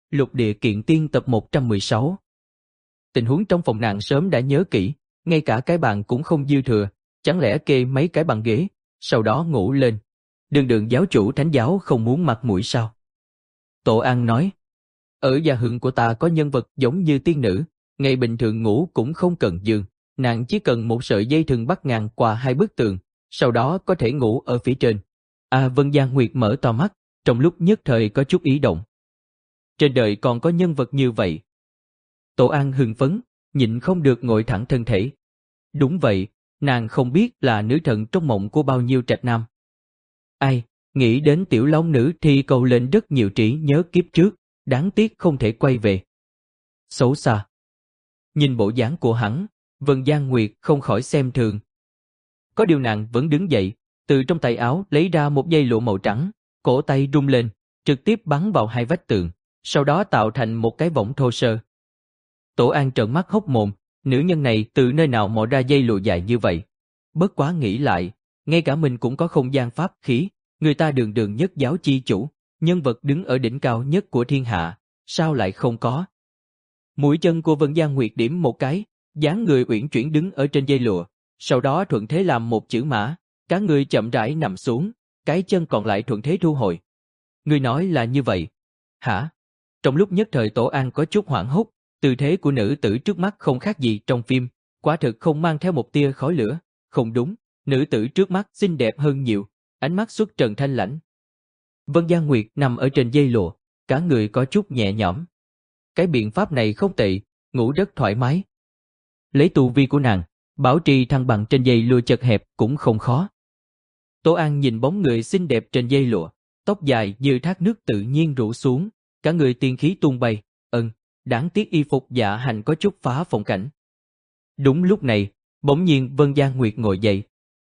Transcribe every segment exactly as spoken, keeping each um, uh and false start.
Lục địa kiện tiên tập một trăm mười sáu. Tình huống trong phòng nàng sớm đã nhớ kỹ, ngay cả cái bàn cũng không dư thừa, chẳng lẽ kê mấy cái bàn ghế, sau đó ngủ lên. Đường đường giáo chủ thánh giáo không muốn mặt mũi sao? Tổ An nói, ở gia hưởng của ta có nhân vật giống như tiên nữ, ngày bình thường ngủ cũng không cần giường, nàng chỉ cần một sợi dây thừng bắt ngang qua hai bức tường, sau đó có thể ngủ ở phía trên. À, Vân Giang Nguyệt mở to mắt, trong lúc nhất thời có chút ý động. Trên đời còn có nhân vật như vậy. Tổ An hưng phấn, nhịn không được ngồi thẳng thân thể. Đúng vậy, nàng không biết là nữ thần trong mộng của bao nhiêu trạch nam. Ai, nghĩ đến tiểu long nữ thì cầu lên rất nhiều trí nhớ kiếp trước, đáng tiếc không thể quay về. Xấu xa. Nhìn bộ dáng của hắn, Vân Giang Nguyệt không khỏi xem thường. Có điều nàng vẫn đứng dậy, từ trong tay áo lấy ra một dây lụa màu trắng, cổ tay rung lên, trực tiếp bắn vào hai vách tường, sau đó tạo thành một cái võng thô sơ. Tổ An trợn mắt hốc mồm, nữ nhân này từ nơi nào mò ra dây lụa dài như vậy? Bất quá nghĩ lại, ngay cả mình cũng có không gian pháp khí, người ta đường đường nhất giáo chi chủ, nhân vật đứng ở đỉnh cao nhất của thiên hạ, sao lại không có? Mũi chân của Vân Giang Nguyệt điểm một cái, dáng người uyển chuyển đứng ở trên dây lụa, sau đó thuận thế làm một chữ mã, cả người chậm rãi nằm xuống, cái chân còn lại thuận thế thu hồi. Người nói là như vậy. Hả? Trong lúc nhất thời Tổ An có chút hoảng hốt, tư thế của nữ tử trước mắt không khác gì trong phim, quả thực không mang theo một tia khói lửa. Không đúng, nữ tử trước mắt xinh đẹp hơn nhiều, ánh mắt xuất trần thanh lãnh. Vân Giang Nguyệt nằm ở trên dây lụa, cả người có chút nhẹ nhõm. Cái biện pháp này không tệ, ngủ rất thoải mái. Lấy tu vi của nàng, bảo trì thăng bằng trên dây lụa chật hẹp cũng không khó. Tổ An nhìn bóng người xinh đẹp trên dây lụa, tóc dài như thác nước tự nhiên rủ xuống, cả người tiên khí tung bay. Ừm, đáng tiếc y phục dạ hành có chút phá phong cảnh. Đúng lúc này, bỗng nhiên Vân Giang Nguyệt ngồi dậy.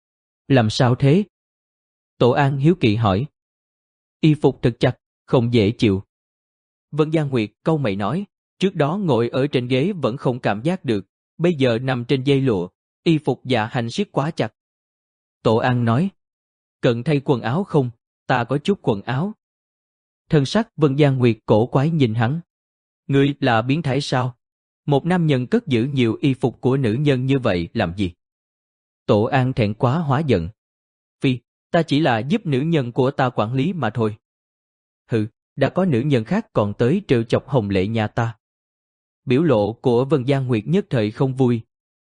Làm sao thế? Tổ An hiếu kỳ hỏi. Y phục thật chặt, không dễ chịu. Vân Giang Nguyệt câu mày nói, trước đó ngồi ở trên ghế vẫn không cảm giác được, bây giờ nằm trên dây lụa, y phục dạ hành siết quá chặt. Tổ An nói, cần thay quần áo không? Ta có chút quần áo. Thân sắc Vân Giang Nguyệt cổ quái nhìn hắn. Ngươi là biến thái sao? Một nam nhân cất giữ nhiều y phục của nữ nhân như vậy làm gì? Tổ An thẹn quá hóa giận. Phi, ta chỉ là giúp nữ nhân của ta quản lý mà thôi. Hừ, đã có nữ nhân khác còn tới trêu chọc Hồng Lệ nhà ta. Biểu lộ của Vân Giang Nguyệt nhất thời không vui.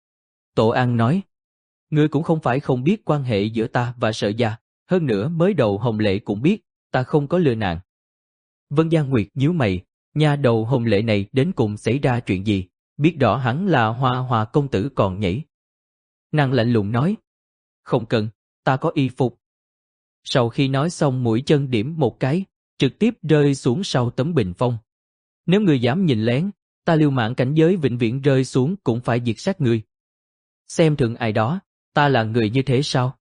Tổ An nói, ngươi cũng không phải không biết quan hệ giữa ta và Sở gia, hơn nữa mới đầu Hồng Lệ cũng biết, ta không có lừa nàng. Vân Giang Nguyệt nhíu mày, nhà đầu Hồng Lệ này đến cùng xảy ra chuyện gì, biết rõ hắn là Hoa Hòa công tử còn nhảy. Nàng lạnh lùng nói, không cần, ta có y phục. Sau khi nói xong mũi chân điểm một cái, trực tiếp rơi xuống sau tấm bình phong. Nếu ngươi dám nhìn lén, ta liều mạng cảnh giới vĩnh viễn rơi xuống cũng phải diệt sát ngươi. Xem thường ai đó, ta là người như thế sao?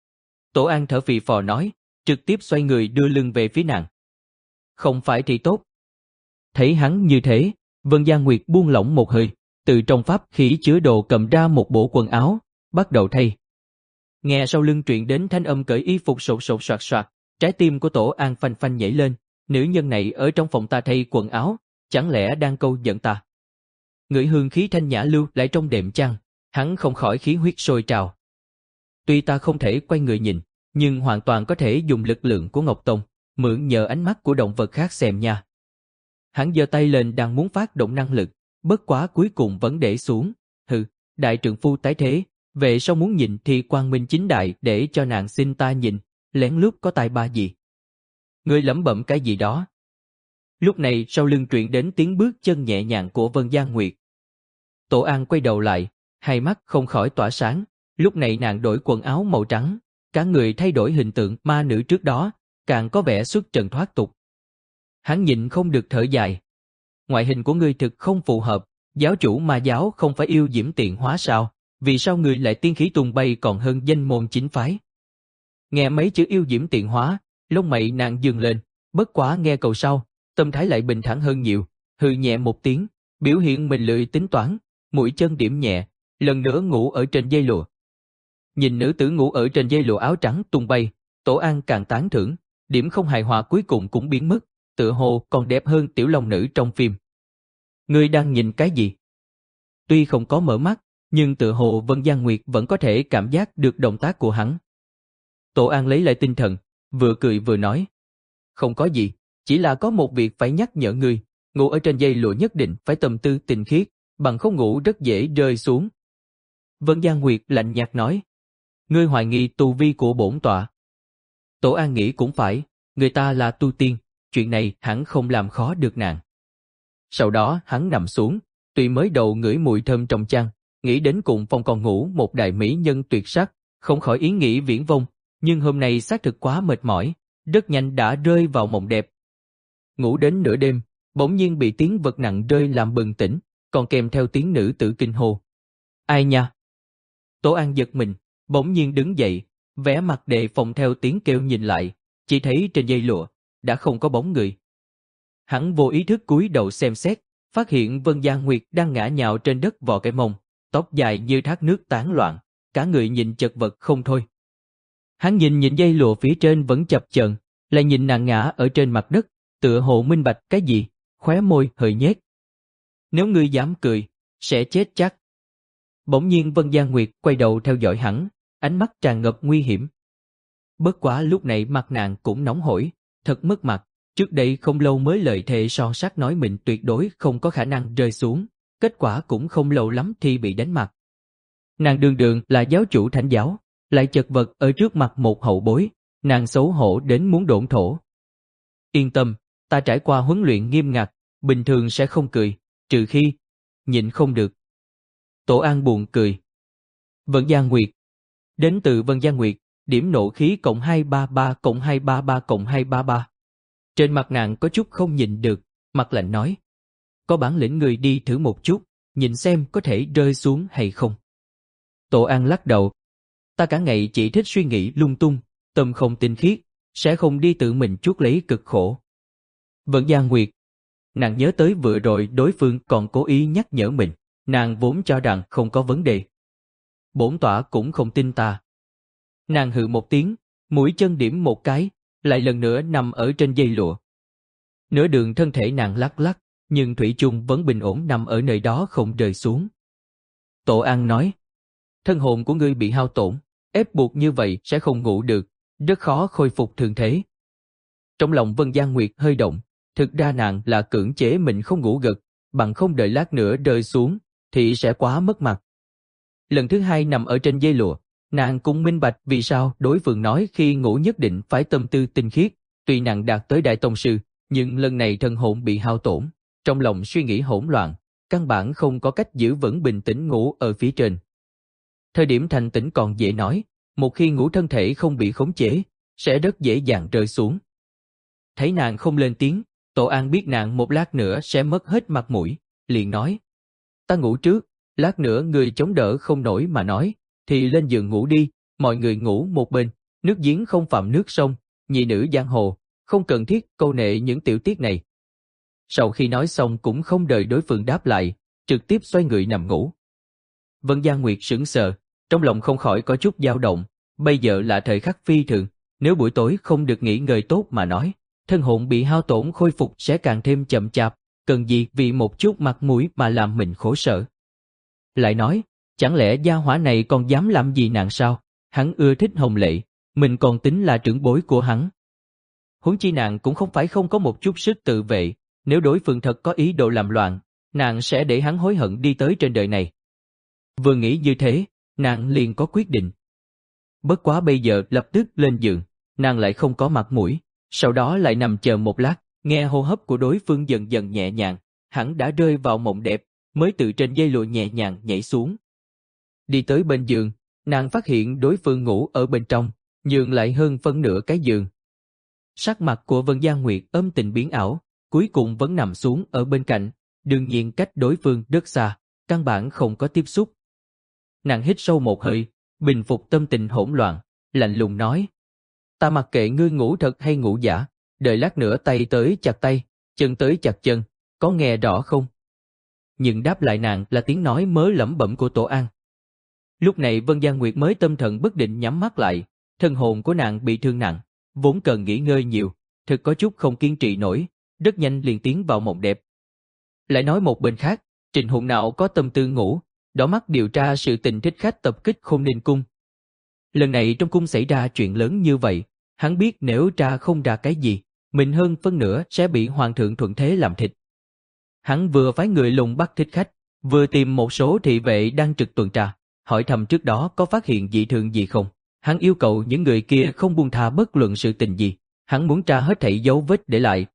Tổ An thở phì phò nói, trực tiếp xoay người đưa lưng về phía nàng. Không phải thì tốt. Thấy hắn như thế, Vân Giang Nguyệt buông lỏng một hơi, từ trong pháp khí chứa đồ cầm ra một bộ quần áo, bắt đầu thay. Nghe sau lưng truyền đến thanh âm cởi y phục sột sột soạt soạt, trái tim của Tổ An phanh phanh nhảy lên, nữ nhân này ở trong phòng ta thay quần áo, chẳng lẽ đang câu giận ta? Ngửi hương khí thanh nhã lưu lại trong đệm chăn, hắn không khỏi khí huyết sôi trào. Tuy ta không thể quay người nhìn, nhưng hoàn toàn có thể dùng lực lượng của Ngọc Tông, mượn nhờ ánh mắt của động vật khác xem nha. Hắn giơ tay lên đang muốn phát động năng lực, bất quá cuối cùng vẫn để xuống. Hừ, đại trượng phu tái thế, về sau muốn nhìn thì quang minh chính đại để cho nàng xin ta nhìn, lén lút có tài ba gì. Ngươi lẩm bẩm cái gì đó. Lúc này sau lưng truyền đến tiếng bước chân nhẹ nhàng của Vân Giang Nguyệt. Tổ An quay đầu lại, hai mắt không khỏi tỏa sáng, lúc này nàng đổi quần áo màu trắng, cả người thay đổi hình tượng ma nữ trước đó, càng có vẻ xuất trần thoát tục. Hắn nhịn không được thở dài. Ngoại hình của ngươi thực không phù hợp, giáo chủ ma giáo không phải yêu diễm tiện hóa sao, vì sao ngươi lại tiên khí tung bay còn hơn danh môn chính phái? Nghe mấy chữ yêu diễm tiện hóa, lông mày nàng dừng lên, bất quá nghe câu sau, tâm thái lại bình thản hơn nhiều, hừ nhẹ một tiếng, biểu hiện mình lười tính toán, mũi chân điểm nhẹ, lần nữa ngủ ở trên dây lụa. Nhìn nữ tử ngủ ở trên dây lụa áo trắng tung bay, Tổ An càng tán thưởng, điểm không hài hòa cuối cùng cũng biến mất, tựa hồ còn đẹp hơn tiểu long nữ trong phim. Ngươi đang nhìn cái gì? Tuy không có mở mắt, nhưng tựa hồ Vân Giang Nguyệt vẫn có thể cảm giác được động tác của hắn. Tổ An lấy lại tinh thần, vừa cười vừa nói. Không có gì, chỉ là có một việc phải nhắc nhở ngươi, ngủ ở trên dây lụa nhất định phải tâm tư tinh khiết, bằng không ngủ rất dễ rơi xuống. Vân Giang Nguyệt lạnh nhạt nói. Ngươi hoài nghi tu vi của bổn tọa. Tổ An nghĩ cũng phải, người ta là tu tiên, chuyện này hẳn không làm khó được nàng. Sau đó hắn nằm xuống, tuy mới đầu ngửi mùi thơm trong chăn, nghĩ đến cùng phòng còn ngủ một đại mỹ nhân tuyệt sắc, không khỏi ý nghĩ viễn vông, nhưng hôm nay xác thực quá mệt mỏi, rất nhanh đã rơi vào mộng đẹp. Ngủ đến nửa đêm, bỗng nhiên bị tiếng vật nặng rơi làm bừng tỉnh, còn kèm theo tiếng nữ tử kinh hô. Ai nha? Tổ An giật mình, bỗng nhiên đứng dậy, vẻ mặt đề phòng theo tiếng kêu nhìn lại, chỉ thấy trên dây lụa đã không có bóng người. Hắn vô ý thức cúi đầu xem xét, phát hiện Vân Giang Nguyệt đang ngã nhào trên đất vò cái mông, tóc dài như thác nước tán loạn, cả người nhìn chật vật không thôi. Hắn nhìn nhìn dây lụa phía trên vẫn chập chờn, lại nhìn nàng ngã ở trên mặt đất, tựa hồ minh bạch cái gì, khóe môi hơi nhếch. Nếu ngươi dám cười, sẽ chết chắc. Bỗng nhiên Vân Giang Nguyệt quay đầu theo dõi hắn, ánh mắt tràn ngập nguy hiểm. Bất quá lúc này mặt nàng cũng nóng hổi, thật mất mặt, trước đây không lâu mới lời thề son sắt nói mình tuyệt đối không có khả năng rơi xuống, kết quả cũng không lâu lắm thì bị đánh mặt. Nàng đường đường là giáo chủ thánh giáo, lại chật vật ở trước mặt một hậu bối, nàng xấu hổ đến muốn độn thổ. Yên tâm, ta trải qua huấn luyện nghiêm ngặt, bình thường sẽ không cười, trừ khi nhịn không được. Tổ An buồn cười. Vân Giang Nguyệt. Đến từ Vân Giang Nguyệt, điểm nộ khí cộng hai ba ba cộng hai ba ba cộng hai ba ba. Trên mặt nàng có chút không nhịn được, mặt lạnh nói. Có bản lĩnh người đi thử một chút, nhìn xem có thể rơi xuống hay không. Tổ An lắc đầu. Ta cả ngày chỉ thích suy nghĩ lung tung, tâm không tinh khiết, sẽ không đi tự mình chuốc lấy cực khổ. Vân Giang Nguyệt. Nàng nhớ tới vừa rồi đối phương còn cố ý nhắc nhở mình, nàng vốn cho rằng không có vấn đề. Bổn tọa cũng không tin ta. Nàng hừ một tiếng, mũi chân điểm một cái, lại lần nữa nằm ở trên dây lụa. Nửa đường thân thể nàng lắc lắc, nhưng thủy chung vẫn bình ổn nằm ở nơi đó không rơi xuống. Tổ An nói, thân hồn của ngươi bị hao tổn, ép buộc như vậy sẽ không ngủ được, rất khó khôi phục thường thế. Trong lòng Vân Giang Nguyệt hơi động, thực ra nàng là cưỡng chế mình không ngủ gật, bằng không đợi lát nữa rơi xuống, thì sẽ quá mất mặt. Lần thứ hai nằm ở trên dây lụa, nàng cũng minh bạch vì sao đối phương nói khi ngủ nhất định phải tâm tư tinh khiết, tuy nàng đạt tới đại tông sư, nhưng lần này thân hồn bị hao tổn, trong lòng suy nghĩ hỗn loạn, căn bản không có cách giữ vững bình tĩnh ngủ ở phía trên. Thời điểm thành tĩnh còn dễ nói, một khi ngủ thân thể không bị khống chế, sẽ rất dễ dàng rơi xuống. Thấy nàng không lên tiếng, Tổ An biết nàng một lát nữa sẽ mất hết mặt mũi, liền nói. Ta ngủ trước, lát nữa người chống đỡ không nổi mà nói, thì lên giường ngủ đi, mọi người ngủ một bên, nước giếng không phạm nước sông, nhị nữ giang hồ, không cần thiết câu nệ những tiểu tiết này. Sau khi nói xong cũng không đợi đối phương đáp lại, trực tiếp xoay người nằm ngủ. Vân Giang Nguyệt sững sờ, trong lòng không khỏi có chút dao động, bây giờ là thời khắc phi thường, nếu buổi tối không được nghỉ ngơi tốt mà nói, thân hồn bị hao tổn khôi phục sẽ càng thêm chậm chạp, cần gì vì một chút mặt mũi mà làm mình khổ sở. Lại nói, chẳng lẽ gia hỏa này còn dám làm gì nàng sao? Hắn ưa thích Hồng Lệ, mình còn tính là trưởng bối của hắn. Huống chi nàng cũng không phải không có một chút sức tự vệ, nếu đối phương thật có ý đồ làm loạn, nàng sẽ để hắn hối hận đi tới trên đời này. Vừa nghĩ như thế, nàng liền có quyết định. Bất quá bây giờ lập tức lên giường, nàng lại không có mặt mũi, sau đó lại nằm chờ một lát, nghe hô hấp của đối phương dần dần nhẹ nhàng, hắn đã rơi vào mộng đẹp, mới từ trên dây lụa nhẹ nhàng nhảy xuống. Đi tới bên giường, nàng phát hiện đối phương ngủ ở bên trong, giường lại hơn phân nửa cái giường. Sắc mặt của Vân Giang Nguyệt âm tình biến ảo, cuối cùng vẫn nằm xuống ở bên cạnh, đương nhiên cách đối phương rất xa, căn bản không có tiếp xúc. Nàng hít sâu một hơi, bình phục tâm tình hỗn loạn, lạnh lùng nói. Ta mặc kệ ngươi ngủ thật hay ngủ giả, đợi lát nữa tay tới chặt tay, chân tới chặt chân, có nghe rõ không? Nhưng đáp lại nàng là tiếng nói mớ lẩm bẩm của Tổ An. Lúc này Vân Giang Nguyệt mới tâm thần bất định nhắm mắt lại, thân hồn của nàng bị thương nặng, vốn cần nghỉ ngơi nhiều, thực có chút không kiên trì nổi, rất nhanh liền tiến vào mộng đẹp. Lại nói một bên khác, Trịnh Hùng nào có tâm tư ngủ, đỏ mắt điều tra sự tình thích khách tập kích Khôn Ninh Cung. Lần này trong cung xảy ra chuyện lớn như vậy, hắn biết nếu tra không ra cái gì, mình hơn phân nửa sẽ bị hoàng thượng thuận thế làm thịt. Hắn vừa phái người lùng bắt thích khách, vừa tìm một số thị vệ đang trực tuần tra, hỏi thăm trước đó có phát hiện dị thường gì không. Hắn yêu cầu những người kia không buông tha bất luận sự tình gì, hắn muốn tra hết thảy dấu vết để lại.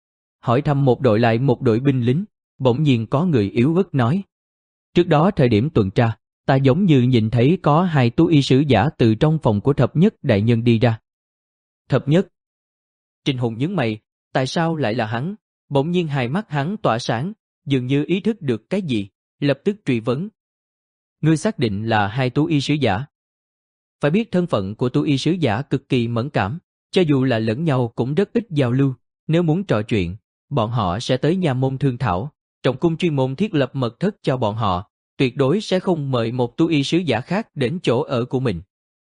Hỏi thăm một đội lại một đội binh lính, bỗng nhiên có người yếu ớt nói. Trước đó thời điểm tuần tra, ta giống như nhìn thấy có hai tú y sứ giả từ trong phòng của thập nhất đại nhân đi ra. Thập nhất. Trịnh Hùng nhướng mày, tại sao lại là hắn? Bỗng nhiên hai mắt hắn tỏa sáng, dường như ý thức được cái gì, lập tức truy vấn. Ngươi xác định là hai tú y sứ giả. Phải biết thân phận của tú y sứ giả cực kỳ mẫn cảm, cho dù là lẫn nhau cũng rất ít giao lưu, nếu muốn trò chuyện, bọn họ sẽ tới nhà môn thương thảo, trọng cung chuyên môn thiết lập mật thất cho bọn họ, tuyệt đối sẽ không mời một tú y sứ giả khác đến chỗ ở của mình.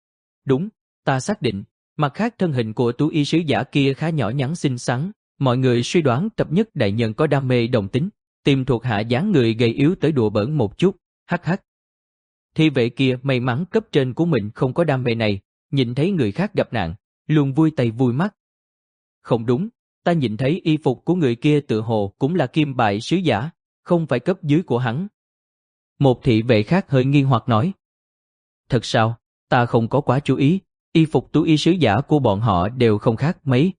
Đúng, ta xác định, mặt khác thân hình của tú y sứ giả kia khá nhỏ nhắn xinh xắn, mọi người suy đoán thập nhất đại nhân có đam mê đồng tính, tìm thuộc hạ dáng người gầy yếu tới đùa bỡn một chút, hắc hắc. Thi vệ kia may mắn cấp trên của mình không có đam mê này, nhìn thấy người khác gặp nạn, luôn vui tay vui mắt. Không đúng, ta nhìn thấy y phục của người kia tự hồ cũng là kim bại sứ giả, không phải cấp dưới của hắn. Một thị vệ khác hơi nghi hoặc nói. Thật sao, ta không có quá chú ý, y phục tú y sứ giả của bọn họ đều không khác mấy.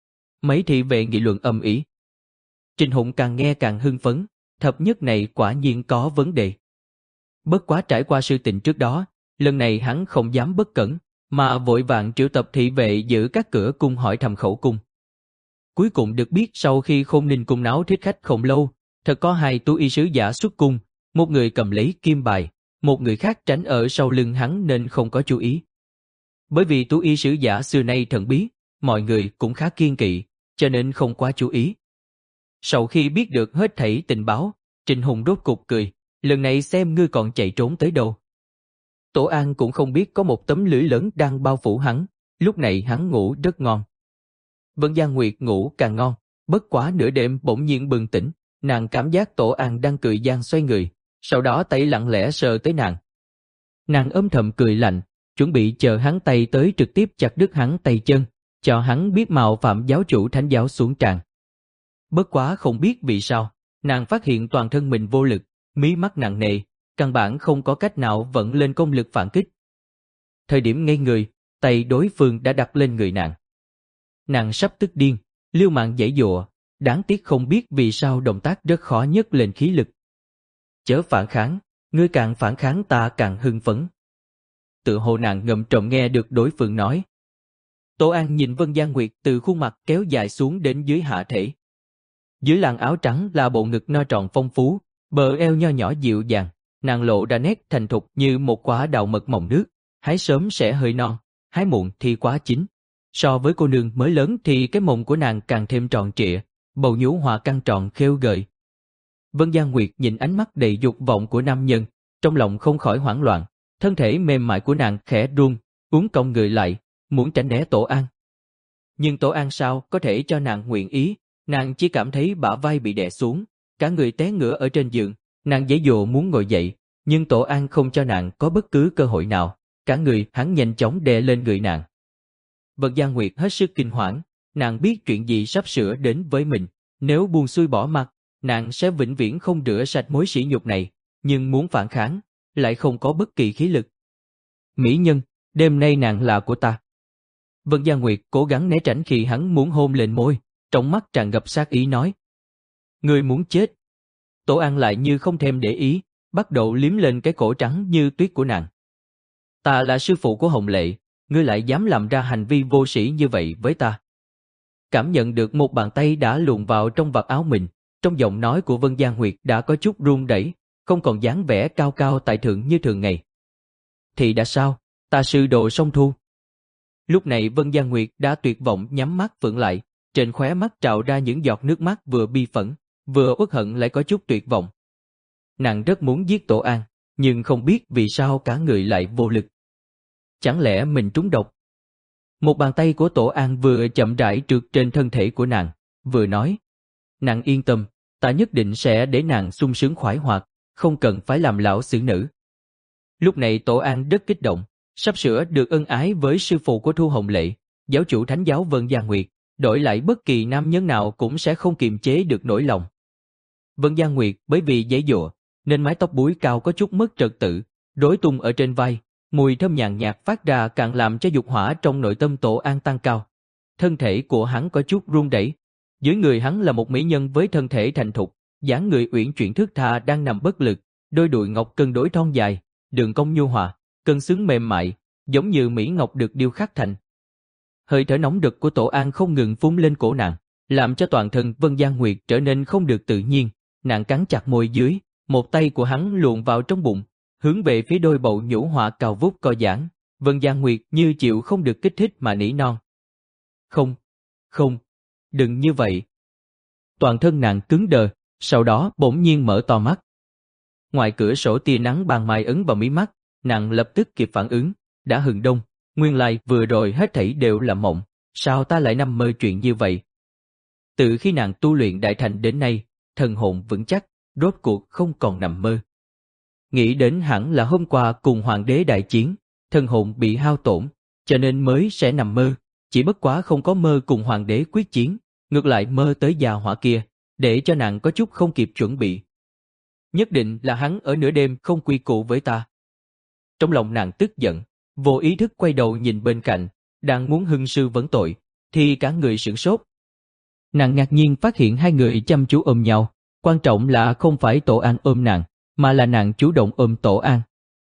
Mấy thị vệ nghị luận ầm ĩ. Trịnh Hùng càng nghe càng hưng phấn, thập nhất này quả nhiên có vấn đề. Bất quá trải qua sự tình trước đó, lần này hắn không dám bất cẩn, mà vội vàng triệu tập thị vệ giữ các cửa cung hỏi thăm khẩu cung. Cuối cùng được biết sau khi Khôn Ninh cung náo thích khách không lâu, thật có hai tú y sứ giả xuất cung, một người cầm lấy kim bài, một người khác tránh ở sau lưng hắn nên không có chú ý. Bởi vì tú y sứ giả xưa nay thần bí, mọi người cũng khá kiêng kỵ, cho nên không quá chú ý. Sau khi biết được hết thảy tình báo, Trịnh Hùng rốt cục cười, lần này xem ngươi còn chạy trốn tới đâu. Tổ An cũng không biết có một tấm lưới lớn đang bao phủ hắn, lúc này hắn ngủ rất ngon. Vân Gia Nguyệt ngủ càng ngon, bất quá nửa đêm bỗng nhiên bừng tỉnh, nàng cảm giác Tổ An đang cười gian xoay người, sau đó tay lặng lẽ sờ tới nàng. Nàng âm thầm cười lạnh, chuẩn bị chờ hắn tay tới trực tiếp chặt đứt hắn tay chân, cho hắn biết mạo phạm giáo chủ thánh giáo xuống tràng. Bất quá không biết vì sao, nàng phát hiện toàn thân mình vô lực, mí mắt nặng nề, căn bản không có cách nào vận lên công lực phản kích. Thời điểm ngây người, tay đối phương đã đặt lên người nàng. Nàng sắp tức điên, liều mạng giãy giụa, đáng tiếc không biết vì sao động tác rất khó nhấc lên khí lực. Chớ phản kháng, ngươi càng phản kháng ta càng hưng phấn. Tự hồ nàng ngậm trộm nghe được đối phương nói. Tổ An nhìn Vân Gia Nguyệt từ khuôn mặt kéo dài xuống đến dưới hạ thể. Dưới làn áo trắng là bộ ngực no tròn phong phú, bờ eo nho nhỏ dịu dàng, nàng lộ ra nét thành thục như một quả đào mật mọng nước, hái sớm sẽ hơi non, hái muộn thì quá chín. So với cô nương mới lớn thì cái mông của nàng càng thêm tròn trịa, bầu nhũ hòa căng tròn khêu gợi. Vân Gia Nguyệt nhìn ánh mắt đầy dục vọng của nam nhân, trong lòng không khỏi hoảng loạn, thân thể mềm mại của nàng khẽ run, uốn cong người lại, muốn tránh né Tổ An. Nhưng Tổ An sao có thể cho nàng nguyện ý, nàng chỉ cảm thấy bả vai bị đè xuống, cả người té ngửa ở trên giường, nàng giãy giụa muốn ngồi dậy, nhưng Tổ An không cho nàng có bất cứ cơ hội nào, cả người hắn nhanh chóng đè lên người nàng. Vân Gia Nguyệt hết sức kinh hoảng, nàng biết chuyện gì sắp sửa đến với mình, nếu buông xuôi bỏ mặc, nàng sẽ vĩnh viễn không rửa sạch mối sỉ nhục này, nhưng muốn phản kháng, lại không có bất kỳ khí lực. Mỹ nhân, đêm nay nàng là của ta. Vân Gia Nguyệt cố gắng né tránh khi hắn muốn hôn lên môi, trong mắt tràn ngập sát ý nói. Ngươi muốn chết. Tổ An lại như không thèm để ý, bắt đầu liếm lên cái cổ trắng như tuyết của nàng. Ta là sư phụ của Hồng Lệ, ngươi lại dám làm ra hành vi vô sĩ như vậy với ta. Cảm nhận được một bàn tay đã luồn vào trong vạt áo mình, trong giọng nói của Vân Gia Nguyệt đã có chút run rẩy, không còn dáng vẻ cao cao tại thượng như thường ngày. Thì đã sao, ta sư độ song thu. Lúc này Vân Gia Nguyệt đã tuyệt vọng nhắm mắt phượng lại, trên khóe mắt trào ra những giọt nước mắt vừa bi phẫn, vừa uất hận lại có chút tuyệt vọng. Nàng rất muốn giết Tổ An, nhưng không biết vì sao cả người lại vô lực. Chẳng lẽ mình trúng độc? Một bàn tay của Tổ An vừa chậm rãi trượt trên thân thể của nàng, vừa nói, Nàng yên tâm, ta nhất định sẽ để nàng sung sướng khoái hoạt, không cần phải làm lão xử nữ. Lúc này Tổ An rất kích động, sắp sửa được ân ái với sư phụ của Thu Hồng Lệ, giáo chủ thánh giáo Vân Gia Nguyệt, đổi lại bất kỳ nam nhân nào cũng sẽ không kiềm chế được nỗi lòng. Vân Gia Nguyệt bởi vì giãy giụa, nên mái tóc búi cao có chút mất trật tự, rối tung ở trên vai, mùi thơm nhàn nhạt phát ra càng làm cho dục hỏa trong nội tâm Tổ An tăng cao. Thân thể của hắn có chút run rẩy. Dưới người hắn là một mỹ nhân với thân thể thành thục, dáng người uyển chuyển thướt tha đang nằm bất lực, đôi đùi ngọc cân đối thon dài, đường cong nhu hòa, cân xứng mềm mại, giống như mỹ ngọc được điêu khắc thành. Hơi thở nóng đực của Tổ An không ngừng phun lên cổ nàng, làm cho toàn thân Vân Gia Nguyệt trở nên không được tự nhiên. Nàng cắn chặt môi dưới, một tay của hắn luồn vào trong bụng, hướng về phía đôi bầu nhũ họa cào vút co giãn. Vân Gia Nguyệt như chịu không được kích thích mà nỉ non. Không, không, đừng như vậy. Toàn thân nàng cứng đờ, sau đó bỗng nhiên mở to mắt. Ngoài cửa sổ tia nắng ban mai ấn vào mí mắt, nàng lập tức kịp phản ứng, đã hừng đông, nguyên lai vừa rồi hết thảy đều là mộng, sao ta lại nằm mơ chuyện như vậy? Từ khi nàng tu luyện đại thành đến nay, thần hồn vững chắc, rốt cuộc không còn nằm mơ. Nghĩ đến hẳn là hôm qua cùng hoàng đế đại chiến, thần hồn bị hao tổn, cho nên mới sẽ nằm mơ, chỉ bất quá không có mơ cùng hoàng đế quyết chiến, ngược lại mơ tới già hỏa kia, để cho nàng có chút không kịp chuẩn bị. Nhất định là hắn ở nửa đêm không quy củ với ta. Trong lòng nàng tức giận, vô ý thức quay đầu nhìn bên cạnh, đang muốn hưng sư vấn tội, thì cả người sửng sốt. Nàng ngạc nhiên phát hiện hai người chăm chú ôm nhau, quan trọng là không phải Tổ An ôm nàng, mà là nàng chủ động ôm Tổ An.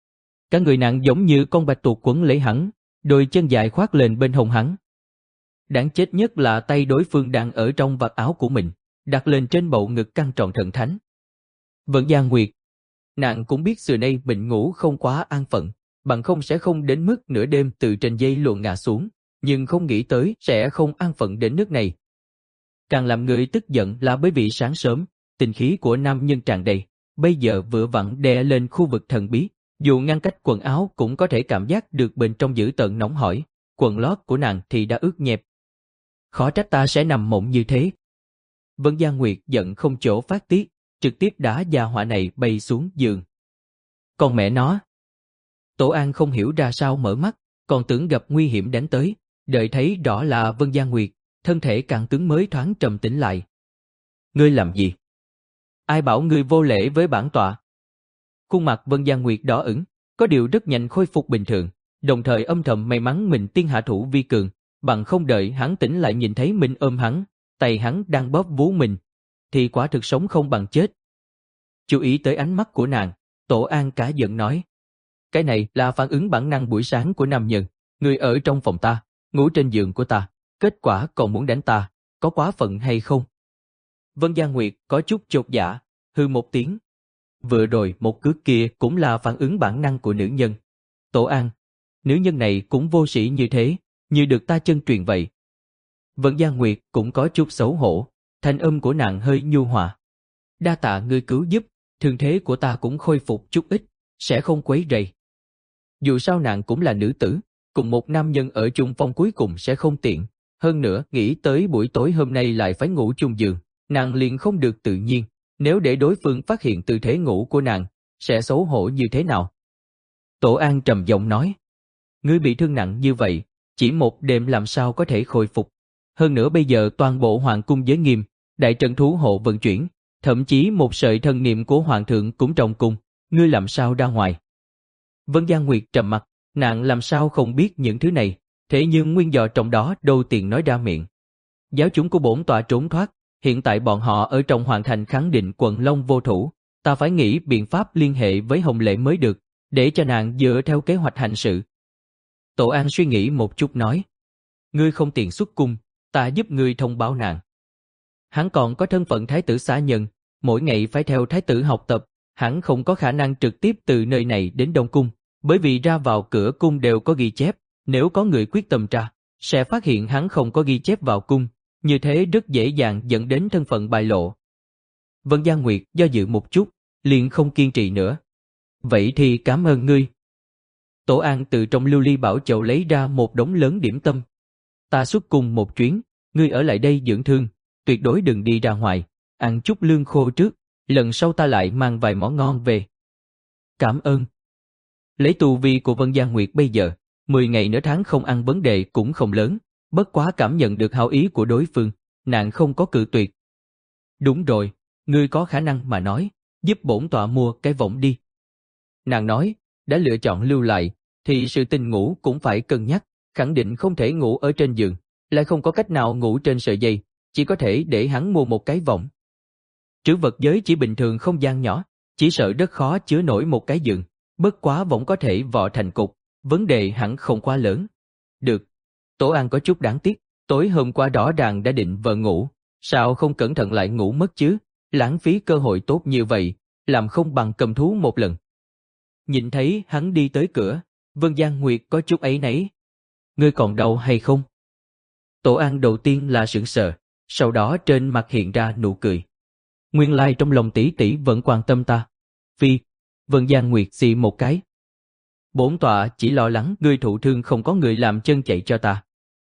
Cả người nàng giống như con bạch tuộc quấn lấy hắn, đôi chân dài khoác lên bên hông hắn. Đáng chết nhất là tay đối phương đang ở trong vạt áo của mình, đặt lên trên bầu ngực căng tròn thần thánh. Vân Gia Nguyệt, nàng cũng biết xưa nay mình ngủ không quá an phận, bằng không sẽ không đến mức nửa đêm từ trên dây luồn ngã xuống, nhưng không nghĩ tới sẽ không an phận đến nước này. Càng làm người tức giận là bởi vì sáng sớm, tình khí của nam nhân tràn đầy, bây giờ vừa vặn đè lên khu vực thần bí, dù ngăn cách quần áo cũng có thể cảm giác được bên trong dữ tợn nóng hổi, quần lót của nàng thì đã ướt nhẹp. Khó trách ta sẽ nằm mộng như thế. Vân Gia Nguyệt giận không chỗ phát tiết, trực tiếp đá gia hỏa này bay xuống giường. Con mẹ nó! Tổ An không hiểu ra sao mở mắt, còn tưởng gặp nguy hiểm đánh tới, đợi thấy rõ là Vân Gia Nguyệt, thân thể càng cứng mới thoáng trầm tĩnh lại. Ngươi làm gì? Ai bảo ngươi vô lễ với bản tọa? Khuôn mặt Vân Gia Nguyệt đỏ ửng, có điều rất nhanh khôi phục bình thường, đồng thời âm thầm may mắn mình tiên hạ thủ vi cường, bằng không đợi hắn tỉnh lại nhìn thấy mình ôm hắn, tay hắn đang bóp vú mình, thì quả thực sống không bằng chết. Chú ý tới ánh mắt của nàng, Tổ An cả giận nói. Cái này là phản ứng bản năng buổi sáng của nam nhân, người ở trong phòng ta, ngủ trên giường của ta, kết quả còn muốn đánh ta, có quá phận hay không? Vân Gia Nguyệt có chút chột dạ, hư một tiếng. Vừa rồi một cước kia cũng là phản ứng bản năng của nữ nhân. Tổ An, nữ nhân này cũng vô sĩ như thế, như được ta chân truyền vậy. Vân Gia Nguyệt cũng có chút xấu hổ, thanh âm của nàng hơi nhu hòa. Đa tạ ngươi cứu giúp, thương thế của ta cũng khôi phục chút ít, sẽ không quấy rầy. Dù sao nàng cũng là nữ tử, cùng một nam nhân ở chung phòng cuối cùng sẽ không tiện. Hơn nữa, nghĩ tới buổi tối hôm nay lại phải ngủ chung giường, nàng liền không được tự nhiên. Nếu để đối phương phát hiện tư thế ngủ của nàng, sẽ xấu hổ như thế nào? Tổ An trầm giọng nói. Ngươi bị thương nặng như vậy, chỉ một đêm làm sao có thể khôi phục. Hơn nữa bây giờ toàn bộ hoàng cung giới nghiêm, đại trận thú hộ vận chuyển, thậm chí một sợi thân niệm của hoàng thượng cũng trong cung, ngươi làm sao ra ngoài? Vân Gia Nguyệt trầm mặt, nàng làm sao không biết những thứ này, thế nhưng nguyên do trong đó đâu tiền nói ra miệng. Giáo chúng của bổn tọa trốn thoát, hiện tại bọn họ ở trong hoàng thành khẳng định quận Long vô thủ, ta phải nghĩ biện pháp liên hệ với Hồng Lệ mới được, để cho nàng dựa theo kế hoạch hành sự. Tổ An suy nghĩ một chút nói, ngươi không tiện xuất cung, ta giúp ngươi thông báo nàng. Hắn còn có thân phận thái tử xá nhân, mỗi ngày phải theo thái tử học tập, hắn không có khả năng trực tiếp từ nơi này đến Đông Cung, bởi vì ra vào cửa cung đều có ghi chép, nếu có người quyết tâm tra, sẽ phát hiện hắn không có ghi chép vào cung, như thế rất dễ dàng dẫn đến thân phận bại lộ. Vân Gia Nguyệt do dự một chút, liền không kiên trì nữa. Vậy thì cảm ơn ngươi. Tổ An từ trong lưu ly bảo chậu lấy ra một đống lớn điểm tâm. Ta xuất cung một chuyến, ngươi ở lại đây dưỡng thương, tuyệt đối đừng đi ra ngoài, Ăn chút lương khô trước, lần sau ta lại mang vài món ngon về. Cảm ơn. Lấy tu vi của Vân Gia Nguyệt bây giờ, mười ngày nửa tháng không ăn vấn đề cũng không lớn, bất quá cảm nhận được hảo ý của đối phương, nàng không có cự tuyệt. Đúng rồi, ngươi có khả năng mà nói, giúp bổn tọa mua cái võng đi. Nàng nói, đã lựa chọn lưu lại, thì sự tình ngủ cũng phải cân nhắc, khẳng định không thể ngủ ở trên giường, lại không có cách nào ngủ trên sợi dây, chỉ có thể để hắn mua một cái võng. Trữ vật giới chỉ bình thường không gian nhỏ, chỉ sợ rất khó chứa nổi một cái giường, bất quá võng có thể vò thành cục, vấn đề hẳn không quá lớn. Được. Tổ An có chút đáng tiếc, tối hôm qua rõ ràng đã định vợ ngủ, sao không cẩn thận lại ngủ mất chứ, lãng phí cơ hội tốt như vậy, làm không bằng cầm thú một lần. Nhìn thấy hắn đi tới cửa, Vân Giang Nguyệt có chút áy náy. Ngươi còn đau hay không? Tổ An đầu tiên là sững sờ, sau đó trên mặt hiện ra nụ cười. Nguyên lai trong lòng tỷ tỷ vẫn quan tâm ta. Phi, Vân Giang Nguyệt xì một cái. Bổn tọa chỉ lo lắng ngươi thụ thương không có người làm chân chạy cho ta.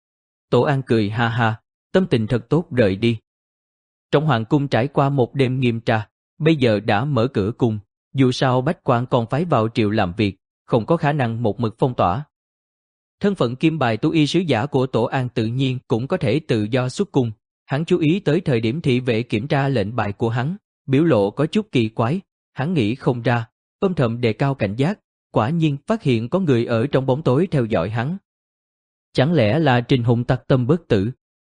Tổ An cười ha ha, tâm tình thật tốt rời đi. Trong hoàng cung trải qua một đêm nghiêm tra, bây giờ đã mở cửa cung, dù sao bách quan còn phái vào triều làm việc, không có khả năng một mực phong tỏa. Thân phận kim bài tu y sứ giả của Tổ An tự nhiên cũng có thể tự do xuất cung, hắn chú ý tới thời điểm thị vệ kiểm tra lệnh bài của hắn, biểu lộ có chút kỳ quái, hắn nghĩ không ra, âm thầm đề cao cảnh giác, quả nhiên phát hiện có người ở trong bóng tối theo dõi hắn. Chẳng lẽ là Trình Hùng tặc tâm bất tử?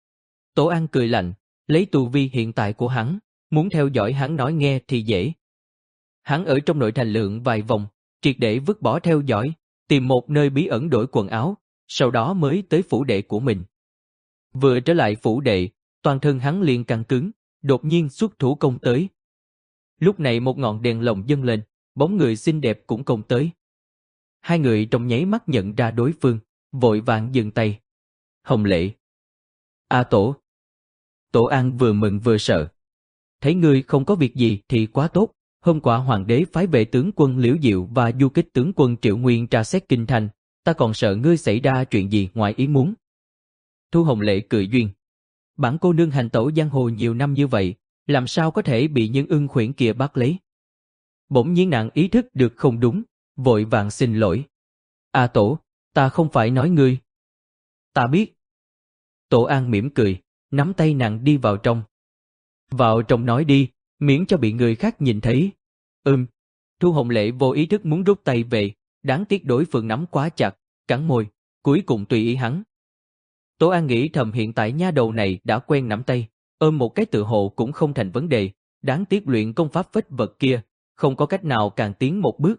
Tổ An cười lạnh, lấy tu vi hiện tại của hắn, muốn theo dõi hắn nói nghe thì dễ. Hắn ở trong nội thành lượng vài vòng, triệt để vứt bỏ theo dõi, tìm một nơi bí ẩn đổi quần áo, sau đó mới tới phủ đệ của mình. Vừa trở lại phủ đệ, toàn thân hắn liền căng cứng, đột nhiên xuất thủ công tới. Lúc này một ngọn đèn lồng dâng lên, bóng người xinh đẹp cũng công tới. Hai người trong nháy mắt nhận ra đối phương, vội vàng dừng tay. Hồng Lệ. A Tổ. Tổ An vừa mừng vừa sợ. Thấy ngươi không có việc gì thì quá tốt, hôm qua hoàng đế phái vệ tướng quân Liễu Diệu và du kích tướng quân Triệu Nguyên tra xét kinh thành, ta còn sợ ngươi xảy ra chuyện gì ngoài ý muốn. Thu Hồng Lệ cười duyên. Bản cô nương hành tẩu giang hồ nhiều năm như vậy, làm sao có thể bị những ưng khuyển kia bắt lấy. Bỗng nhiên nàng ý thức được không đúng, vội vàng xin lỗi. A Tổ, ta không phải nói ngươi. Ta biết. Tổ An mỉm cười, nắm tay nàng đi vào trong. Vào trong nói đi, miễn cho bị người khác nhìn thấy. Ừm. Thu Hồng Lệ vô ý thức muốn rút tay về, đáng tiếc đối phương nắm quá chặt, cắn môi, cuối cùng tùy ý hắn. Tổ An nghĩ thầm hiện tại nha đầu này đã quen nắm tay, ôm một cái tự hộ cũng không thành vấn đề, đáng tiếc luyện công pháp phách vật kia, không có cách nào càng tiến một bước.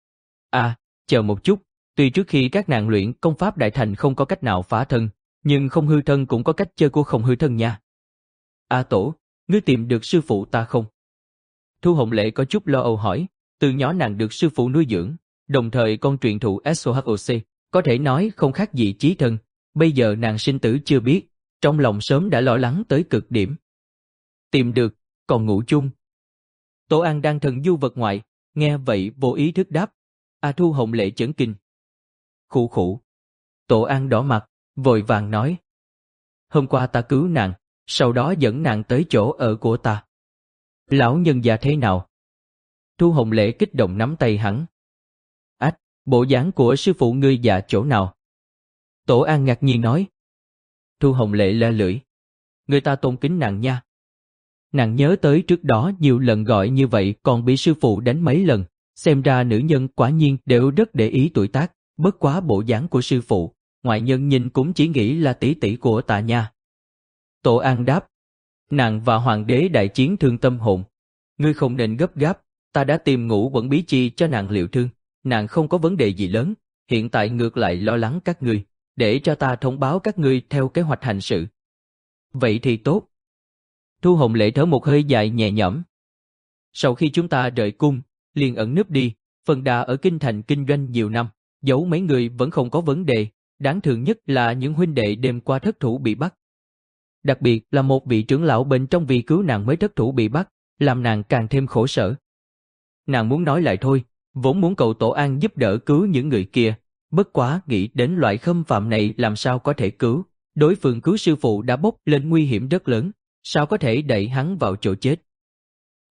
À, chờ một chút, tuy trước khi các nàng luyện công pháp đại thành không có cách nào phá thân, nhưng không hư thân cũng có cách chơi của không hư thân nha. A Tổ, ngươi tìm được sư phụ ta không? Thu Hồng Lệ có chút lo âu hỏi, từ nhỏ nàng được sư phụ nuôi dưỡng, đồng thời con truyền thụ ét o hát o xê, có thể nói không khác gì chí thân, bây giờ nàng sinh tử chưa biết, trong lòng sớm đã lo lắng tới cực điểm. Tìm được, còn ngủ chung. Tổ An đang thần du vật ngoại, nghe vậy vô ý thức đáp. A Thu Hồng Lệ chấn kinh. Khụ khụ. Tổ An đỏ mặt, vội vàng nói. Hôm qua ta cứu nàng, sau đó dẫn nàng tới chỗ ở của ta. Lão nhân già thế nào? Thu Hồng Lệ kích động nắm tay hắn. Ách, bộ dáng của sư phụ ngươi già chỗ nào? Tổ An ngạc nhiên nói. Thu Hồng Lệ le lưỡi. Người ta tôn kính nàng nha. Nàng nhớ tới trước đó nhiều lần gọi như vậy còn bị sư phụ đánh mấy lần, xem ra nữ nhân quả nhiên đều rất để ý tuổi tác, bất quá bộ dáng của sư phụ, ngoại nhân nhìn cũng chỉ nghĩ là tỷ tỷ của ta nha. Tổ An đáp. Nàng và hoàng đế đại chiến thương tâm hồn. Ngươi không nên gấp gáp, ta đã tìm Ngũ Quẩn Bí Chi cho nàng liệu thương, nàng không có vấn đề gì lớn, hiện tại ngược lại lo lắng các ngươi, để cho ta thông báo các ngươi theo kế hoạch hành sự. Vậy thì tốt. Thu Hồng Lệ thở một hơi dài nhẹ nhõm. Sau khi chúng ta rời cung, liền ẩn núp đi, phần đà ở kinh thành kinh doanh nhiều năm, giấu mấy người vẫn không có vấn đề, đáng thường nhất là những huynh đệ đêm qua thất thủ bị bắt. Đặc biệt là một vị trưởng lão bên trong vì cứu nàng mới thất thủ bị bắt, làm nàng càng thêm khổ sở. Nàng muốn nói lại thôi, vốn muốn cầu Tổ An giúp đỡ cứu những người kia, bất quá nghĩ đến loại khâm phạm này làm sao có thể cứu, đối phương cứu sư phụ đã bốc lên nguy hiểm rất lớn, sao có thể đẩy hắn vào chỗ chết,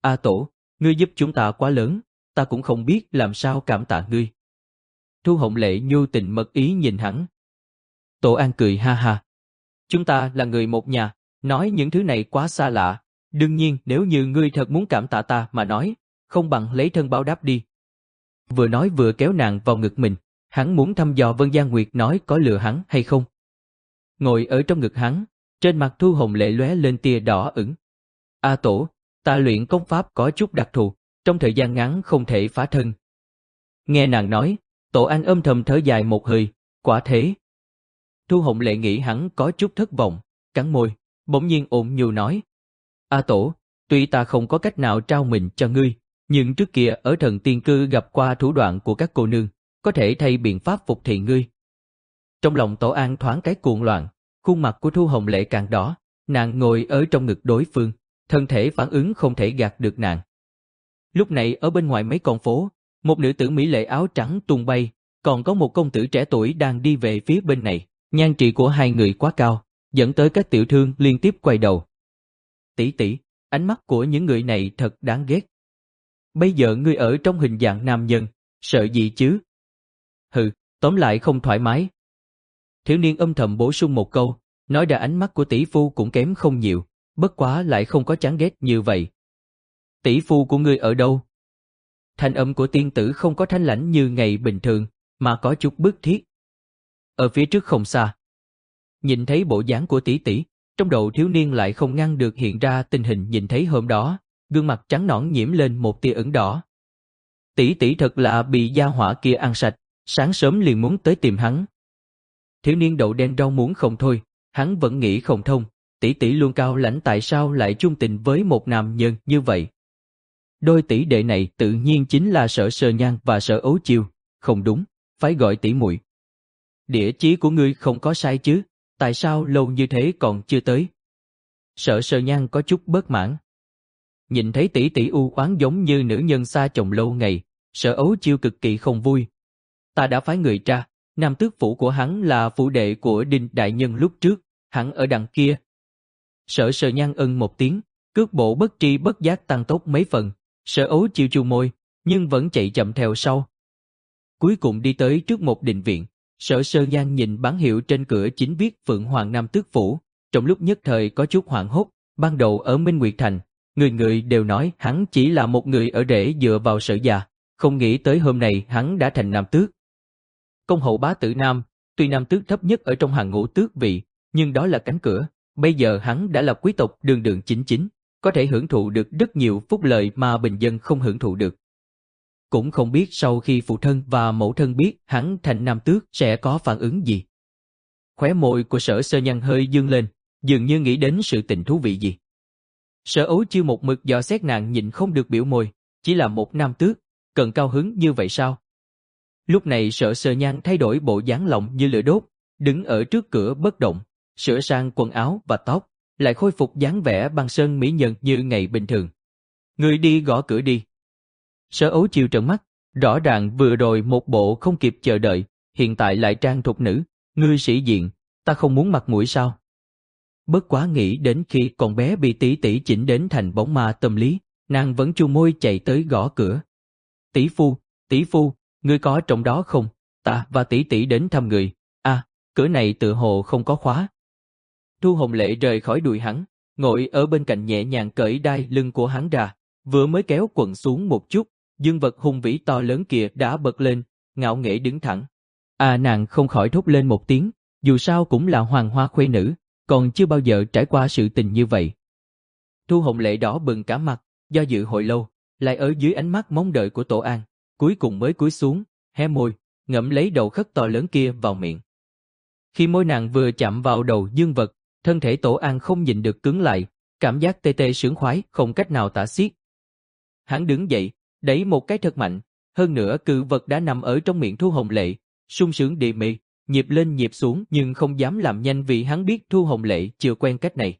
A Tổ, ngươi giúp chúng ta quá lớn, ta cũng không biết làm sao cảm tạ ngươi. Thu Hồng Lệ nhu tình mật ý nhìn hắn. Tổ An cười ha ha. Chúng ta là người một nhà, nói những thứ này quá xa lạ. Đương nhiên nếu như ngươi thật muốn cảm tạ ta mà nói, không bằng lấy thân báo đáp đi. Vừa nói vừa kéo nàng vào ngực mình, hắn muốn thăm dò Vân Giang Nguyệt nói có lừa hắn hay không. Ngồi ở trong ngực hắn, trên mặt Thu Hồng Lệ lóe lên tia đỏ ửng. A Tổ, ta luyện công pháp có chút đặc thù, trong thời gian ngắn không thể phá thân. Nghe nàng nói, Tổ An âm thầm thở dài một hơi, quả thế. Thu Hồng Lệ nghĩ hắn có chút thất vọng, cắn môi, bỗng nhiên ôn nhu nói. A Tổ, tuy ta không có cách nào trao mình cho ngươi, nhưng trước kia ở Thần Tiên Cư gặp qua thủ đoạn của các cô nương, có thể thay biện pháp phục thị ngươi. Trong lòng Tổ An thoáng cái cuồng loạn, khuôn mặt của Thu Hồng Lệ càng đỏ, nàng ngồi ở trong ngực đối phương, thân thể phản ứng không thể gạt được nàng. Lúc này ở bên ngoài mấy con phố, một nữ tử mỹ lệ áo trắng tung bay, còn có một công tử trẻ tuổi đang đi về phía bên này. Nhan trị của hai người quá cao, dẫn tới các tiểu thương liên tiếp quay đầu. Tỷ tỷ, ánh mắt của những người này thật đáng ghét. Bây giờ ngươi ở trong hình dạng nam nhân, sợ gì chứ? Hừ, tóm lại không thoải mái. Thiếu niên âm thầm bổ sung một câu, nói ra ánh mắt của tỷ phu cũng kém không nhiều, bất quá lại không có chán ghét như vậy. Tỷ phu của ngươi ở đâu? Thanh âm của tiên tử không có thanh lãnh như ngày bình thường, mà có chút bức thiết. Ở phía trước không xa. Nhìn thấy bộ dáng của tỷ tỷ, trong đầu thiếu niên lại không ngăn được hiện ra tình hình nhìn thấy hôm đó, gương mặt trắng nõn nhiễm lên một tia ửng đỏ. Tỷ tỷ thật là bị gia hỏa kia ăn sạch, sáng sớm liền muốn tới tìm hắn. Thiếu niên đậu đen rau muống không thôi, hắn vẫn nghĩ không thông, tỷ tỷ luôn cao lãnh tại sao lại chung tình với một nam nhân như vậy. Đôi tỷ đệ này tự nhiên chính là Sở Sơ Nhan và Sở Ấu Chiêu, không đúng, phải gọi tỷ muội. Địa chí của ngươi không có sai chứ, tại sao lâu như thế còn chưa tới? Sở Sơ Nhan có chút bất mãn. Nhìn thấy tỷ tỷ u oán giống như nữ nhân xa chồng lâu ngày, Sở Ấu Chiêu cực kỳ không vui. Ta đã phái người tra, nam tước phủ của hắn là phủ đệ của Đinh đại nhân lúc trước, hắn ở đằng kia. Sở Sơ Nhan ân một tiếng, cước bộ bất tri bất giác tăng tốc mấy phần, Sở Ấu Chiêu chu môi, nhưng vẫn chạy chậm theo sau. Cuối cùng đi tới trước một đình viện. Sở Sơ Nhan nhìn bản hiệu trên cửa chính viết Phượng Hoàng Nam Tước Phủ, trong lúc nhất thời có chút hoảng hốt. Ban đầu ở Minh Nguyệt Thành, người người đều nói hắn chỉ là một người ở rễ dựa vào Sở gia, không nghĩ tới hôm nay hắn đã thành Nam Tước. Công hậu bá tử Nam, tuy Nam Tước thấp nhất ở trong hàng ngũ tước vị, nhưng đó là cánh cửa, bây giờ hắn đã là quý tộc đường đường chính chính, có thể hưởng thụ được rất nhiều phúc lợi mà bình dân không hưởng thụ được. Cũng không biết sau khi phụ thân và mẫu thân biết hắn thành Nam Tước sẽ có phản ứng gì. Khóe môi của Sở Sơ Nhan hơi dương lên, dường như nghĩ đến sự tình thú vị gì. Sở Ấu Chiêu một mực dò xét nàng nhìn không được biểu môi, chỉ là một Nam Tước, cần cao hứng như vậy sao? Lúc này Sở Sơ Nhan thay đổi bộ dáng lòng như lửa đốt, đứng ở trước cửa bất động, sửa sang quần áo và tóc, lại khôi phục dáng vẻ băng sơn mỹ nhân như ngày bình thường. Người đi gõ cửa đi. Sở Ấu Chiêu trợn mắt, rõ ràng vừa rồi một bộ không kịp chờ đợi, hiện tại lại trang thục nữ, ngươi sĩ diện, ta không muốn mặt mũi sao? Bất quá nghĩ đến khi con bé bị tỷ tỷ chỉnh đến thành bóng ma tâm lý, nàng vẫn chu môi chạy tới gõ cửa. Tỷ phu, tỷ phu, ngươi có trong đó không? Ta và tỷ tỷ đến thăm người. À, cửa này tự hồ không có khóa. Thu Hồng Lệ rời khỏi đùi hắn, ngồi ở bên cạnh nhẹ nhàng cởi đai lưng của hắn ra, vừa mới kéo quần xuống một chút, dương vật hung vĩ to lớn kia đã bật lên, ngạo nghễ đứng thẳng. À, nàng không khỏi thốt lên một tiếng, dù sao cũng là hoàng hoa khuê nữ, còn chưa bao giờ trải qua sự tình như vậy. Thu Hồng Lệ đỏ bừng cả mặt, do dự hồi lâu, lại ở dưới ánh mắt mong đợi của Tổ An, cuối cùng mới cúi xuống, hé môi, ngậm lấy đầu khất to lớn kia vào miệng. Khi môi nàng vừa chạm vào đầu dương vật, thân thể Tổ An không nhịn được cứng lại, cảm giác tê tê sướng khoái không cách nào tả xiết. Hắn đứng dậy, đẩy một cái thật mạnh, hơn nữa cự vật đã nằm ở trong miệng Thu Hồng Lệ, sung sướng địa mị, nhịp lên nhịp xuống nhưng không dám làm nhanh vì hắn biết Thu Hồng Lệ chưa quen cách này.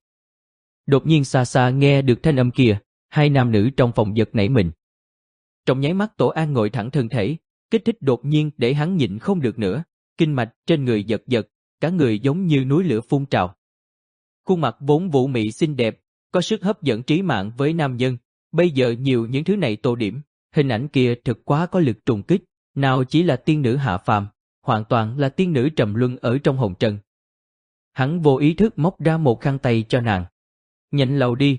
Đột nhiên xa xa nghe được thanh âm kia, hai nam nữ trong phòng giật nảy mình. Trong nháy mắt Tổ An ngồi thẳng thân thể, kích thích đột nhiên để hắn nhịn không được nữa, kinh mạch trên người giật giật, cả người giống như núi lửa phun trào. Khuôn mặt vốn vũ mị xinh đẹp, có sức hấp dẫn trí mạng với nam nhân, Bây giờ nhiều những thứ này tô điểm, hình ảnh kia thực quá có lực trùng kích, nào chỉ là tiên nữ hạ phàm, hoàn toàn là tiên nữ trầm luân ở trong hồng trần. Hắn vô ý thức móc ra một khăn tay cho nàng. Nhanh lau đi.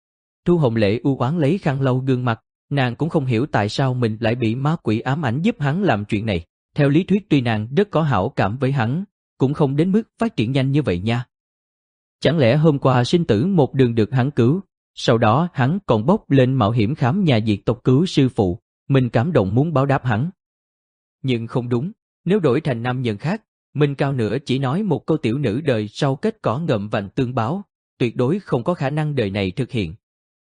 Thu Hồng Lệ u oán lấy khăn lau gương mặt, nàng cũng không hiểu tại sao mình lại bị ma quỷ ám ảnh giúp hắn làm chuyện này. Theo lý thuyết tuy nàng rất có hảo cảm với hắn, cũng không đến mức phát triển nhanh như vậy nha. Chẳng lẽ hôm qua sinh tử một đường được hắn cứu, sau đó hắn còn bốc lên mạo hiểm khám nhà diệt tộc cứu sư phụ, mình cảm động muốn báo đáp hắn. Nhưng không đúng, nếu đổi thành nam nhân khác, mình cao nữa chỉ nói một câu tiểu nữ đời sau kết cỏ ngậm vành tương báo, tuyệt đối không có khả năng đời này thực hiện.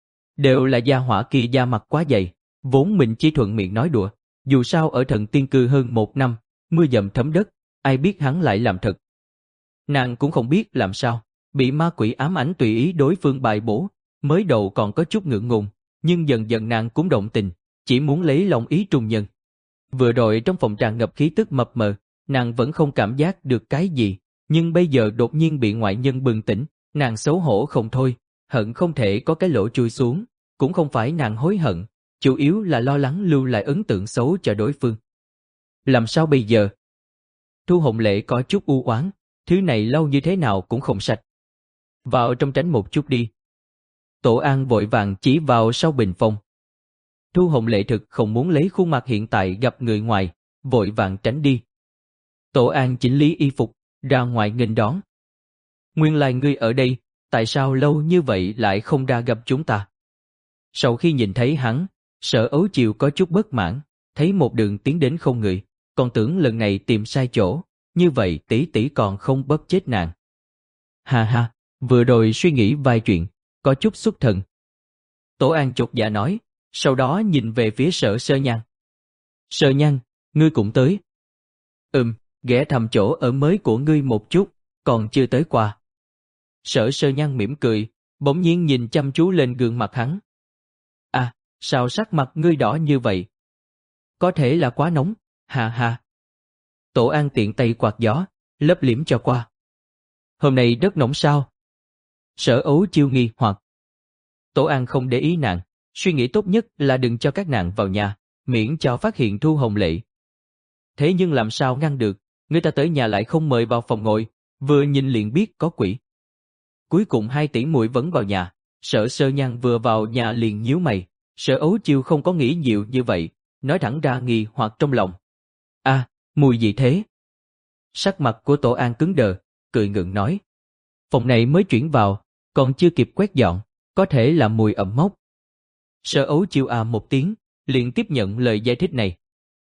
Đều là gia hỏa kia da mặt quá dày, vốn mình chỉ thuận miệng nói đùa, dù sao ở thần tiên cư hơn một năm, mưa dầm thấm đất, ai biết hắn lại làm thật. Nàng cũng không biết làm sao, bị ma quỷ ám ảnh tùy ý đối phương bài bổ, mới đầu còn có chút ngượng ngùng, nhưng dần dần nàng cũng động tình, chỉ muốn lấy lòng ý trung nhân. Vừa rồi trong phòng tràn ngập khí tức mập mờ, nàng vẫn không cảm giác được cái gì, nhưng bây giờ đột nhiên bị ngoại nhân bừng tỉnh, nàng xấu hổ không thôi, hận không thể có cái lỗ chui xuống, cũng không phải nàng hối hận, chủ yếu là lo lắng lưu lại ấn tượng xấu cho đối phương. Làm sao bây giờ? Thu Hồng Lệ có chút u oán, thứ này lâu như thế nào cũng không sạch. Vào trong tránh một chút đi. Tổ An vội vàng chỉ vào sau bình phong. Thu Hồng Lệ thực không muốn lấy khuôn mặt hiện tại gặp người ngoài, vội vàng tránh đi. Tổ An chỉnh lý y phục, ra ngoài nghênh đón. Nguyên lai ngươi ở đây, tại sao lâu như vậy lại không ra gặp chúng ta? Sau khi nhìn thấy hắn, Sở Ấu Chiều có chút bất mãn, thấy một đường tiến đến không người, còn tưởng lần này tìm sai chỗ, như vậy tỷ tỷ còn không bóp chết nàng. Ha ha, vừa rồi suy nghĩ vài chuyện, có chút xuất thần. Tổ An chột dạ nói, sau đó nhìn về phía Sở Sơ Nhan. Sơ Nhan, ngươi cũng tới. Ừm, ghé thăm chỗ ở mới của ngươi một chút, còn chưa tới qua. Sở Sơ Nhan mỉm cười, bỗng nhiên nhìn chăm chú lên gương mặt hắn. À, sao sắc mặt ngươi đỏ như vậy? Có thể là quá nóng, ha ha. Tổ An tiện tay quạt gió, lấp liếm cho qua. Hôm nay rất nóng sao? Sở Ấu Chiêu nghi hoặc. Tổ An không để ý nàng, suy nghĩ tốt nhất là đừng cho các nàng vào nhà, miễn cho phát hiện Thu Hồng Lệ. Thế nhưng làm sao ngăn được, người ta tới nhà lại không mời vào phòng ngồi, vừa nhìn liền biết có quỷ. Cuối cùng hai tỷ muội vẫn vào nhà, Sở Sơ Nhan vừa vào nhà liền nhíu mày, Sở Ấu Chiêu không có nghĩ nhiều như vậy, nói thẳng ra nghi hoặc trong lòng. À, mùi gì thế? Sắc mặt của Tổ An cứng đờ, cười ngượng nói. Phòng này mới chuyển vào, còn chưa kịp quét dọn, có thể là mùi ẩm mốc. Sở Ấu Chiêu à một tiếng, liền tiếp nhận lời giải thích này.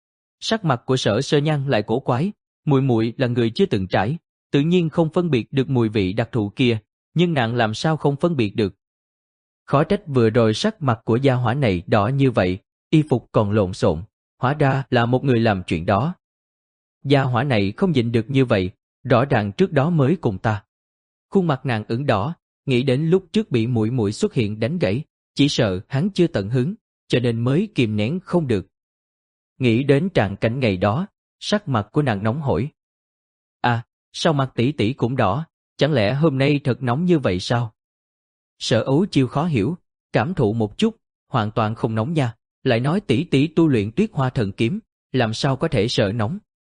Sắc mặt của Sở Sơ Nhan lại cổ quái, muội muội là người chưa từng trải, tự nhiên không phân biệt được mùi vị đặc thù kia, nhưng nàng làm sao không phân biệt được. Khó trách vừa rồi sắc mặt của gia hỏa này đỏ như vậy, y phục còn lộn xộn, hóa ra là một người làm chuyện đó. Gia hỏa này không nhịn được như vậy, rõ ràng trước đó mới cùng ta. Khuôn mặt nàng ửng đỏ, nghĩ đến lúc trước bị muội muội xuất hiện đánh gãy, chỉ sợ hắn chưa tận hứng, cho nên mới kìm nén không được. Nghĩ đến tràng cảnh ngày đó, sắc mặt của nàng nóng hổi. À, sao mặt tỷ tỷ cũng đỏ, chẳng lẽ hôm nay thật nóng như vậy sao? Sở Ấu Chiêu khó hiểu, cảm thụ một chút, hoàn toàn không nóng nha, lại nói tỷ tỷ tu luyện Tuyết Hoa Thần Kiếm, làm sao có thể sợ nóng?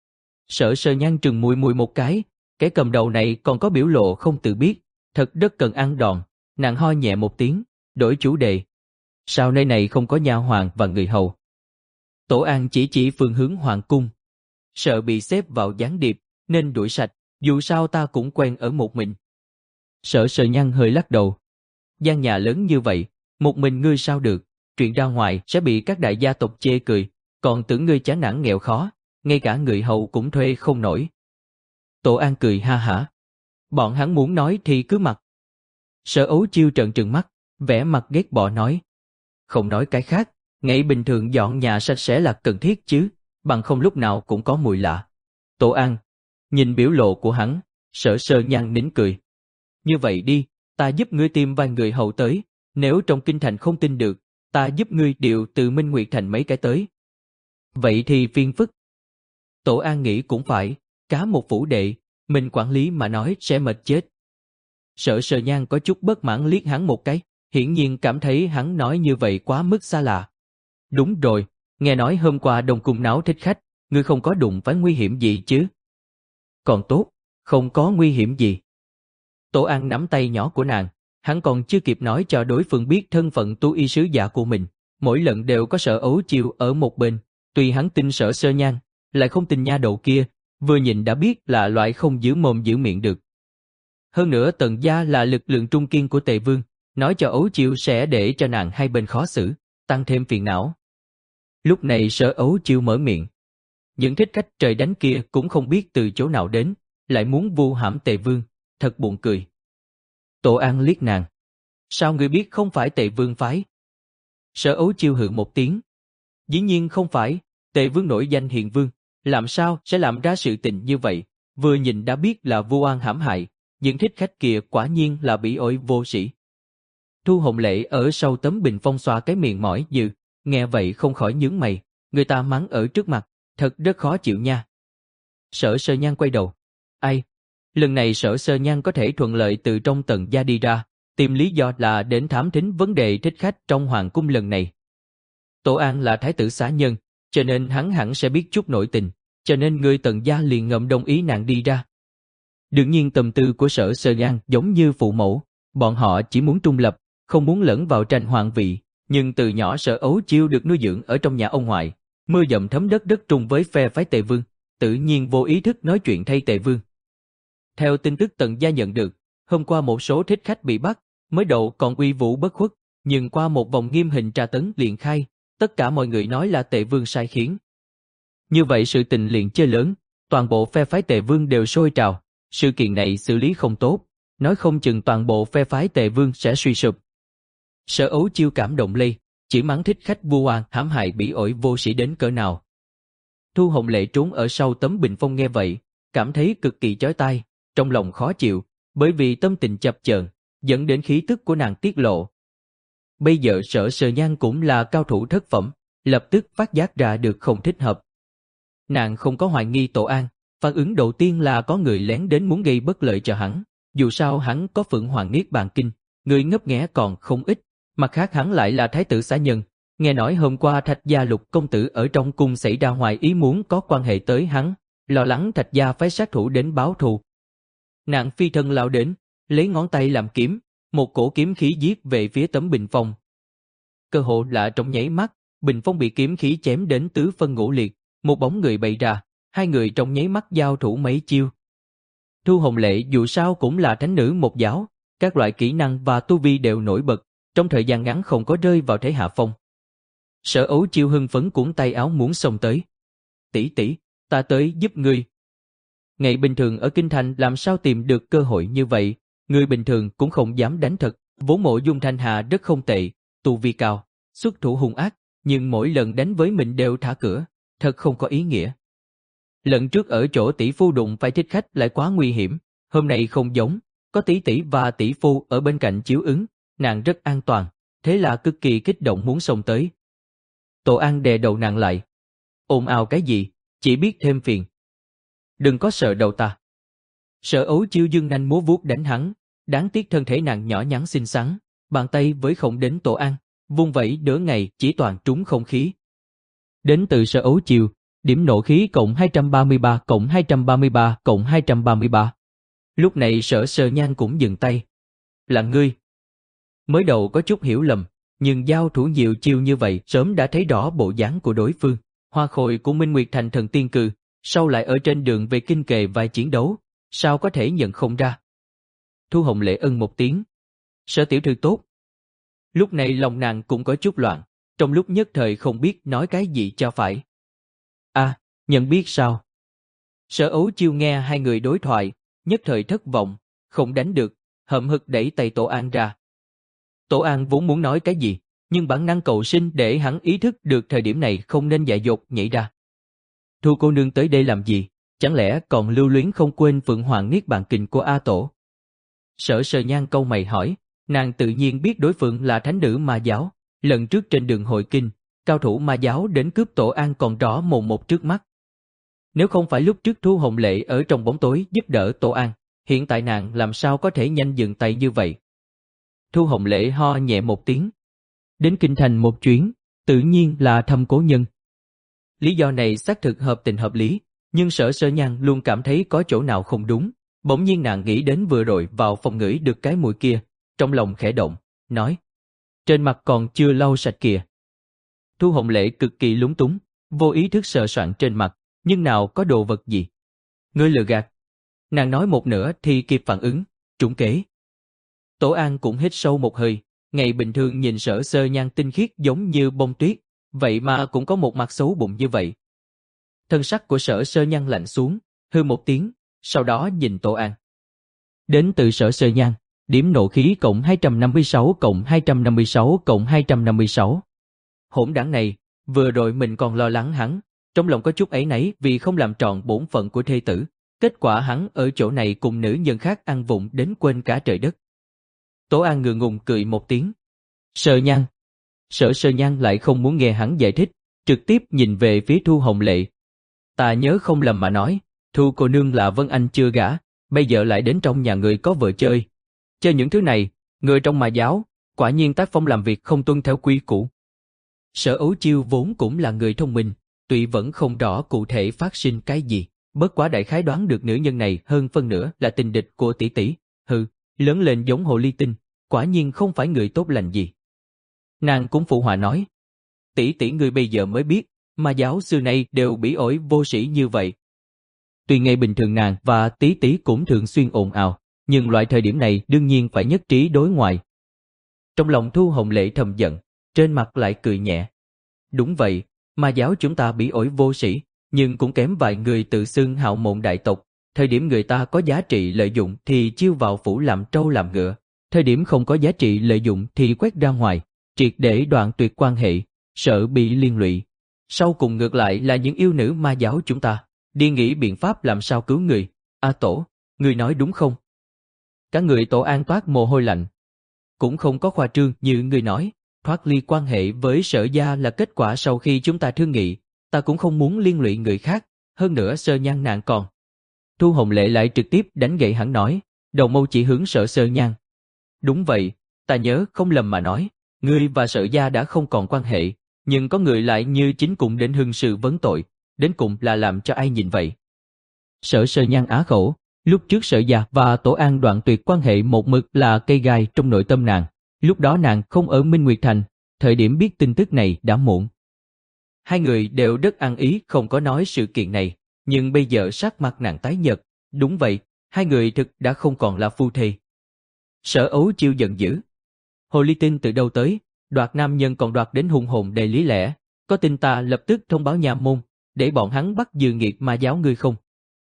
Sở Sơ Nhan trừng mùi mùi một cái, cái cầm đầu này còn có biểu lộ không tự biết, thật rất cần ăn đòn, nàng ho nhẹ một tiếng, đổi chủ đề. Sao nơi này không có nha hoàn và người hầu? Tổ An chỉ chỉ phương hướng hoàng cung. Sợ bị xếp vào gián điệp, nên đuổi sạch, dù sao ta cũng quen ở một mình. Sở Sơ Nhan hơi lắc đầu. Gian nhà lớn như vậy, một mình ngươi sao được, chuyện ra ngoài sẽ bị các đại gia tộc chê cười, còn tưởng ngươi chán nản nghèo khó, ngay cả người hầu cũng thuê không nổi. Tổ An cười ha hả. Bọn hắn muốn nói thì cứ mặc. Sở Ấu Chiêu trợn trừng mắt, vẻ mặt ghét bỏ nói. Không nói cái khác, ngày bình thường dọn nhà sạch sẽ là cần thiết chứ, bằng không lúc nào cũng có mùi lạ. Tổ An, nhìn biểu lộ của hắn, Sở Sơ Nhan nín cười. Như vậy đi, ta giúp ngươi tìm vài người hầu tới, nếu trong kinh thành không tin được, ta giúp ngươi điều từ Minh Nguyệt thành mấy cái tới. Vậy thì phiền phức. Tổ An nghĩ cũng phải, cá một phủ đệ, mình quản lý mà nói sẽ mệt chết. Sở Sơ Nhan có chút bất mãn liếc hắn một cái, hiển nhiên cảm thấy hắn nói như vậy quá mức xa lạ. Đúng rồi, nghe nói hôm qua Đông Cung náo thích khách, ngươi không có đụng phải nguy hiểm gì chứ? Còn tốt, không có nguy hiểm gì. Tổ An nắm tay nhỏ của nàng, hắn còn chưa kịp nói cho đối phương biết thân phận tu y sứ giả của mình, mỗi lần đều có Sở Ấu Chiêu ở một bên, tuy hắn tin Sở Sơ Nhan, lại không tin nha đầu kia, vừa nhìn đã biết là loại không giữ mồm giữ miệng được. Hơn nữa Tần gia là lực lượng trung kiên của Tề Vương, nói cho Ấu Chiêu sẽ để cho nàng hai bên khó xử, tăng thêm phiền não. Lúc này Sở Ấu Chiêu mở miệng. Những thích khách trời đánh kia cũng không biết từ chỗ nào đến, lại muốn vu hãm Tề Vương, thật buồn cười. Tổ An liếc nàng. Sao ngươi biết không phải Tề Vương phái? Sở Ấu Chiêu hừ một tiếng. Dĩ nhiên không phải, Tề Vương nổi danh hiền vương, làm sao sẽ làm ra sự tình như vậy, vừa nhìn đã biết là vu oan hãm hại, những thích khách kia quả nhiên là bị ổi vô sĩ. Thu Hồng Lệ ở sau tấm bình phong xoa cái miệng mỏi dừ, nghe vậy không khỏi nhướng mày, người ta mắng ở trước mặt, thật rất khó chịu nha. Sở Sơ Nhan quay đầu. Ai? Lần này Sở Sơ Nhan có thể thuận lợi từ trong Tần gia đi ra, tìm lý do là đến thám thính vấn đề thích khách trong hoàng cung lần này. Tổ An là thái tử xá nhân, cho nên hắn hẳn sẽ biết chút nội tình, cho nên người Tần gia liền ngầm đồng ý nàng đi ra. Đương nhiên tâm tư của Sở Sơ Nhan giống như phụ mẫu, bọn họ chỉ muốn trung lập, không muốn lẫn vào tranh hoàng vị, nhưng từ nhỏ Sở Ấu Chiêu được nuôi dưỡng ở trong nhà ông ngoại, mưa dầm thấm đất đất trung với phe phái Tề Vương, tự nhiên vô ý thức nói chuyện thay Tề Vương. Theo tin tức Tần gia nhận được, hôm qua một số thích khách bị bắt, mới đầu còn uy vũ bất khuất, nhưng qua một vòng nghiêm hình tra tấn liền khai, tất cả mọi người nói là Tề Vương sai khiến. Như vậy sự tình liền chơi lớn, toàn bộ phe phái Tề Vương đều sôi trào, sự kiện này xử lý không tốt, nói không chừng toàn bộ phe phái Tề Vương sẽ suy sụp. Sở Ấu Chiêu cảm động lây, chỉ mắng thích khách vu oan hãm hại bị ổi vô sĩ đến cỡ nào. Thu Hồng Lệ trốn ở sau tấm bình phong nghe vậy, cảm thấy cực kỳ chói tai, trong lòng khó chịu, bởi vì tâm tình chập chờn, dẫn đến khí tức của nàng tiết lộ. Bây giờ Sở Sơ Nhan cũng là cao thủ thất phẩm, lập tức phát giác ra được không thích hợp. Nàng không có hoài nghi Tổ An, phản ứng đầu tiên là có người lén đến muốn gây bất lợi cho hắn, dù sao hắn có Phượng Hoàng Niết Bàn Kinh, người ngấp nghé còn không ít, mặt khác hắn lại là thái tử xá nhân, nghe nói hôm qua Thạch gia Lục công tử ở trong cung xảy ra ngoài ý muốn có quan hệ tới hắn, lo lắng Thạch gia phái sát thủ đến báo thù. Nàng phi thân lao đến, lấy ngón tay làm kiếm, một cổ kiếm khí giết về phía tấm bình phong. Cơ hồ là trong nháy mắt, bình phong bị kiếm khí chém đến tứ phân ngũ liệt, một bóng người bày ra, hai người trong nháy mắt giao thủ mấy chiêu. Thu Hồng Lệ dù sao cũng là thánh nữ một giáo, các loại kỹ năng và tu vi đều nổi bật, trong thời gian ngắn không có rơi vào thế hạ phong. Sở Ấu Chiêu hưng phấn cuốn tay áo muốn xông tới. Tỷ tỷ, ta tới giúp ngươi. Ngày bình thường ở Kinh Thành làm sao tìm được cơ hội như vậy, người bình thường cũng không dám đánh thật, vốn Mộ Dung Thanh Hà rất không tệ, tu vi cao, xuất thủ hung ác, nhưng mỗi lần đánh với mình đều thả cửa, thật không có ý nghĩa. Lần trước ở chỗ tỷ phu đụng phải thích khách lại quá nguy hiểm, hôm nay không giống, có tỷ tỷ và tỷ phu ở bên cạnh chiếu ứng, nàng rất an toàn, thế là cực kỳ kích động muốn xông tới. Tổ An đè đầu nàng lại. Ồn ào cái gì, chỉ biết thêm phiền. Đừng có sợ đầu ta. Sở Ấu Chiêu dương nanh múa vuốt đánh hắn, đáng tiếc thân thể nàng nhỏ nhắn xinh xắn, bàn tay với không đến Tổ An, vung vẩy nửa ngày chỉ toàn trúng không khí. Đến từ Sở Ấu Chiêu, điểm nộ khí cộng hai trăm ba mươi ba cộng hai trăm ba mươi ba cộng hai trăm ba mươi ba. Lúc này Sở Sơ Nhan cũng dừng tay. Là ngươi. Mới đầu có chút hiểu lầm, nhưng giao thủ nhiều chiêu như vậy sớm đã thấy rõ bộ dáng của đối phương. Hoa khôi của Minh Nguyệt Thành thần tiên cừ, sau lại ở trên đường về kinh kề vài chiến đấu, sao có thể nhận không ra. Thu Hồng Lệ ân một tiếng. Sở tiểu thư tốt. Lúc này lòng nàng cũng có chút loạn, trong lúc nhất thời không biết nói cái gì cho phải. À, nhận biết sao? Sở Ấu Chiêu nghe hai người đối thoại, nhất thời thất vọng, không đánh được, hậm hực đẩy tay Tổ An ra. Tổ An vốn muốn nói cái gì, nhưng bản năng cầu sinh để hắn ý thức được thời điểm này không nên dại dột nhảy ra. Thu cô nương tới đây làm gì, chẳng lẽ còn lưu luyến không quên Phượng Hoàng Niết Bàn Kinh của A Tổ? Sở Sơ Nhan câu mày hỏi, nàng tự nhiên biết đối phương là thánh nữ ma giáo, lần trước trên đường hội kinh, cao thủ ma giáo đến cướp Tổ An còn rõ mồn một trước mắt. Nếu không phải lúc trước Thu Hồng Lệ ở trong bóng tối giúp đỡ Tổ An, hiện tại nàng làm sao có thể nhanh dừng tay như vậy? Thu Hồng Lệ ho nhẹ một tiếng. Đến Kinh Thành một chuyến, tự nhiên là thăm cố nhân. Lý do này xác thực hợp tình hợp lý, nhưng Sở Sơ Nhan luôn cảm thấy có chỗ nào không đúng. Bỗng nhiên nàng nghĩ đến vừa rồi vào phòng ngửi được cái mùi kia, trong lòng khẽ động, nói: trên mặt còn chưa lau sạch kìa. Thu Hồng Lệ cực kỳ lúng túng, vô ý thức sờ soạng trên mặt, nhưng nào có đồ vật gì. Ngươi lừa gạt. Nàng nói một nửa thì kịp phản ứng, trúng kế. Tổ An cũng hít sâu một hơi, ngày bình thường nhìn Sở Sơ Nhan tinh khiết giống như bông tuyết, vậy mà cũng có một mặt xấu bụng như vậy. Thân sắc của Sở Sơ Nhan lạnh xuống, hư một tiếng, sau đó nhìn Tổ An. Đến từ Sở Sơ Nhan, điểm nộ khí cộng hai trăm năm mươi sáu cộng hai trăm năm mươi sáu cộng hai trăm năm mươi sáu. Hỗn đảng này, vừa rồi mình còn lo lắng hắn, trong lòng có chút áy náy vì không làm tròn bổn phận của thê tử, kết quả hắn ở chỗ này cùng nữ nhân khác ăn vụng đến quên cả trời đất. Tổ An ngượng ngùng cười một tiếng. Sơ Nhan. Sở Sơ Nhan lại không muốn nghe hắn giải thích, trực tiếp nhìn về phía Thu Hồng Lệ. Ta nhớ không lầm mà nói, Thu cô nương là Vân Anh chưa gả, bây giờ lại đến trong nhà người có vợ chơi. Chơi những thứ này, người trong mà giáo, quả nhiên tác phong làm việc không tuân theo quy củ. Sở Ấu Chiêu vốn cũng là người thông minh, tuy vẫn không rõ cụ thể phát sinh cái gì, bất quá đại khái đoán được nữ nhân này hơn phân nửa là tình địch của tỷ tỷ. Hừ, lớn lên giống hồ ly tinh, quả nhiên không phải người tốt lành gì. Nàng cũng phụ họa nói, tỷ tỷ ngươi bây giờ mới biết, mà giáo xưa nay đều bỉ ổi vô sĩ như vậy. Tuy ngày bình thường nàng và tỷ tỷ cũng thường xuyên ồn ào, nhưng loại thời điểm này đương nhiên phải nhất trí đối ngoại. Trong lòng Thu Hồng Lệ thầm giận, trên mặt lại cười nhẹ. Đúng vậy, mà giáo chúng ta bỉ ổi vô sĩ, nhưng cũng kém vài người tự xưng hào môn đại tộc. Thời điểm người ta có giá trị lợi dụng thì chiêu vào phủ làm trâu làm ngựa, thời điểm không có giá trị lợi dụng thì quét ra ngoài, triệt để đoạn tuyệt quan hệ, sợ bị liên lụy. Sau cùng ngược lại là những yêu nữ ma giáo chúng ta, đi nghĩ biện pháp làm sao cứu người. A Tổ, người nói đúng không? Cả người Tổ An toát mồ hôi lạnh. Cũng không có khoa trương như người nói, thoát ly quan hệ với Sở gia là kết quả sau khi chúng ta thương nghị, ta cũng không muốn liên lụy người khác, hơn nữa Sơ Nhan nàng còn. Thu Hồng Lệ lại trực tiếp đánh gậy hắn nói, đầu mâu chỉ hướng Sở Sơ Nhan. Đúng vậy, ta nhớ không lầm mà nói, ngươi và Sở gia đã không còn quan hệ, nhưng có người lại như chính cùng đến hưng sự vấn tội, đến cùng là làm cho ai nhìn vậy. Sở Sơ Nhan á khẩu, lúc trước Sở gia và Tổ An đoạn tuyệt quan hệ một mực là cây gai trong nội tâm nàng, lúc đó nàng không ở Minh Nguyệt Thành, thời điểm biết tin tức này đã muộn. Hai người đều rất ăn ý không có nói sự kiện này, nhưng bây giờ sắc mặt nàng tái nhợt, đúng vậy, hai người thực đã không còn là phu thê. Sở Ấu Chiêu giận dữ. Hồ ly tinh từ đâu tới, đoạt nam nhân còn đoạt đến hùng hồn đầy lý lẽ, có tin ta lập tức thông báo nhà môn, để bọn hắn bắt dư nghiệt ma giáo ngươi không?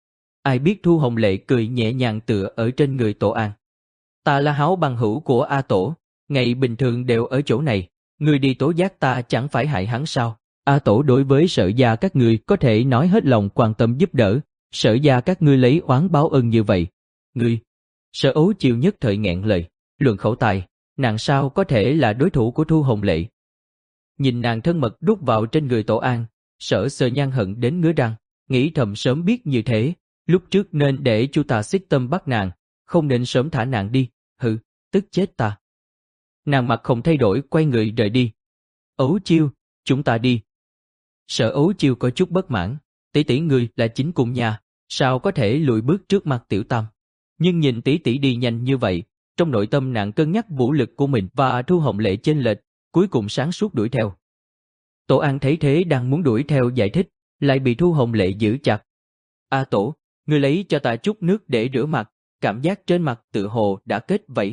Ai biết Thu Hồng Lệ cười nhẹ nhàng tựa ở trên người Tổ An. Ta là háo bằng hữu của A Tổ, ngày bình thường đều ở chỗ này, ngươi đi tố giác ta chẳng phải hại hắn sao? A Tổ đối với Sở gia các ngươi có thể nói hết lòng quan tâm giúp đỡ, Sở gia các ngươi lấy oán báo ân như vậy. Ngươi, Sở Ấu Chiêu nhất thời nghẹn lời, luận khẩu tài, nàng sao có thể là đối thủ của Thu Hồng Lệ. Nhìn nàng thân mật đút vào trên người Tổ An, Sở Sơ Nhan hận đến ngứa răng, nghĩ thầm sớm biết như thế, lúc trước nên để chu ta xích tâm bắt nàng, không nên sớm thả nàng đi, hừ, tức chết ta. Nàng mặt không thay đổi quay người rời đi. Ấu Chiêu, chúng ta đi. Sở Ấu Chiêu có chút bất mãn, tỷ tỷ ngươi là chính cung nhà, sao có thể lùi bước trước mặt tiểu tam. Nhưng nhìn tỷ tỷ đi nhanh như vậy, trong nội tâm nàng cân nhắc vũ lực của mình và Thu Hồng Lệ chênh lệch, cuối cùng sáng suốt đuổi theo. Tổ An thấy thế đang muốn đuổi theo giải thích, lại bị Thu Hồng Lệ giữ chặt. A Tổ, ngươi lấy cho ta chút nước để rửa mặt, cảm giác trên mặt tự hồ đã kết vậy.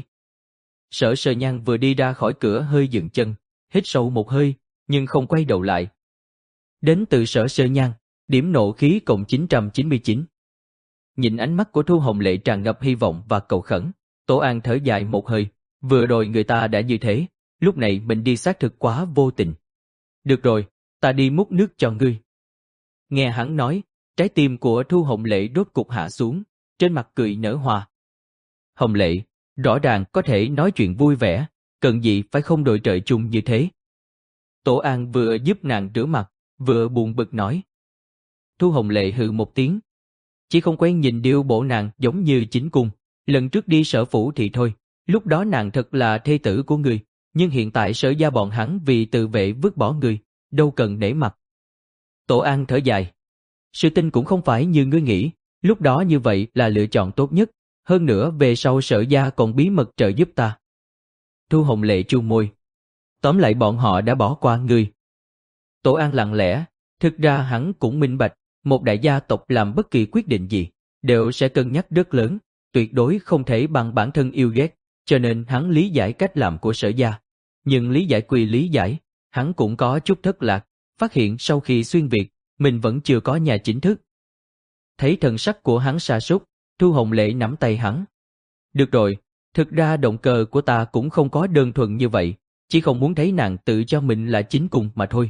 Sở Sơ Nhan vừa đi ra khỏi cửa hơi dừng chân, hít sâu một hơi, nhưng không quay đầu lại. Đến từ Sở Sơ Nhan, điểm nộ khí cộng chín trăm chín mươi chín. Nhìn ánh mắt của Thu Hồng Lệ tràn ngập hy vọng và cầu khẩn, Tổ An thở dài một hơi, vừa rồi người ta đã như thế, lúc này mình đi xác thực quá vô tình. Được rồi, ta đi múc nước cho ngươi. Nghe hắn nói, trái tim của Thu Hồng Lệ rốt cục hạ xuống, trên mặt cười nở hoa. Hồng Lệ, rõ ràng có thể nói chuyện vui vẻ, cần gì phải không đội trời chung như thế. Tổ An vừa giúp nàng rửa mặt, vừa buồn bực nói. Thu Hồng Lệ hừ một tiếng. Chỉ không quen nhìn điêu bộ nàng giống như chính cung, lần trước đi sở phủ thì thôi, lúc đó nàng thật là thê tử của ngươi, nhưng hiện tại Sở gia bọn hắn vì tự vệ vứt bỏ ngươi, đâu cần nể mặt. Tổ An thở dài. Sự tình cũng không phải như ngươi nghĩ, lúc đó như vậy là lựa chọn tốt nhất, hơn nữa về sau Sở gia còn bí mật trợ giúp ta. Thu Hồng Lệ chu môi. Tóm lại bọn họ đã bỏ qua ngươi. Tổ An lặng lẽ, thực ra hắn cũng minh bạch, một đại gia tộc làm bất kỳ quyết định gì, đều sẽ cân nhắc rất lớn, tuyệt đối không thể bằng bản thân yêu ghét, cho nên hắn lý giải cách làm của Sở gia. Nhưng lý giải quy lý giải, hắn cũng có chút thất lạc, phát hiện sau khi xuyên Việt, mình vẫn chưa có nhà chính thức. Thấy thần sắc của hắn sa sút, Thu Hồng Lệ nắm tay hắn. Được rồi, thực ra động cơ của ta cũng không có đơn thuần như vậy, chỉ không muốn thấy nàng tự cho mình là chính cung mà thôi.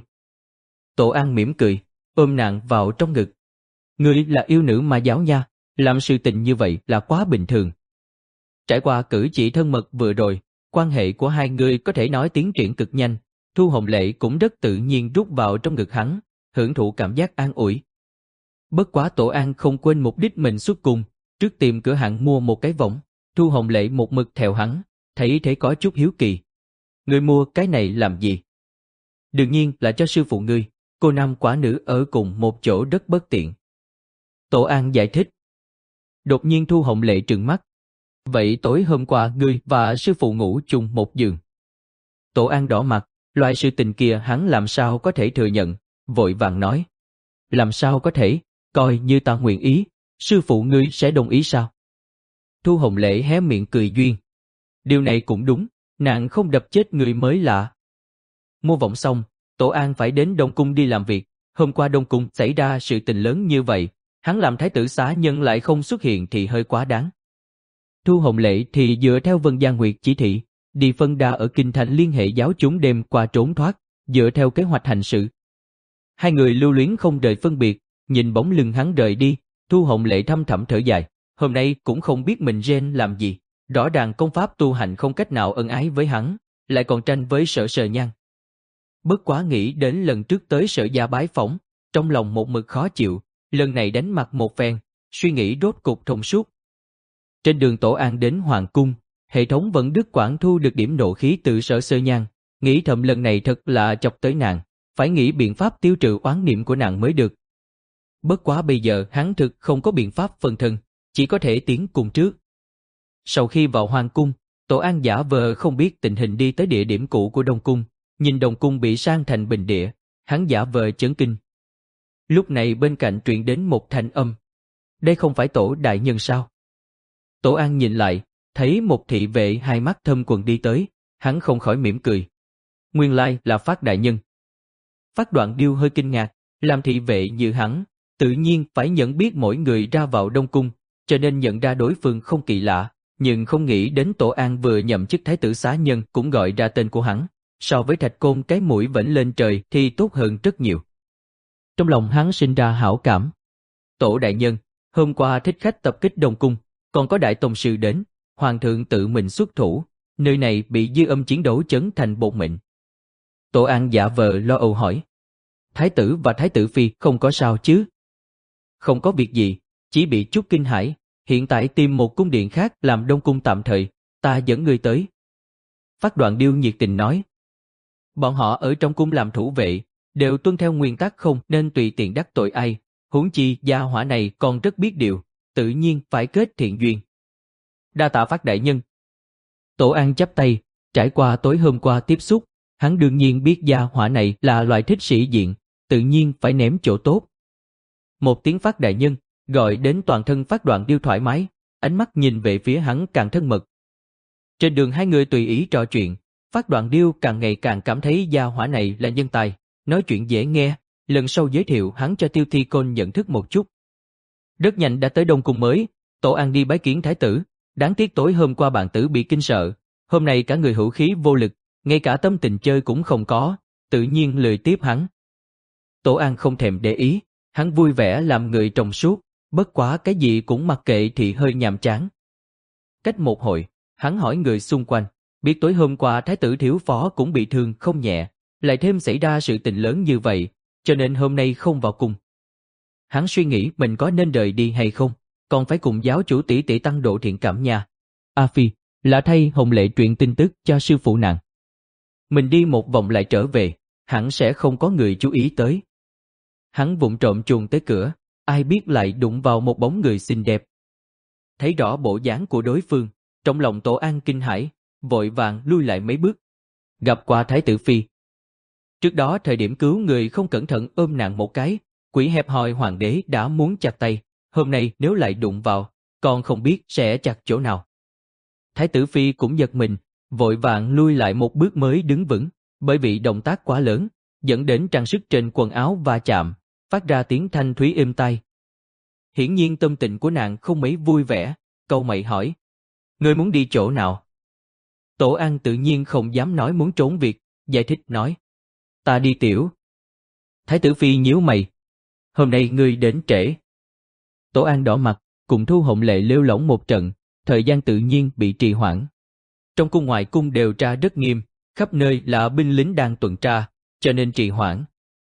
Tổ An mỉm cười, ôm nàng vào trong ngực. Ngươi là yêu nữ mà giáo nha, làm sự tình như vậy là quá bình thường. Trải qua cử chỉ thân mật vừa rồi, quan hệ của hai người có thể nói tiến triển cực nhanh, Thu Hồng Lệ cũng rất tự nhiên rút vào trong ngực hắn, hưởng thụ cảm giác an ủi. Bất quá Tổ An không quên mục đích mình xuất cung, trước tìm cửa hàng mua một cái võng, Thu Hồng Lệ một mực theo hắn, thấy thế có chút hiếu kỳ. Ngươi mua cái này làm gì? Đương nhiên là cho sư phụ ngươi, cô nam quả nữ ở cùng một chỗ rất bất tiện. Tổ An giải thích. Đột nhiên Thu Hồng Lệ trừng mắt. Vậy tối hôm qua ngươi và sư phụ ngủ chung một giường. Tổ An đỏ mặt, loại sự tình kia hắn làm sao có thể thừa nhận, vội vàng nói. Làm sao có thể, coi như ta nguyện ý, sư phụ ngươi sẽ đồng ý sao? Thu Hồng Lệ hé miệng cười duyên. Điều này cũng đúng, nàng không đập chết người mới lạ. Mua võng xong, Tổ An phải đến Đông Cung đi làm việc, hôm qua Đông Cung xảy ra sự tình lớn như vậy, hắn làm thái tử xá nhân lại không xuất hiện thì hơi quá đáng. Thu Hồng Lệ thì dựa theo Vân Gia Nguyệt chỉ thị, đi phân đà ở Kinh Thành liên hệ giáo chúng đêm qua trốn thoát, dựa theo kế hoạch hành sự. Hai người lưu luyến không rời phân biệt, nhìn bóng lưng hắn rời đi, Thu Hồng Lệ thâm thẳm thở dài, hôm nay cũng không biết mình ghen làm gì, rõ ràng công pháp tu hành không cách nào ân ái với hắn, lại còn tranh với Sở Sờ Nhan. Bất quá nghĩ đến lần trước tới Sở gia bái phỏng, trong lòng một mực khó chịu, lần này đánh mặt một phen, suy nghĩ rốt cục thông suốt. Trên đường Tổ An đến Hoàng Cung, hệ thống vẫn đứt quãng thu được điểm nộ khí từ Sở Sơ Nhan, nghĩ thầm lần này thật là chọc tới nàng, phải nghĩ biện pháp tiêu trừ oán niệm của nàng mới được. Bất quá bây giờ hắn thực không có biện pháp phân thân, chỉ có thể tiến cùng trước. Sau khi vào Hoàng Cung, Tổ An giả vờ không biết tình hình đi tới địa điểm cũ của Đông Cung, nhìn Đông Cung bị sang thành bình địa, hắn giả vờ chấn kinh. Lúc này bên cạnh truyền đến một thanh âm. Đây không phải Tổ đại nhân sao? Tổ An nhìn lại, thấy một thị vệ hai mắt thâm quầng đi tới, hắn không khỏi mỉm cười. Nguyên lai là Phát đại nhân. Phát Đoạn Điêu hơi kinh ngạc, làm thị vệ như hắn, tự nhiên phải nhận biết mỗi người ra vào Đông Cung, cho nên nhận ra đối phương không kỳ lạ, nhưng không nghĩ đến Tổ An vừa nhậm chức thái tử xá nhân cũng gọi ra tên của hắn, so với Thạch Côn cái mũi vểnh lên trời thì tốt hơn rất nhiều. Trong lòng hắn sinh ra hảo cảm. Tổ đại nhân, hôm qua thích khách tập kích Đông Cung, còn có đại tông sư đến, hoàng thượng tự mình xuất thủ, nơi này bị dư âm chiến đấu chấn thành bột mịn. Tổ An giả vờ lo âu hỏi. Thái tử và thái tử phi không có sao chứ? Không có việc gì, chỉ bị chút kinh hãi, hiện tại tìm một cung điện khác làm Đông Cung tạm thời, ta dẫn người tới. Phát Đoạn Điêu nhiệt tình nói. Bọn họ ở trong cung làm thủ vệ, đều tuân theo nguyên tắc không nên tùy tiện đắc tội ai, huống chi gia hỏa này còn rất biết điều, tự nhiên phải kết thiện duyên. Đa tạ Phát đại nhân. Tổ An chắp tay, trải qua tối hôm qua tiếp xúc, hắn đương nhiên biết gia hỏa này là loại thích sĩ diện, tự nhiên phải ném chỗ tốt. Một tiếng Phát đại nhân, gọi đến toàn thân Phát Đoạn Điêu thoải mái, ánh mắt nhìn về phía hắn càng thân mật. Trên đường hai người tùy ý trò chuyện, Phát Đoạn Điêu càng ngày càng cảm thấy gia hỏa này là nhân tài, nói chuyện dễ nghe, lần sau giới thiệu hắn cho Tiêu Thi Côn nhận thức một chút. Rất nhanh đã tới Đông Cung mới, Tổ An đi bái kiến thái tử, đáng tiếc tối hôm qua bạn tử bị kinh sợ, hôm nay cả người hữu khí vô lực, ngay cả tâm tình chơi cũng không có, tự nhiên lười tiếp hắn. Tổ An không thèm để ý, hắn vui vẻ làm người trong suốt, bất quá cái gì cũng mặc kệ thì hơi nhàm chán. Cách một hồi, hắn hỏi người xung quanh, biết tối hôm qua thái tử thiếu phó cũng bị thương không nhẹ, lại thêm xảy ra sự tình lớn như vậy, cho nên hôm nay không vào cung. Hắn suy nghĩ mình có nên rời đi hay không, còn phải cùng giáo chủ tỷ tỷ tăng độ thiện cảm nha. A Phi, Lạ thay Hồng Lệ truyền tin tức cho sư phụ nàng. Mình đi một vòng lại trở về, hẳn sẽ không có người chú ý tới. Hắn vụng trộm chuồn tới cửa, ai biết lại đụng vào một bóng người xinh đẹp. Thấy rõ bộ dáng của đối phương, trong lòng Tổ An kinh hãi, vội vàng lui lại mấy bước. Gặp qua Thái tử Phi. Trước đó thời điểm cứu người không cẩn thận ôm nàng một cái, quỷ hẹp hòi hoàng đế đã muốn chặt tay, hôm nay nếu lại đụng vào, còn không biết sẽ chặt chỗ nào. Thái tử Phi cũng giật mình, vội vàng lui lại một bước mới đứng vững, bởi vì động tác quá lớn, dẫn đến trang sức trên quần áo va chạm, phát ra tiếng thanh thúy êm tai. Hiển nhiên tâm tình của nàng không mấy vui vẻ, câu mày hỏi. Ngươi muốn đi chỗ nào? Tổ An tự nhiên không dám nói muốn trốn việc, giải thích nói. Ta đi tiểu. Thái tử Phi nhíu mày. Hôm nay ngươi đến trễ. Tổ An đỏ mặt, cùng Thu Hồng Lệ lêu lỏng một trận, thời gian tự nhiên bị trì hoãn. Trong cung ngoại cung đều tra rất nghiêm, khắp nơi là binh lính đang tuần tra, cho nên trì hoãn.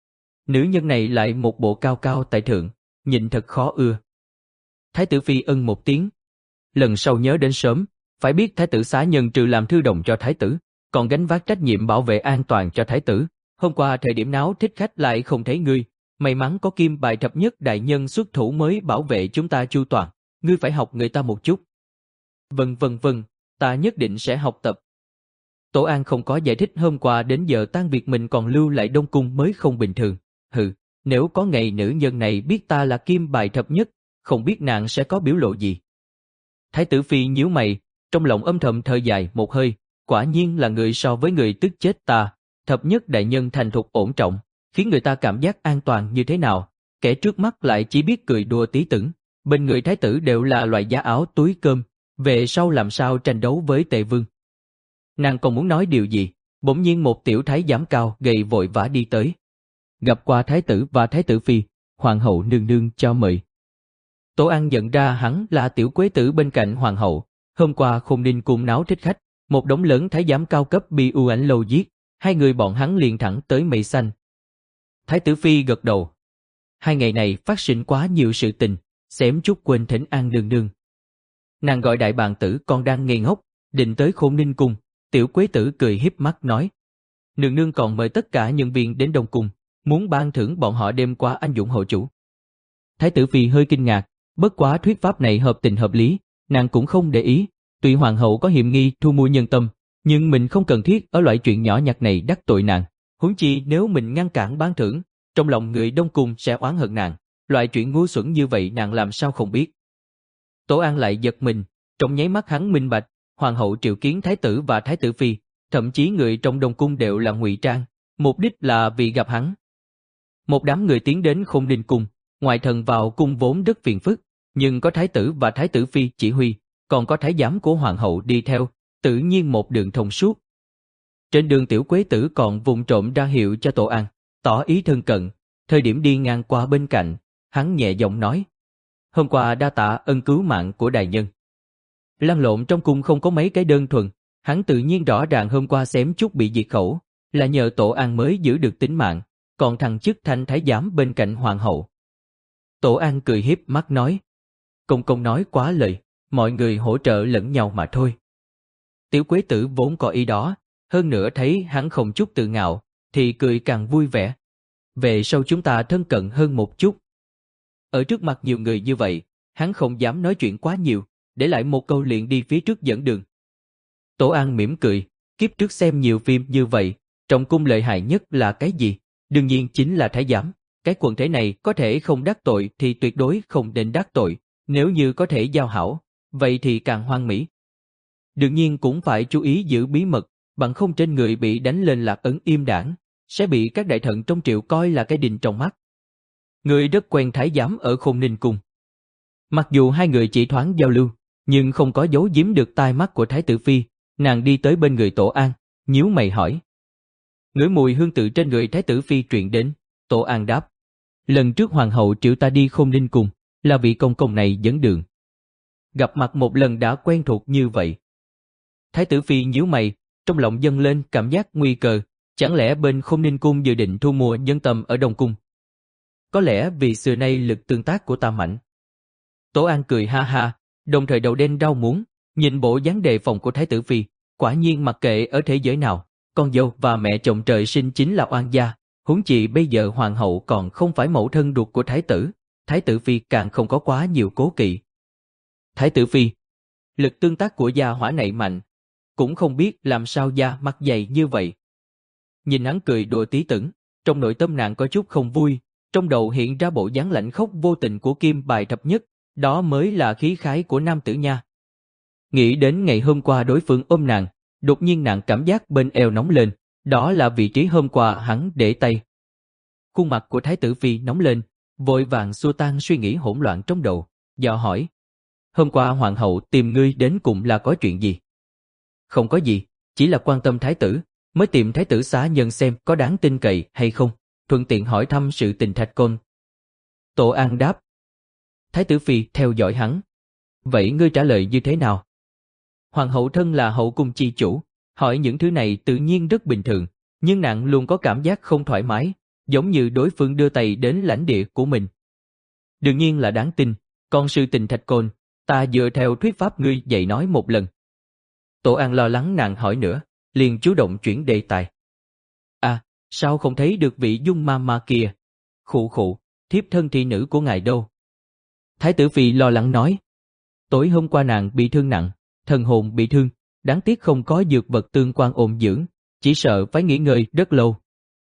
Nữ nhân này lại một bộ cao cao tại thượng, nhìn thật khó ưa. Thái tử Phi ân một tiếng. Lần sau nhớ đến sớm, phải biết thái tử xá nhân trừ làm thư đồng cho thái tử, còn gánh vác trách nhiệm bảo vệ an toàn cho thái tử. Hôm qua thời điểm náo thích khách lại không thấy ngươi, may mắn có kim bài thập nhất đại nhân xuất thủ mới bảo vệ chúng ta chu toàn, ngươi phải học người ta một chút. Vâng vâng vâng, ta nhất định sẽ học tập. Tổ An không có giải thích hôm qua đến giờ tan việc mình còn lưu lại Đông Cung mới không bình thường. Hừ, nếu có ngày nữ nhân này biết ta là kim bài thập nhất, không biết nàng sẽ có biểu lộ gì. Thái tử Phi nhíu mày, trong lòng âm thầm thở dài một hơi, quả nhiên là người so với người tức chết ta. Thập nhất đại nhân thành thục ổn trọng, khiến người ta cảm giác an toàn như thế nào, kẻ trước mắt lại chỉ biết cười đùa tí tửng, bên người thái tử đều là loại giá áo túi cơm, về sau làm sao tranh đấu với Tề Vương. Nàng còn muốn nói điều gì, bỗng nhiên một tiểu thái giám cao gầy vội vã đi tới. Gặp qua thái tử và thái tử Phi, hoàng hậu nương nương cho mời. Tổ An nhận ra hắn là tiểu quế tử bên cạnh hoàng hậu, hôm qua Khôn Ninh cung náo thích khách, một đống lớn thái giám cao cấp bị U Ảnh Lâu giết. Hai người bọn hắn liền thẳng tới mây xanh. Thái tử Phi gật đầu. Hai ngày này phát sinh quá nhiều sự tình, xém chút quên thỉnh an nương nương. Nàng gọi đại bàn tử còn đang ngây ngốc, định tới Khôn Ninh cung, tiểu quế tử cười hiếp mắt nói. Nương nương còn mời tất cả nhân viên đến Đông Cung, muốn ban thưởng bọn họ đêm qua anh dũng hộ chủ. Thái tử Phi hơi kinh ngạc, bất quá thuyết pháp này hợp tình hợp lý, nàng cũng không để ý, tuy hoàng hậu có hiểm nghi thu mua nhân tâm, nhưng mình không cần thiết ở loại chuyện nhỏ nhặt này đắc tội nàng, huống chi nếu mình ngăn cản ban thưởng, trong lòng người Đông Cung sẽ oán hận nàng, loại chuyện ngu xuẩn như vậy nàng làm sao không biết. Tổ An lại giật mình, trong nháy mắt hắn minh bạch, hoàng hậu triệu kiến thái tử và thái tử Phi, thậm chí người trong Đông Cung đều là ngụy trang, mục đích là vì gặp hắn. Một đám người tiến đến Khôn Ninh cung, ngoại thần vào cung vốn rất phiền phức, nhưng có thái tử và thái tử Phi chỉ huy, còn có thái giám của hoàng hậu đi theo, tự nhiên một đường thông suốt. Trên đường tiểu quế tử còn vùng trộm ra hiệu cho Tổ An, tỏ ý thân cận, thời điểm đi ngang qua bên cạnh, hắn nhẹ giọng nói. Hôm qua đa tạ ân cứu mạng của đại nhân. Lăn lộn trong cung không có mấy cái đơn thuần, hắn tự nhiên rõ ràng hôm qua xém chút bị diệt khẩu, là nhờ Tổ An mới giữ được tính mạng, còn thằng chức thanh thái giám bên cạnh hoàng hậu. Tổ An cười hiếp mắt nói. Công công nói quá lời, mọi người hỗ trợ lẫn nhau mà thôi. Tiểu quế tử vốn có ý đó, hơn nữa thấy hắn không chút tự ngạo, thì cười càng vui vẻ. Về sau chúng ta thân cận hơn một chút. Ở trước mặt nhiều người như vậy, hắn không dám nói chuyện quá nhiều, để lại một câu liền đi phía trước dẫn đường. Tổ An mỉm cười, kiếp trước xem nhiều phim như vậy, trong cung lợi hại nhất là cái gì? Đương nhiên chính là thái giám. Cái quần thể này có thể không đắc tội thì tuyệt đối không nên đắc tội, nếu như có thể giao hảo, vậy thì càng hoan mỹ. Đương nhiên cũng phải chú ý giữ bí mật, bằng không trên người bị đánh lên lạc ấn im đảng, sẽ bị các đại thần trong triều coi là cái đinh trong mắt. Người rất quen thái giám ở Khôn Ninh cung. Mặc dù hai người chỉ thoáng giao lưu, nhưng không có giấu giếm được tai mắt của thái tử Phi, nàng đi tới bên người Tổ An, nhíu mày hỏi. Ngửi mùi hương tự trên người thái tử Phi truyền đến, Tổ An đáp. Lần trước hoàng hậu triệu ta đi Khôn Ninh cung, là vị công công này dẫn đường. Gặp mặt một lần đã quen thuộc như vậy. Thái tử Phi nhíu mày, trong lòng dâng lên cảm giác nguy cơ, chẳng lẽ bên Khôn Ninh cung dự định thu mua nhân tâm ở Đông Cung? Có lẽ vì xưa nay lực tương tác của ta mạnh. Tổ An cười ha ha, đồng thời đầu đen đau muốn, Nhìn bộ dáng đề phòng của Thái tử Phi, quả nhiên mặc kệ ở thế giới nào, con dâu và mẹ chồng trời sinh chính là oan gia, huống chi bây giờ hoàng hậu còn không phải mẫu thân ruột của Thái tử, Thái tử Phi càng không có quá nhiều cố kỵ. Thái tử Phi, lực tương tác của gia hỏa này mạnh, cũng không biết làm sao da mặt dày như vậy. Nhìn hắn cười đùa tí tửng, trong nội tâm nàng có chút không vui, trong đầu hiện ra bộ dáng lạnh khốc vô tình của Kim Bài thập nhất, đó mới là khí khái của nam tử nha. Nghĩ đến ngày hôm qua đối phương ôm nàng, đột nhiên nàng cảm giác bên eo nóng lên, đó là vị trí hôm qua hắn để tay. Khuôn mặt của Thái tử Phi nóng lên, vội vàng xua tan suy nghĩ hỗn loạn trong đầu, dò hỏi. Hôm qua hoàng hậu tìm ngươi đến cùng là có chuyện gì? Không có gì, chỉ là quan tâm thái tử, mới tìm thái tử xá nhân xem có đáng tin cậy hay không, thuận tiện hỏi thăm sự tình Thạch Côn. Tổ An đáp. Thái tử Phi theo dõi hắn. Vậy ngươi trả lời như thế nào? Hoàng hậu thân là hậu cung chi chủ, hỏi những thứ này tự nhiên rất bình thường, nhưng nàng luôn có cảm giác không thoải mái, giống như đối phương đưa tay đến lãnh địa của mình. Đương nhiên là đáng tin, còn sự tình Thạch Côn, ta dựa theo thuyết pháp ngươi dạy nói một lần. Tổ An lo lắng nàng hỏi nữa, liền chủ động chuyển đề tài. À, sao không thấy được vị dung ma ma kia? Khụ khụ, thiếp thân thị nữ của ngài đâu? Thái tử Phi lo lắng nói. Tối hôm qua nàng bị thương nặng, thần hồn bị thương, đáng tiếc không có dược vật tương quan ôn dưỡng, chỉ sợ phải nghỉ ngơi rất lâu.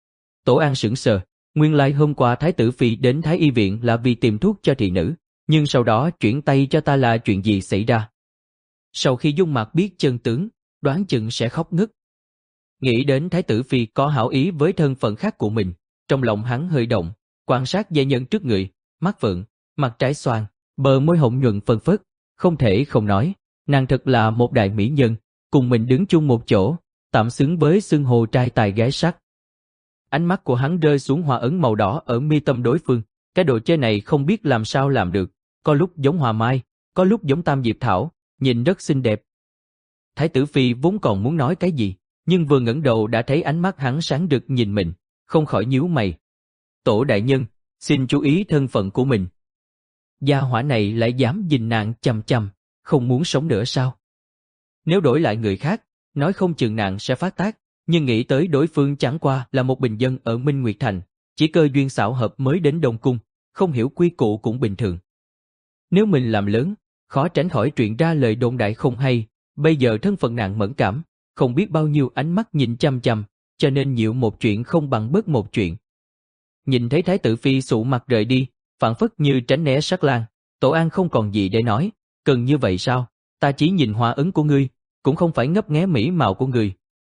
Tổ An sững sờ, nguyên lai hôm qua Thái tử Phi đến Thái y viện là vì tìm thuốc cho thị nữ, nhưng sau đó chuyển tay cho ta là chuyện gì xảy ra? Sau khi Dung Mạc biết chân tướng, đoán chừng sẽ khóc ngất. Nghĩ đến Thái tử Phi có hảo ý với thân phận khác của mình, trong lòng hắn hơi động, quan sát gia nhân trước người, mắt phượng, mặt trái xoan, bờ môi hồng nhuận phân phất, không thể không nói, nàng thật là một đại mỹ nhân, cùng mình đứng chung một chỗ, tạm xứng với xưng hồ trai tài gái sắc. Ánh mắt của hắn rơi xuống hoa ấn màu đỏ ở mi tâm đối phương, cái đồ chơi này không biết làm sao làm được, có lúc giống hoa mai, có lúc giống tam diệp thảo, nhìn rất xinh đẹp. Thái tử Phi vốn còn muốn nói cái gì, nhưng vừa ngẩng đầu đã thấy ánh mắt hắn sáng rực nhìn mình, không khỏi nhíu mày. Tổ đại nhân, xin chú ý thân phận của mình. Gia hỏa này lại dám nhìn nàng chằm chằm, không muốn sống nữa sao? Nếu đổi lại người khác, nói không chừng nàng sẽ phát tác, nhưng nghĩ tới đối phương chẳng qua là một bình dân ở Minh Nguyệt Thành, chỉ cơ duyên xảo hợp mới đến Đông Cung, không hiểu quy củ cũng bình thường. Nếu mình làm lớn, khó tránh khỏi chuyện ra lời đồn đại không hay, bây giờ thân phận nàng mẫn cảm, không biết bao nhiêu ánh mắt nhìn chăm chăm, cho nên nhiều một chuyện không bằng bớt một chuyện. Nhìn thấy Thái tử Phi sụ mặt rời đi, phảng phất như tránh né sát lang, Tổ An không còn gì để nói, cần như vậy sao, ta chỉ nhìn hoa ấn của ngươi, cũng không phải ngấp nghé mỹ mạo của ngươi.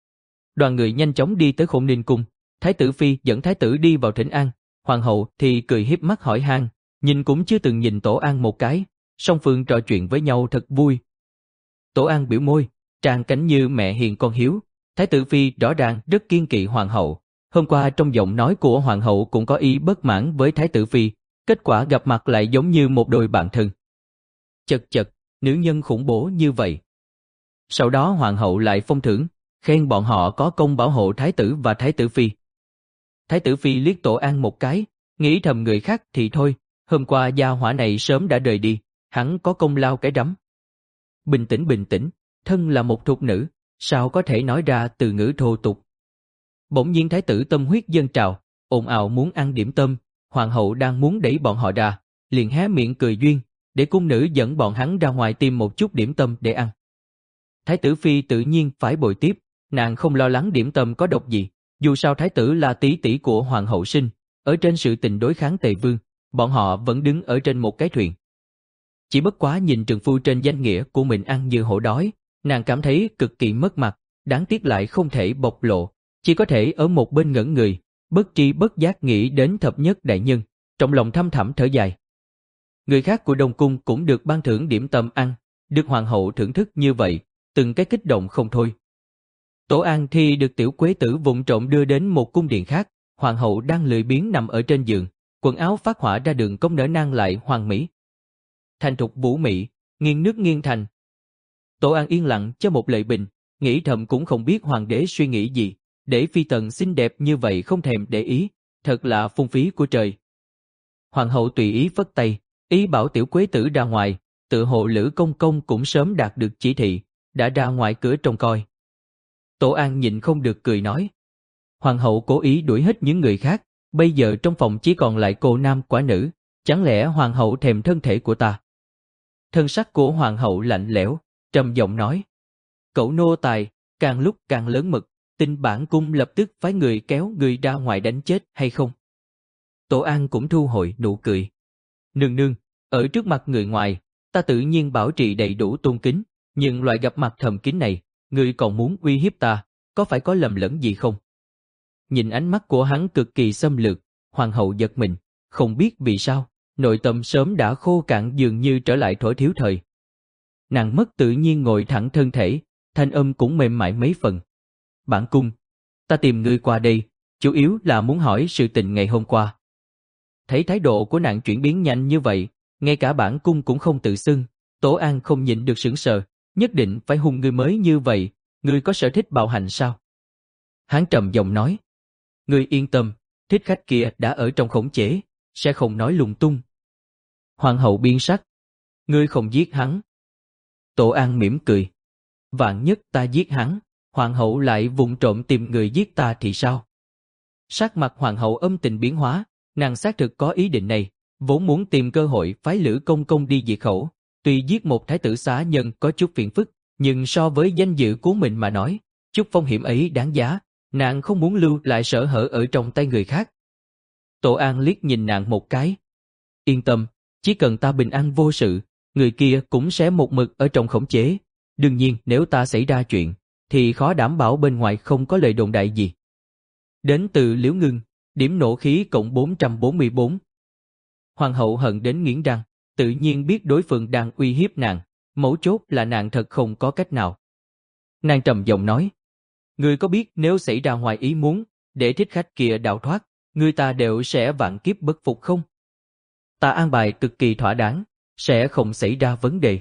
Đoàn người nhanh chóng đi tới Khôn Ninh cung, Thái tử Phi dẫn Thái tử đi vào thỉnh an, hoàng hậu thì cười hiếp mắt hỏi han, nhìn cũng chưa từng nhìn Tổ An một cái, song phương trò chuyện với nhau thật vui. Tổ An biểu môi, tràn cảnh như mẹ hiền con hiếu, Thái tử Phi rõ ràng rất kiên kỵ hoàng hậu, hôm qua trong giọng nói của hoàng hậu cũng có ý bất mãn với Thái tử Phi, kết quả gặp mặt lại giống như một đôi bạn thân. Chật chật, nữ nhân khủng bố như vậy. Sau đó hoàng hậu lại phong thưởng, khen bọn họ có công bảo hộ Thái tử và Thái tử Phi. Thái tử Phi liếc Tổ An một cái, nghĩ thầm người khác thì thôi, hôm qua gia hỏa này sớm đã rời đi, hắn có công lao cái rắm. Bình tĩnh bình tĩnh, thân là một thục nữ, sao có thể nói ra từ ngữ thô tục. Bỗng nhiên Thái tử tâm huyết dâng trào, ồn ào muốn ăn điểm tâm, hoàng hậu đang muốn đẩy bọn họ ra, liền hé miệng cười duyên, để cung nữ dẫn bọn hắn ra ngoài tìm một chút điểm tâm để ăn. Thái tử Phi tự nhiên phải bồi tiếp, nàng không lo lắng điểm tâm có độc gì, dù sao Thái tử là tỷ tỷ của hoàng hậu sinh, ở trên sự tình đối kháng Tề Vương, bọn họ vẫn đứng ở trên một cái thuyền. Chỉ bất quá nhìn trượng phu trên danh nghĩa của mình ăn như hổ đói, nàng cảm thấy cực kỳ mất mặt, đáng tiếc lại không thể bộc lộ, chỉ có thể ở một bên ngẩn người, bất tri bất giác nghĩ đến thập nhất đại nhân, trong lòng thăm thẳm thở dài. Người khác của Đông Cung cũng được ban thưởng điểm tâm ăn, được hoàng hậu thưởng thức như vậy, từng cái kích động không thôi. Tổ An thì được tiểu quế tử vụng trộm đưa đến một cung điện khác, hoàng hậu đang lười biếng nằm ở trên giường, quần áo phát họa ra đường cong nở nang lại hoàng mỹ. Thành thục vũ mỹ, nghiêng nước nghiêng thành. Tổ An yên lặng cho một lời bình, nghĩ thầm cũng không biết hoàng đế suy nghĩ gì, để phi tần xinh đẹp như vậy không thèm để ý, thật là phung phí của trời. Hoàng hậu tùy ý phất tay, ý bảo tiểu quế tử ra ngoài, tự hồ Lữ Công Công cũng sớm đạt được chỉ thị, đã ra ngoài cửa trông coi. Tổ An nhịn không được cười nói. Hoàng hậu cố ý đuổi hết những người khác, bây giờ trong phòng chỉ còn lại cô nam quả nữ, chẳng lẽ hoàng hậu thèm thân thể của ta? Thân sắc của hoàng hậu lạnh lẽo, trầm giọng nói. Cẩu nô tài, càng lúc càng lớn mật, tin bản cung lập tức phái người kéo người ra ngoài đánh chết hay không? Tổ An cũng thu hồi nụ cười. Nương nương, ở trước mặt người ngoài, ta tự nhiên bảo trì đầy đủ tôn kính, nhưng loại gặp mặt thầm kín này, người còn muốn uy hiếp ta, có phải có lầm lẫn gì không? Nhìn ánh mắt của hắn cực kỳ xâm lược, hoàng hậu giật mình, không biết vì sao, nội tâm sớm đã khô cạn dường như trở lại thuở thiếu thời. Nàng mất tự nhiên ngồi thẳng thân thể, thanh âm cũng mềm mại mấy phần. Bản cung, ta tìm ngươi qua đây, chủ yếu là muốn hỏi sự tình ngày hôm qua. Thấy thái độ của nàng chuyển biến nhanh như vậy, ngay cả bản cung cũng không tự xưng, Tổ An không nhịn được sững sờ, nhất định phải hung ngươi mới như vậy, ngươi có sở thích bạo hành sao? Hắn trầm giọng nói, ngươi yên tâm, thích khách kia đã ở trong khống chế, sẽ không nói lung tung. Hoàng hậu biến sắc, ngươi không giết hắn. Tổ An mỉm cười, vạn nhất ta giết hắn, hoàng hậu lại vụng trộm tìm người giết ta thì sao? Sắc mặt hoàng hậu âm tình biến hóa, nàng xác thực có ý định này, vốn muốn tìm cơ hội phái Lữ Công Công đi diệt khẩu. Tuy giết một thái tử xá nhân có chút phiền phức, nhưng so với danh dự của mình mà nói, chút phong hiểm ấy đáng giá, nàng không muốn lưu lại sở hở ở trong tay người khác. Tổ An liếc nhìn nàng một cái. Yên tâm, chỉ cần ta bình an vô sự, người kia cũng sẽ một mực ở trong khống chế. Đương nhiên nếu ta xảy ra chuyện, thì khó đảm bảo bên ngoài không có lời đồn đại gì. Đến từ Liễu Ngưng, điểm nổ khí cộng bốn trăm bốn mươi bốn. Hoàng hậu hận đến nghiến răng, tự nhiên biết đối phương đang uy hiếp nàng, mấu chốt là nàng thật không có cách nào. Nàng trầm giọng nói, ngươi có biết nếu xảy ra ngoài ý muốn, để thích khách kia đào thoát, người ta đều sẽ vạn kiếp bất phục không? Ta an bài cực kỳ thỏa đáng, sẽ không xảy ra vấn đề.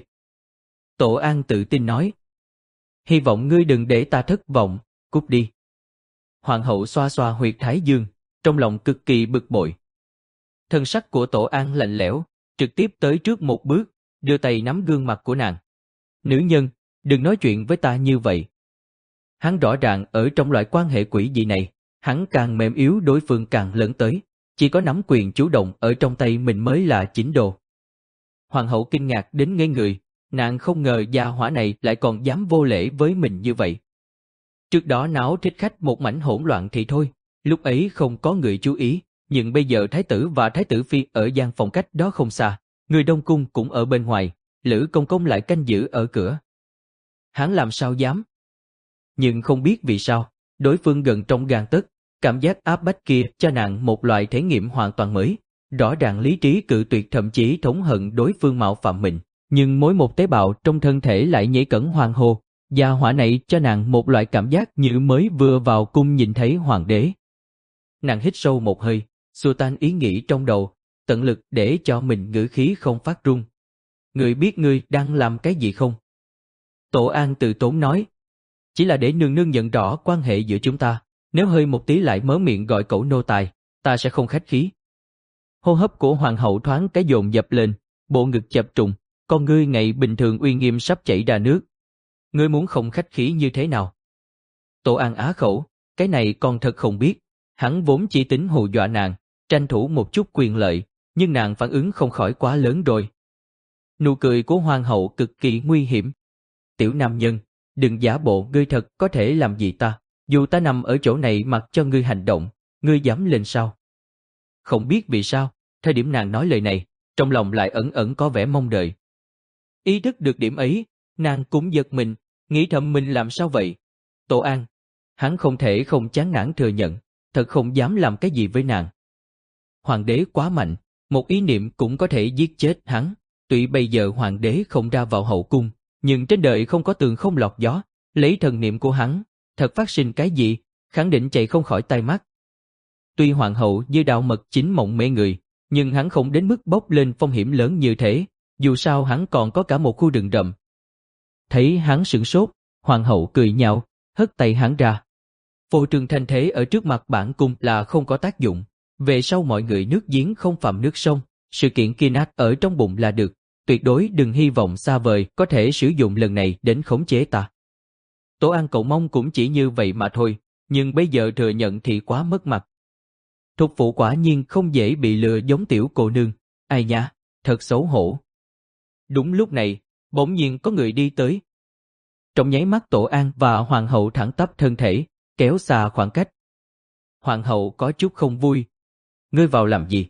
Tổ An tự tin nói, hy vọng ngươi đừng để ta thất vọng, cút đi. Hoàng hậu xoa xoa huyệt thái dương, trong lòng cực kỳ bực bội. Thân sắc của Tổ An lạnh lẽo, trực tiếp tới trước một bước, đưa tay nắm gương mặt của nàng. Nữ nhân, đừng nói chuyện với ta như vậy. Hắn rõ ràng ở trong loại quan hệ quỷ dị này, hắn càng mềm yếu đối phương càng lớn tới, chỉ có nắm quyền chủ động ở trong tay mình mới là chính đồ. Hoàng hậu kinh ngạc đến ngây người, nàng không ngờ gia hỏa này lại còn dám vô lễ với mình như vậy. Trước đó náo thích khách một mảnh hỗn loạn thì thôi, lúc ấy không có người chú ý, nhưng bây giờ thái tử và thái tử phi ở gian phòng cách đó không xa, người đông cung cũng ở bên ngoài, Lữ Công Công lại canh giữ ở cửa. Hắn làm sao dám? Nhưng không biết vì sao, đối phương gần trong gang tấc, cảm giác áp bách kia cho nàng một loại thể nghiệm hoàn toàn mới, rõ ràng lý trí cự tuyệt thậm chí thống hận đối phương mạo phạm mình, nhưng mỗi một tế bào trong thân thể lại nhảy cẫng hoàng hô, gia hỏa này cho nàng một loại cảm giác như mới vừa vào cung nhìn thấy hoàng đế. Nàng hít sâu một hơi, xua tan ý nghĩ trong đầu, tận lực để cho mình ngữ khí không phát run. Ngươi biết ngươi đang làm cái gì không? Tổ An từ tốn nói, chỉ là để nương nương nhận rõ quan hệ giữa chúng ta, nếu hơi một tí lại mớ miệng gọi cẩu nô tài, ta sẽ không khách khí. Hô hấp của hoàng hậu thoáng cái dồn dập lên, bộ ngực chập trùng, con ngươi ngày bình thường uy nghiêm sắp chảy ra nước. Ngươi muốn không khách khí như thế nào? Tổ An á khẩu, cái này con thật không biết, hắn vốn chỉ tính hù dọa nàng, tranh thủ một chút quyền lợi, nhưng nàng phản ứng không khỏi quá lớn rồi. Nụ cười của hoàng hậu cực kỳ nguy hiểm. Tiểu nam nhân, đừng giả bộ ngươi thật có thể làm gì ta, dù ta nằm ở chỗ này mặc cho ngươi hành động, ngươi dám lên sao? Không biết vì sao, thời điểm nàng nói lời này, trong lòng lại ẩn ẩn có vẻ mong đợi. Ý thức được điểm ấy, nàng cũng giật mình, nghĩ thầm mình làm sao vậy? Tổ An, hắn không thể không chán nản thừa nhận, thật không dám làm cái gì với nàng. Hoàng đế quá mạnh, một ý niệm cũng có thể giết chết hắn. Tuy bây giờ hoàng đế không ra vào hậu cung, nhưng trên đời không có tường không lọt gió, lấy thần niệm của hắn, thật phát sinh cái gì, khẳng định chạy không khỏi tai mắt. Tuy hoàng hậu như đạo mật chính mộng mê người, nhưng hắn không đến mức bốc lên phong hiểm lớn như thế, dù sao hắn còn có cả một khu rừng rậm. Thấy hắn sửng sốt, hoàng hậu cười nhạo, hất tay hắn ra. Phô trương thanh thế ở trước mặt bản cung là không có tác dụng, về sau mọi người nước giếng không phạm nước sông, sự kiện kia nát ở trong bụng là được, tuyệt đối đừng hy vọng xa vời có thể sử dụng lần này đến khống chế ta. Tổ An cậu mong cũng chỉ như vậy mà thôi, nhưng bây giờ thừa nhận thì quá mất mặt. Thục phụ quả nhiên không dễ bị lừa giống tiểu cô nương, ai nha, thật xấu hổ. Đúng lúc này, bỗng nhiên có người đi tới. Trong nháy mắt Tổ An và Hoàng hậu thẳng tắp thân thể, kéo xa khoảng cách. Hoàng hậu có chút không vui. Ngươi vào làm gì?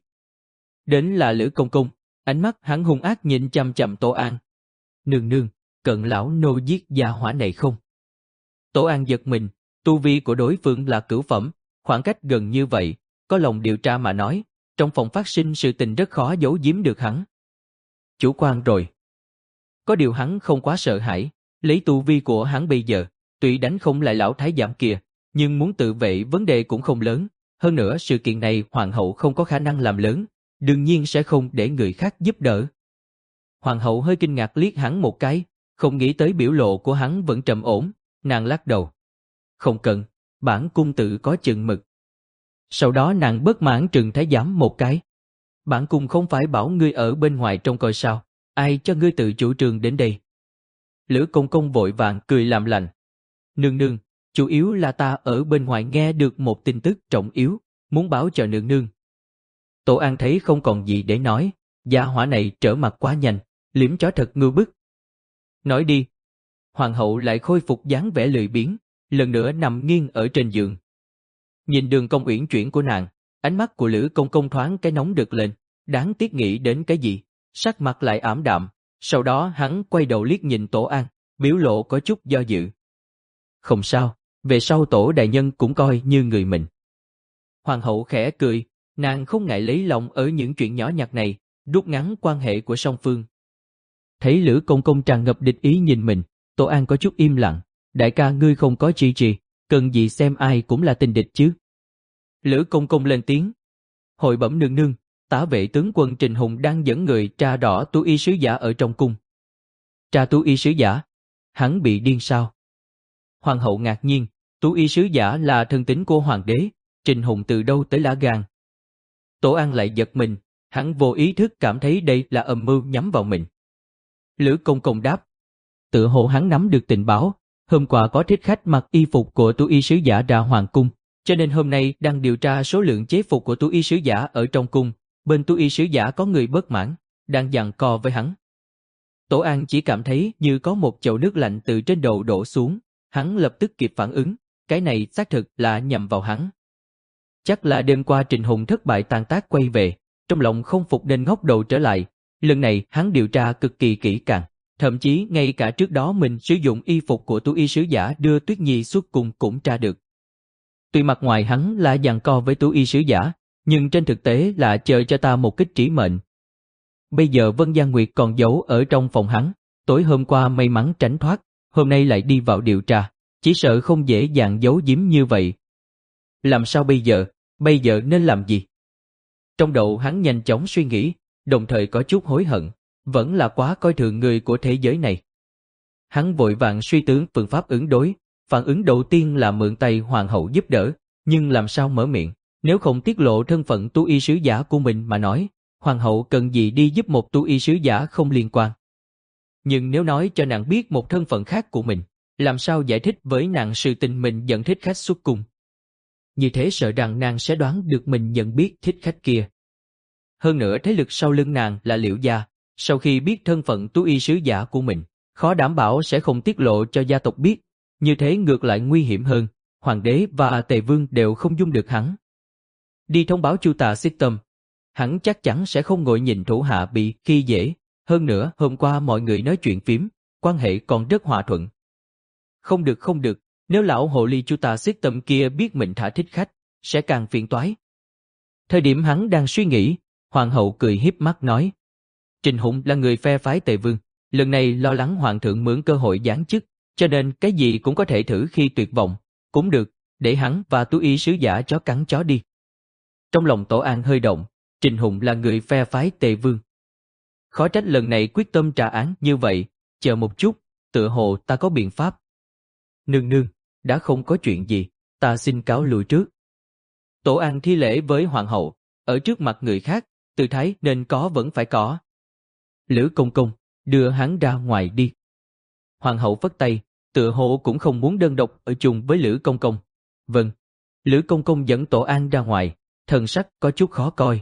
Đến là Lữ Công Công, ánh mắt hắn hung ác nhìn chằm chằm Tổ An. Nương nương, cận lão nô giết gia hỏa này không? Tổ An giật mình, tu vi của đối phương là cửu phẩm, khoảng cách gần như vậy, có lòng điều tra mà nói, trong phòng phát sinh sự tình rất khó giấu giếm được hắn. Chủ quan rồi. Có điều hắn không quá sợ hãi, lấy tu vi của hắn bây giờ, tuy đánh không lại lão thái giám kia, nhưng muốn tự vệ vấn đề cũng không lớn, hơn nữa sự kiện này hoàng hậu không có khả năng làm lớn, đương nhiên sẽ không để người khác giúp đỡ. Hoàng hậu hơi kinh ngạc liếc hắn một cái, không nghĩ tới biểu lộ của hắn vẫn trầm ổn, nàng lắc đầu. Không cần, bản cung tự có chừng mực. Sau đó nàng bất mãn trừng thái giám một cái. Bản cung không phải bảo ngươi ở bên ngoài trông coi sao, ai cho ngươi tự chủ trương đến đây. Lữ Công Công vội vàng cười làm lành. Nương nương, chủ yếu là ta ở bên ngoài nghe được một tin tức trọng yếu, muốn báo cho nương nương. Tổ An thấy không còn gì để nói, gia hỏa này trở mặt quá nhanh, liếm chó thật ngưu bức. Nói đi. Hoàng hậu lại khôi phục dáng vẻ lười biếng, lần nữa nằm nghiêng ở trên giường. Nhìn đường cong uyển chuyển của nàng, ánh mắt của Lữ Công Công thoáng cái nóng đực lên, đáng tiếc nghĩ đến cái gì, sắc mặt lại ảm đạm, sau đó hắn quay đầu liếc nhìn Tổ An, biểu lộ có chút do dự. Không sao, về sau Tổ đại nhân cũng coi như người mình. Hoàng hậu khẽ cười, nàng không ngại lấy lòng ở những chuyện nhỏ nhặt này, rút ngắn quan hệ của song phương. Thấy Lữ Công Công tràn ngập địch ý nhìn mình, Tổ An có chút im lặng, đại ca ngươi không có chi trì, cần gì xem ai cũng là tình địch chứ. Lữ Công Công lên tiếng. Hội bẩm nương nương, tả vệ tướng quân Trình Hùng đang dẫn người tra rõ tú y sứ giả ở trong cung. Tra tú y sứ giả? Hắn bị điên sao? Hoàng hậu ngạc nhiên, tú y sứ giả là thân tín của hoàng đế, Trình Hùng từ đâu tới lá gan? Tổ An lại giật mình, hắn vô ý thức cảm thấy đây là âm mưu nhắm vào mình. Lữ Công Công đáp. Tự hồ hắn nắm được tình báo, hôm qua có thích khách mặc y phục của tú y sứ giả ra hoàng cung, cho nên hôm nay đang điều tra số lượng chế phục của tú y sứ giả ở trong cung, bên tú y sứ giả có người bất mãn, đang giằng co với hắn. Tổ An chỉ cảm thấy như có một chậu nước lạnh từ trên đầu đổ xuống, hắn lập tức kịp phản ứng, cái này xác thực là nhằm vào hắn. Chắc là đêm qua Trình Hùng thất bại tàn tác quay về, trong lòng không phục nên ngóc đầu trở lại, lần này hắn điều tra cực kỳ kỹ càng. Thậm chí ngay cả trước đó mình sử dụng y phục của tú y sứ giả đưa Tuyết Nhi xuất cung cũng tra được. Tuy mặt ngoài hắn là giằng co với tú y sứ giả, nhưng trên thực tế là chờ cho ta một kích trĩ mệnh. Bây giờ Vân Gia Nguyệt còn giấu ở trong phòng hắn, tối hôm qua may mắn tránh thoát, hôm nay lại đi vào điều tra, chỉ sợ không dễ dàng giấu giếm như vậy. Làm sao bây giờ, bây giờ nên làm gì? Trong đầu hắn nhanh chóng suy nghĩ, đồng thời có chút hối hận. Vẫn là quá coi thường người của thế giới này. Hắn vội vàng suy tưởng phương pháp ứng đối, phản ứng đầu tiên là mượn tay hoàng hậu giúp đỡ, nhưng làm sao mở miệng, nếu không tiết lộ thân phận tú y sứ giả của mình mà nói, hoàng hậu cần gì đi giúp một tú y sứ giả không liên quan. Nhưng nếu nói cho nàng biết một thân phận khác của mình, làm sao giải thích với nàng sự tình mình dẫn thích khách xuất cung. Như thế sợ rằng nàng sẽ đoán được mình nhận biết thích khách kia. Hơn nữa thế lực sau lưng nàng là Liễu gia, sau khi biết thân phận tú y sứ giả của mình, khó đảm bảo sẽ không tiết lộ cho gia tộc biết, như thế ngược lại nguy hiểm hơn, hoàng đế và tề vương đều không dung được hắn. Đi thông báo Chu Tà Xích Tâm, hắn chắc chắn sẽ không ngồi nhìn thủ hạ bị khi dễ, hơn nữa hôm qua mọi người nói chuyện phím, quan hệ còn rất hòa thuận. Không được không được, nếu lão hồ ly Chu Tà Xích Tâm kia biết mình thả thích khách, sẽ càng phiền toái. Thời điểm hắn đang suy nghĩ, hoàng hậu cười hiếp mắt nói. Trình Hùng là người phe phái Tề Vương, lần này lo lắng hoàng thượng mượn cơ hội giáng chức, cho nên cái gì cũng có thể thử khi tuyệt vọng, cũng được, để hắn và tú y sứ giả chó cắn chó đi. Trong lòng Tổ An hơi động, Trình Hùng là người phe phái Tề Vương. Khó trách lần này quyết tâm trả án như vậy, chờ một chút, tựa hồ ta có biện pháp. Nương nương, đã không có chuyện gì, ta xin cáo lui trước. Tổ An thi lễ với hoàng hậu, ở trước mặt người khác, tư thái nên có vẫn phải có. Lữ công công, đưa hắn ra ngoài đi. Hoàng hậu phất tay, tựa hồ cũng không muốn đơn độc ở chung với Lữ công công. Vâng. Lữ công công dẫn Tổ An ra ngoài, thần sắc có chút khó coi.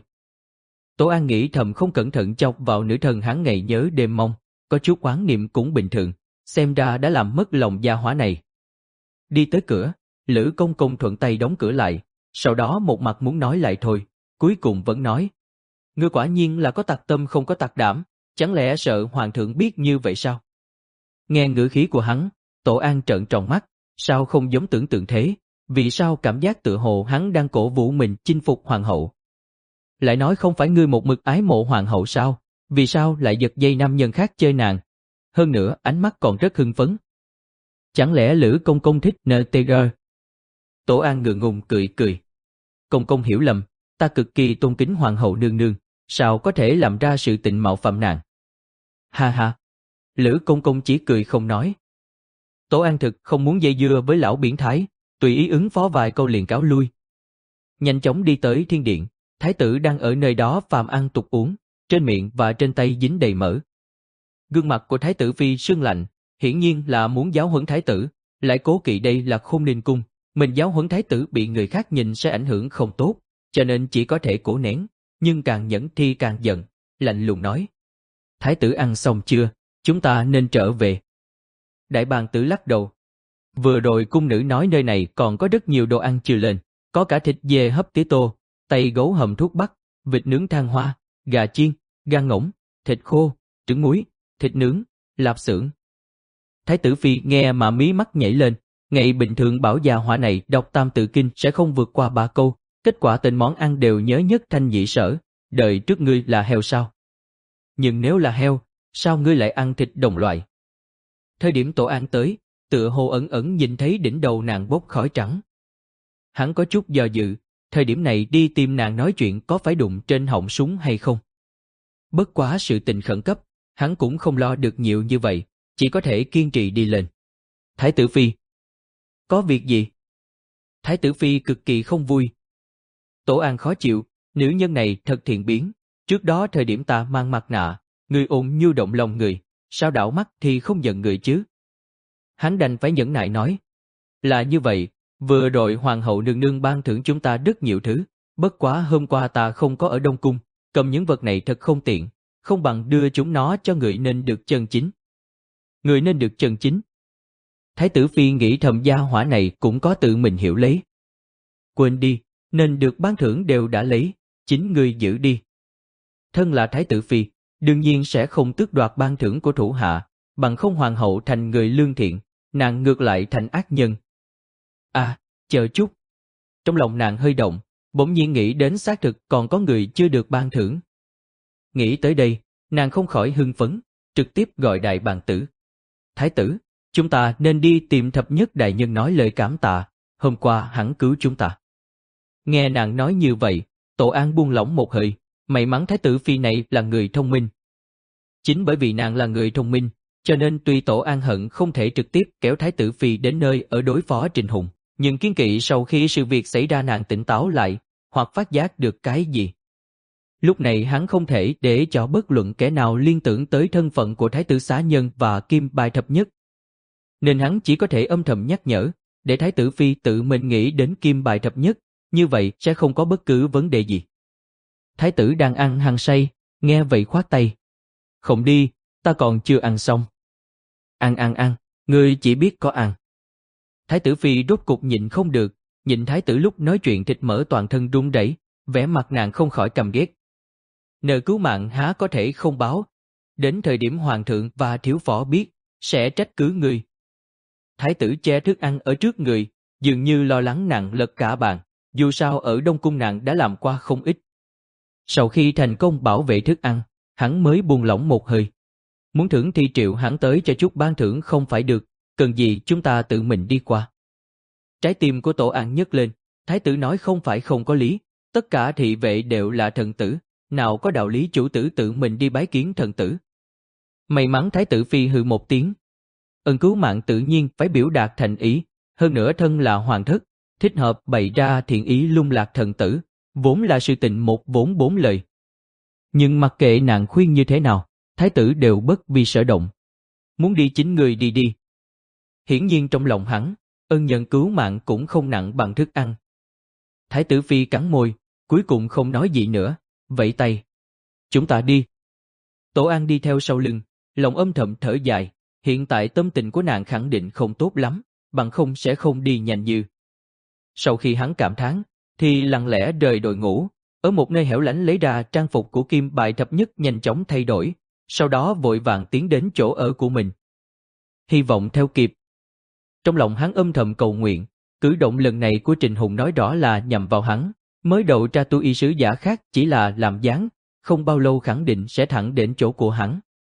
Tổ An nghĩ thầm không cẩn thận chọc vào nữ thần hắn ngày nhớ đêm mong, có chút oán niệm cũng bình thường, xem ra đã làm mất lòng gia hỏa này. Đi tới cửa, Lữ công công thuận tay đóng cửa lại, sau đó một mặt muốn nói lại thôi, cuối cùng vẫn nói. Ngươi quả nhiên là có tặc tâm không có tặc đảm, chẳng lẽ sợ hoàng thượng biết như vậy sao? Nghe ngữ khí của hắn, Tổ An trợn tròn mắt, sao không giống tưởng tượng thế, vì sao cảm giác tựa hồ hắn đang cổ vũ mình chinh phục hoàng hậu? Lại nói không phải ngươi một mực ái mộ hoàng hậu sao, vì sao lại giật dây nam nhân khác chơi nàng? Hơn nữa ánh mắt còn rất hưng phấn. Chẳng lẽ Lữ công công thích en tê giê? Tổ An ngượng ngùng cười cười. Công công hiểu lầm, ta cực kỳ tôn kính hoàng hậu nương nương, sao có thể làm ra sự tình mạo phạm nàng? Ha ha. Lữ công công chỉ cười không nói. Tổ An thực không muốn dây dưa với lão biển thái, tùy ý ứng phó vài câu liền cáo lui. Nhanh chóng đi tới thiên điện, thái tử đang ở nơi đó phàm ăn tục uống, trên miệng và trên tay dính đầy mỡ. Gương mặt của thái tử phi sưng lạnh, hiển nhiên là muốn giáo huấn thái tử, lại cố kỵ đây là Khôn Ninh cung, mình giáo huấn thái tử bị người khác nhìn sẽ ảnh hưởng không tốt, cho nên chỉ có thể cố nén, nhưng càng nhẫn thì càng giận, lạnh lùng nói. Thái tử ăn xong chưa, chúng ta nên trở về. Đại bàng tử lắc đầu. Vừa rồi cung nữ nói nơi này còn có rất nhiều đồ ăn chưa lên, có cả thịt dê hấp tía tô, tay gấu hầm thuốc bắc, vịt nướng than hoa, gà chiên, gan ngỗng, thịt khô, trứng muối, thịt nướng, lạp xưởng. Thái tử phi nghe mà mí mắt nhảy lên, ngày bình thường bảo già hỏa này đọc tam tự kinh sẽ không vượt qua ba câu, kết quả tên món ăn đều nhớ nhất thanh nhị sở, đời trước ngươi là heo sao? Nhưng nếu là heo, sao ngươi lại ăn thịt đồng loại? Thời điểm Tổ An tới, tựa hồ ẩn ẩn nhìn thấy đỉnh đầu nàng bốc khói trắng. Hắn có chút do dự, thời điểm này đi tìm nàng nói chuyện có phải đụng trên họng súng hay không? Bất quá sự tình khẩn cấp, hắn cũng không lo được nhiều như vậy, chỉ có thể kiên trì đi lên. Thái tử phi. Có việc gì? Thái tử phi cực kỳ không vui. Tổ An khó chịu, nữ nhân này thật thiện biến, trước đó thời điểm ta mang mặt nạ, người ôn nhu động lòng người, sao đảo mắt thì không giận người chứ? Hắn đành phải nhẫn nại nói. Là như vậy, vừa rồi hoàng hậu nương nương ban thưởng chúng ta rất nhiều thứ, bất quá hôm qua ta không có ở Đông Cung, cầm những vật này thật không tiện, không bằng đưa chúng nó cho người nên được chân chính. Người nên được chân chính. Thái tử phi nghĩ thầm gia hỏa này cũng có tự mình hiểu lấy. Quên đi, nên được ban thưởng đều đã lấy, chính người giữ đi. Thân là thái tử phi, đương nhiên sẽ không tước đoạt ban thưởng của thủ hạ, bằng không hoàng hậu thành người lương thiện, nàng ngược lại thành ác nhân. À, chờ chút. Trong lòng nàng hơi động, bỗng nhiên nghĩ đến xác thực còn có người chưa được ban thưởng. Nghĩ tới đây, nàng không khỏi hưng phấn, trực tiếp gọi đại bàng tử. Thái tử, chúng ta nên đi tìm thập nhất đại nhân nói lời cảm tạ, hôm qua hắn cứu chúng ta. Nghe nàng nói như vậy, Tổ An buông lỏng một hơi, may mắn thái tử phi này là người thông minh. Chính bởi vì nàng là người thông minh, cho nên tuy Tổ An hận không thể trực tiếp kéo thái tử phi đến nơi ở đối phó Trình Hùng, nhưng kiên kỵ sau khi sự việc xảy ra nàng tỉnh táo lại, hoặc phát giác được cái gì. Lúc này hắn không thể để cho bất luận kẻ nào liên tưởng tới thân phận của thái tử xá nhân và kim bài thập nhất. Nên hắn chỉ có thể âm thầm nhắc nhở, để thái tử phi tự mình nghĩ đến kim bài thập nhất, như vậy sẽ không có bất cứ vấn đề gì. Thái tử đang ăn hăng say, nghe vậy khoát tay. Không đi, ta còn chưa ăn xong. Ăn ăn ăn, ngươi chỉ biết có ăn. Thái tử phi rốt cục nhịn không được, nhìn thái tử lúc nói chuyện thịt mỡ toàn thân run rẩy, vẻ mặt nàng không khỏi căm ghét. Nợ cứu mạng há có thể không báo, đến thời điểm hoàng thượng và thiếu phó biết, sẽ trách cứ ngươi. Thái tử che thức ăn ở trước người, dường như lo lắng nàng lật cả bàn, dù sao ở Đông Cung nàng đã làm qua không ít. Sau khi thành công bảo vệ thức ăn, hắn mới buông lỏng một hơi. Muốn thưởng thì triệu hắn tới cho chút ban thưởng không phải được, cần gì chúng ta tự mình đi qua. Trái tim của Tổ An nhấc lên, thái tử nói không phải không có lý, tất cả thị vệ đều là thần tử, nào có đạo lý chủ tử tự mình đi bái kiến thần tử. May mắn thái tử phi hừ một tiếng. Ân cứu mạng tự nhiên phải biểu đạt thành ý, hơn nữa thân là hoàng thất, thích hợp bày ra thiện ý lung lạc thần tử, vốn là sự tình một vốn bốn lời. Nhưng mặc kệ nàng khuyên như thế nào, thái tử đều bất vi sở động. Muốn đi chính người đi đi. Hiển nhiên trong lòng hắn, ân nhận cứu mạng cũng không nặng bằng thức ăn. Thái tử Phi cắn môi, cuối cùng không nói gì nữa, vẫy tay. Chúng ta đi. Tổ An đi theo sau lưng, lòng âm thầm thở dài, hiện tại tâm tình của nàng khẳng định không tốt lắm, bằng không sẽ không đi nhanh như. Sau khi hắn cảm thán, thì lặng lẽ rời đội ngũ, ở một nơi hẻo lánh lấy ra trang phục của Kim Bài Thập Nhất nhanh chóng thay đổi, sau đó vội vàng tiến đến chỗ ở của mình. Hy vọng theo kịp. Trong lòng hắn âm thầm cầu nguyện, cử động lần này của Trình Hùng nói rõ là nhằm vào hắn, mới đầu tra tu y sứ giả khác chỉ là làm dáng, không bao lâu khẳng định sẽ thẳng đến chỗ của hắn.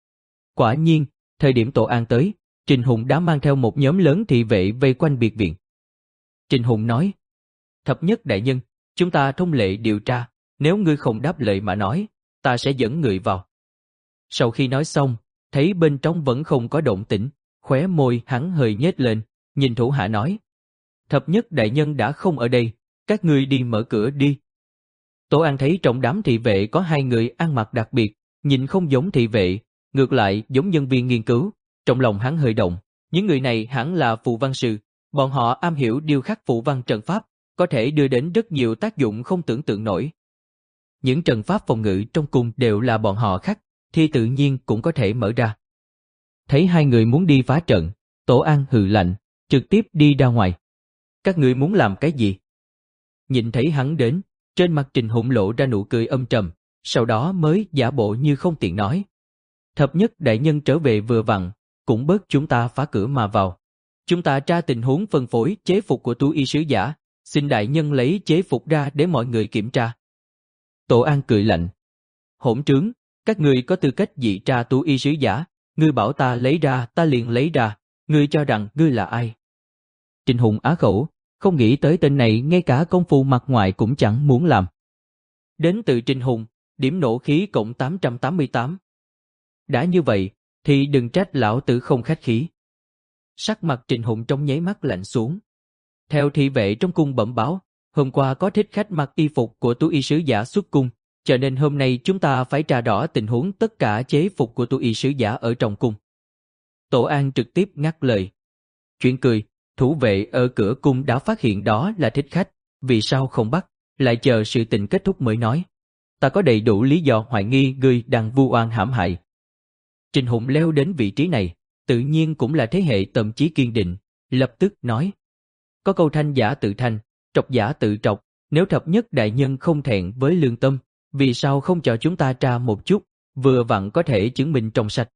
Quả nhiên, thời điểm Tổ An tới, Trình Hùng đã mang theo một nhóm lớn thị vệ vây quanh biệt viện. Trình Hùng nói, Thập Nhất đại nhân, chúng ta thông lệ điều tra, nếu ngươi không đáp lời mà nói, ta sẽ dẫn người vào. Sau khi nói xong, thấy bên trong vẫn không có động tĩnh, khóe môi hắn hơi nhếch lên, nhìn thủ hạ nói, Thập Nhất đại nhân đã không ở đây, các ngươi đi mở cửa đi. Tổ An thấy trong đám thị vệ có hai người ăn mặc đặc biệt, nhìn không giống thị vệ, ngược lại giống nhân viên nghiên cứu, trong lòng hắn hơi động, những người này hẳn là phù văn sư, bọn họ am hiểu điêu khắc phù văn trận pháp, có thể đưa đến rất nhiều tác dụng không tưởng tượng nổi. Những trận pháp phòng ngự trong cung đều là bọn họ khắc, thì tự nhiên cũng có thể mở ra. Thấy hai người muốn đi phá trận, Tổ An hừ lạnh, trực tiếp đi ra ngoài. Các ngươi muốn làm cái gì? Nhìn thấy hắn đến, trên mặt Trình Hùng lộ ra nụ cười âm trầm, sau đó mới giả bộ như không tiện nói. Thập Nhất đại nhân trở về vừa vặn, cũng bớt chúng ta phá cửa mà vào. Chúng ta tra tình huống phân phối chế phục của tú y sứ giả, xin đại nhân lấy chế phục ra để mọi người kiểm tra. Tổ An cười lạnh. Hỗn trướng, các ngươi có tư cách gì tra tú y sứ giả, ngươi bảo ta lấy ra ta liền lấy ra, ngươi cho rằng ngươi là ai? Trình Hùng á khẩu, không nghĩ tới tên này ngay cả công phu mặt ngoài cũng chẳng muốn làm. Đến từ Trình Hùng, điểm nộ khí cộng tám trăm tám mươi tám. Đã như vậy, thì đừng trách lão tử không khách khí. Sắc mặt Trình Hùng trong nháy mắt lạnh xuống. Theo thị vệ trong cung bẩm báo, hôm qua có thích khách mặc y phục của tú y sứ giả xuất cung, cho nên hôm nay chúng ta phải tra rõ tình huống tất cả chế phục của tú y sứ giả ở trong cung. Tổ An trực tiếp ngắt lời. Chuyện cười, thủ vệ ở cửa cung đã phát hiện đó là thích khách, vì sao không bắt, lại chờ sự tình kết thúc mới nói. Ta có đầy đủ lý do hoài nghi ngươi đang vu oan hãm hại. Trình Hùng leo đến vị trí này, tự nhiên cũng là thế hệ tâm trí kiên định, lập tức nói. Có câu thanh giả tự thanh, trọc giả tự trọc, nếu Thập Nhất đại nhân không thẹn với lương tâm, vì sao không cho chúng ta tra một chút, vừa vặn có thể chứng minh trong sạch.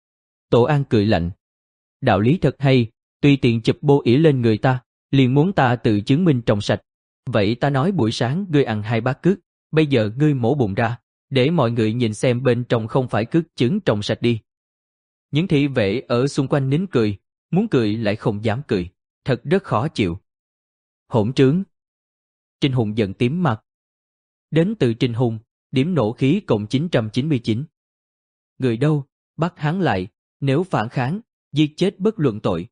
Tổ An cười lạnh. Đạo lý thật hay, tùy tiện chụp bô ỉa lên người ta, liền muốn ta tự chứng minh trong sạch. Vậy ta nói buổi sáng ngươi ăn hai bát cước, bây giờ ngươi mổ bụng ra, để mọi người nhìn xem bên trong không phải cước trứng trong sạch đi. Những thị vệ ở xung quanh nín cười, muốn cười lại không dám cười, thật rất khó chịu. Hỗn trướng. Trình Hùng giận tím mặt. Đến từ Trình Hùng, điểm nộ khí cộng chín trăm chín mươi chín. Người đâu, bắt hắn lại, nếu phản kháng, giết chết bất luận tội.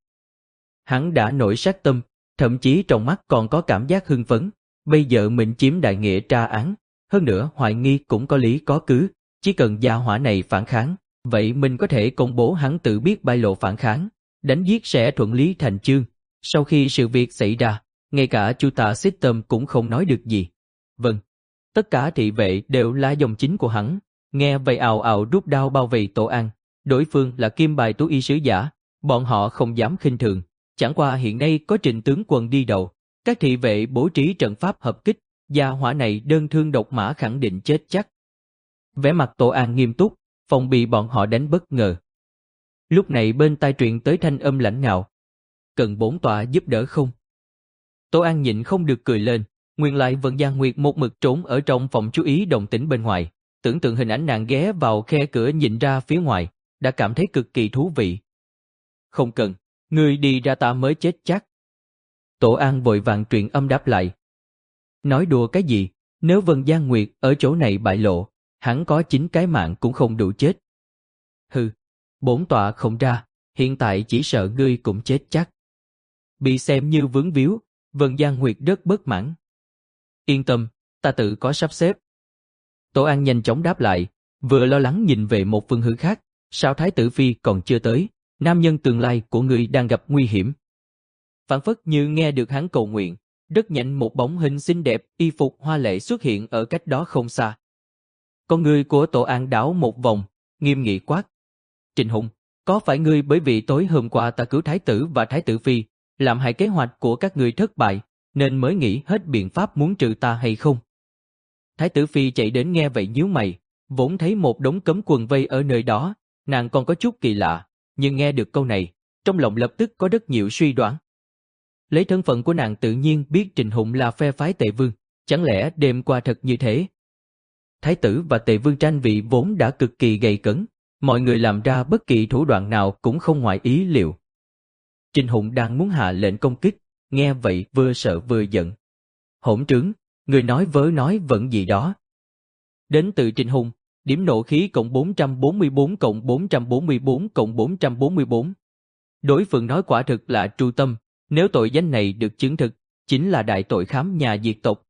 Hắn đã nổi sát tâm, thậm chí trong mắt còn có cảm giác hưng phấn, bây giờ mình chiếm đại nghĩa tra án, hơn nữa hoài nghi cũng có lý có cứ, chỉ cần gia hỏa này phản kháng, vậy mình có thể công bố hắn tự biết bại lộ phản kháng, đánh giết sẽ thuận lý thành chương. Sau khi sự việc xảy ra, ngay cả Chu Tà Xích Tâm cũng không nói được gì. Vâng, tất cả thị vệ đều là dòng chính của hắn, nghe vậy ào ào rút đao bao vây Tổ An. Đối phương là Kim Bài tú y sứ giả, bọn họ không dám khinh thường. Chẳng qua hiện nay có Trình tướng quân đi đầu, các thị vệ bố trí trận pháp hợp kích, gia hỏa này đơn thương độc mã khẳng định chết chắc. Vẻ mặt Tổ An nghiêm túc, phòng bị bọn họ đánh bất ngờ. Lúc này bên tai truyền tới thanh âm lãnh ngạo. Cần bổn tọa giúp đỡ không? Tổ An nhịn không được cười lên, nguyên lại Vận Giang Nguyệt một mực trốn ở trong phòng chú ý động tĩnh bên ngoài, tưởng tượng hình ảnh nàng ghé vào khe cửa nhìn ra phía ngoài, đã cảm thấy cực kỳ thú vị. Không cần, ngươi đi ra ta mới chết chắc. Tổ An vội vàng truyền âm đáp lại. Nói đùa cái gì, nếu Vân Giang Nguyệt ở chỗ này bại lộ, hắn có chín cái mạng cũng không đủ chết. Hừ, bổn tọa không ra, hiện tại chỉ sợ ngươi cũng chết chắc. Bị xem như vướng víu, Vân Giang Nguyệt rất bất mãn. Yên tâm, ta tự có sắp xếp. Tổ An nhanh chóng đáp lại, vừa lo lắng nhìn về một phương hướng khác, sao Thái tử Phi còn chưa tới, nam nhân tương lai của ngươi đang gặp nguy hiểm. Phảng phất như nghe được hắn cầu nguyện, rất nhanh một bóng hình xinh đẹp, y phục hoa lệ xuất hiện ở cách đó không xa. Con người của Tổ An đảo một vòng, nghiêm nghị quát. Trịnh Hùng, có phải ngươi bởi vì tối hôm qua ta cứu Thái tử và Thái tử Phi, làm hại kế hoạch của các ngươi thất bại, nên mới nghĩ hết biện pháp muốn trừ ta hay không? Thái tử Phi chạy đến nghe vậy nhíu mày, vốn thấy một đống cấm quân vây ở nơi đó, nàng còn có chút kỳ lạ, nhưng nghe được câu này, trong lòng lập tức có rất nhiều suy đoán. Lấy thân phận của nàng tự nhiên biết Trịnh Hùng là phe phái Tề Vương, chẳng lẽ đêm qua thật như thế? Thái tử và Tề Vương tranh vị vốn đã cực kỳ gay cấn, mọi người làm ra bất kỳ thủ đoạn nào cũng không ngoài ý liệu. Trịnh Hùng đang muốn hạ lệnh công kích, nghe vậy vừa sợ vừa giận. Hỗn trướng, người nói vớ nói vẫn gì đó. Đến từ Trịnh Hùng, điểm nộ khí cộng bốn trăm bốn mươi bốn cộng bốn trăm bốn mươi bốn cộng bốn trăm bốn mươi bốn. Đối phương nói quả thực là tru tâm, nếu tội danh này được chứng thực, chính là đại tội khám nhà diệt tộc.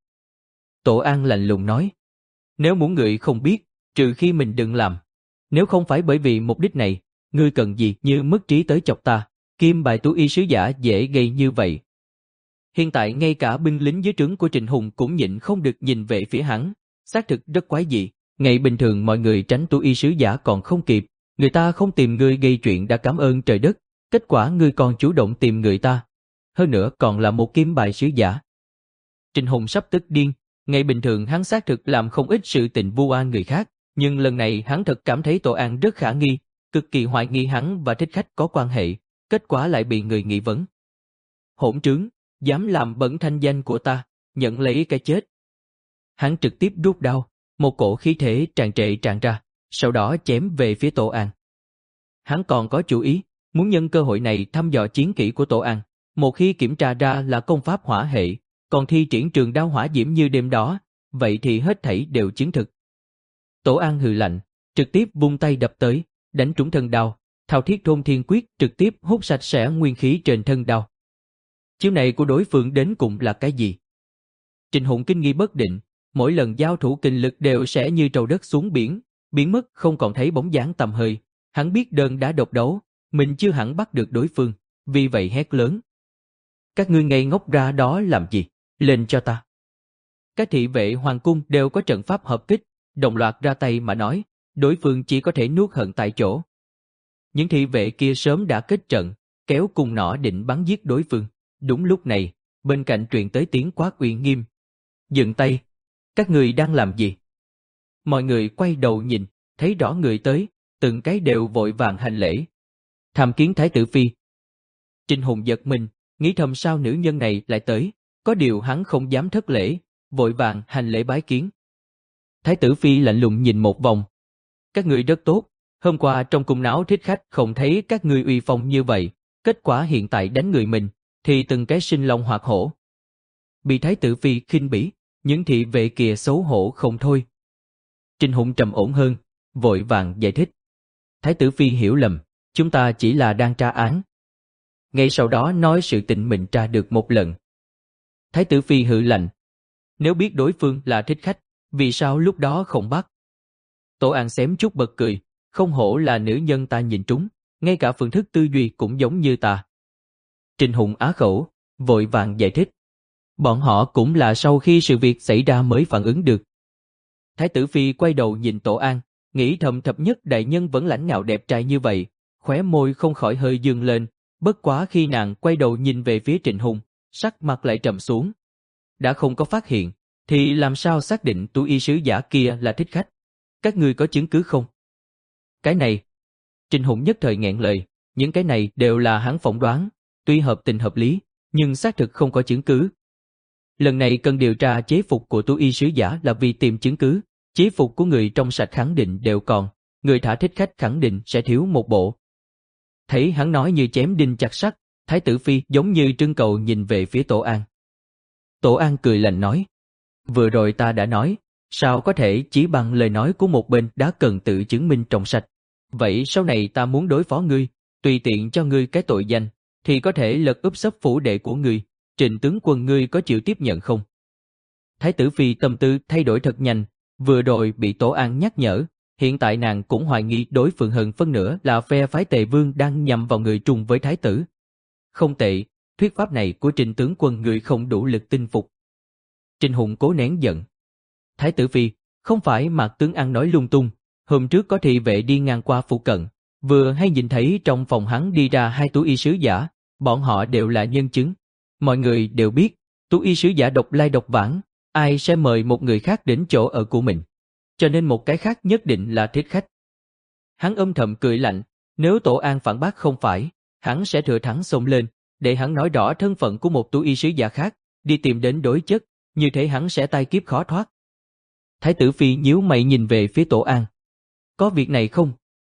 Tổ An lạnh lùng nói, nếu muốn người không biết, trừ khi mình đừng làm. Nếu không phải bởi vì mục đích này, ngươi cần gì như mất trí tới chọc ta, kim bài tú y sứ giả dễ gây như vậy. Hiện tại ngay cả binh lính dưới trướng của Trịnh Hùng cũng nhịn không được nhìn về phía hắn, xác thực rất quái dị. Ngày bình thường mọi người tránh tú y sứ giả còn không kịp, người ta không tìm ngươi gây chuyện đã cảm ơn trời đất, kết quả ngươi còn chủ động tìm người ta. Hơn nữa còn là một kim bài sứ giả. Trịnh Hùng sắp tức điên, ngày bình thường hắn xác thực làm không ít sự tình vu oan người khác, nhưng lần này hắn thật cảm thấy Tổ An rất khả nghi, cực kỳ hoài nghi hắn và thích khách có quan hệ, kết quả lại bị người nghi vấn. Hỗn trướng, dám làm bẩn thanh danh của ta, nhận lấy cái chết. Hắn trực tiếp rút đao, một cổ khí thể tràn trệ tràn ra, sau đó chém về phía Tổ An. Hắn còn có chủ ý, muốn nhân cơ hội này thăm dò chiến kỹ của Tổ An, một khi kiểm tra ra là công pháp hỏa hệ, còn thi triển trường đao hỏa diễm như đêm đó, vậy thì hết thảy đều chứng thực. Tổ An hừ lạnh, trực tiếp vung tay đập tới, đánh trúng thân đao, thao thiết thôn thiên quyết trực tiếp hút sạch sẽ nguyên khí trên thân đao. Chiêu này của đối phương đến cùng là cái gì? Trịnh Hùng kinh nghi bất định, mỗi lần giao thủ kinh lực đều sẽ như trâu đất xuống biển, biến mất không còn thấy bóng dáng tầm hơi. Hắn biết đơn đã độc đấu, mình chưa hẳn bắt được đối phương, vì vậy hét lớn. Các ngươi ngây ngốc ra đó làm gì? Lên cho ta. Các thị vệ hoàng cung đều có trận pháp hợp kích, đồng loạt ra tay mà nói, đối phương chỉ có thể nuốt hận tại chỗ. Những thị vệ kia sớm đã kết trận, kéo cung nỏ định bắn giết đối phương. Đúng lúc này, bên cạnh truyền tới tiếng quát uy nghiêm. Dừng tay, các người đang làm gì? Mọi người quay đầu nhìn, thấy rõ người tới, từng cái đều vội vàng hành lễ. Tham kiến Thái tử Phi. Trịnh Hùng giật mình, nghĩ thầm sao nữ nhân này lại tới, có điều hắn không dám thất lễ, vội vàng hành lễ bái kiến. Thái tử Phi lạnh lùng nhìn một vòng. Các ngươi rất tốt, hôm qua trong cung náo thích khách không thấy các ngươi uy phong như vậy, kết quả hiện tại đánh người mình, thì từng cái sinh long hoạt hổ. Bị Thái tử Phi khinh bỉ, những thị vệ kia xấu hổ không thôi. Trịnh Hùng trầm ổn hơn, vội vàng giải thích. Thái tử Phi hiểu lầm, chúng ta chỉ là đang tra án. Ngay sau đó nói sự tình mình tra được một lần. Thái tử Phi hừ lạnh. Nếu biết đối phương là thích khách, vì sao lúc đó không bắt? Tổ An xém chút bật cười, không hổ là nữ nhân ta nhìn trúng, ngay cả phương thức tư duy cũng giống như ta. Trịnh Hùng á khẩu, vội vàng giải thích. Bọn họ cũng là sau khi sự việc xảy ra mới phản ứng được. Thái tử Phi quay đầu nhìn Tổ An, nghĩ thầm thập nhất đại nhân vẫn lãnh ngạo đẹp trai như vậy, khóe môi không khỏi hơi dương lên, bất quá khi nàng quay đầu nhìn về phía Trịnh Hùng, sắc mặt lại trầm xuống. Đã không có phát hiện, thì làm sao xác định tú y sứ giả kia là thích khách? Các ngươi có chứng cứ không? Cái này, Trịnh Hùng nhất thời nghẹn lời, những cái này đều là hắn phỏng đoán, tuy hợp tình hợp lý, nhưng xác thực không có chứng cứ. Lần này cần điều tra chế phục của tú y sứ giả là vì tìm chứng cứ, chế phục của người trong sạch khẳng định đều còn, người thả thích khách khẳng định sẽ thiếu một bộ. Thấy hắn nói như chém đinh chặt sắt, Thái tử Phi giống như trưng cầu nhìn về phía Tổ An. Tổ An cười lạnh nói, vừa rồi ta đã nói, sao có thể chỉ bằng lời nói của một bên đã cần tự chứng minh trong sạch. Vậy sau này ta muốn đối phó ngươi, tùy tiện cho ngươi cái tội danh, thì có thể lật úp sấp phủ đệ của ngươi, Trịnh tướng quân ngươi có chịu tiếp nhận không? Thái tử Phi tâm tư thay đổi thật nhanh, vừa rồi bị Tổ An nhắc nhở, hiện tại nàng cũng hoài nghi đối phương hơn phân nửa là phe phái Tề Vương đang nhằm vào người trùng với thái tử. Không tệ, thuyết pháp này của Trình tướng quân người không đủ lực tin phục. Trình Hùng cố nén giận. Thái tử phi, không phải Mạc tướng ăn nói lung tung, hôm trước có thị vệ đi ngang qua phụ cận, vừa hay nhìn thấy trong phòng hắn đi ra hai tú y sứ giả, bọn họ đều là nhân chứng. Mọi người đều biết, tú y sứ giả độc lai độc vãng, ai sẽ mời một người khác đến chỗ ở của mình. Cho nên một cái khác nhất định là thích khách. Hắn âm thầm cười lạnh, nếu Tổ An phản bác không phải, hắn sẽ thừa thắng xông lên, để hắn nói rõ thân phận của một tú y sứ giả khác, đi tìm đến đối chất, như thế hắn sẽ tai kiếp khó thoát. Thái tử phi nhíu mày nhìn về phía Tổ An. Có việc này không?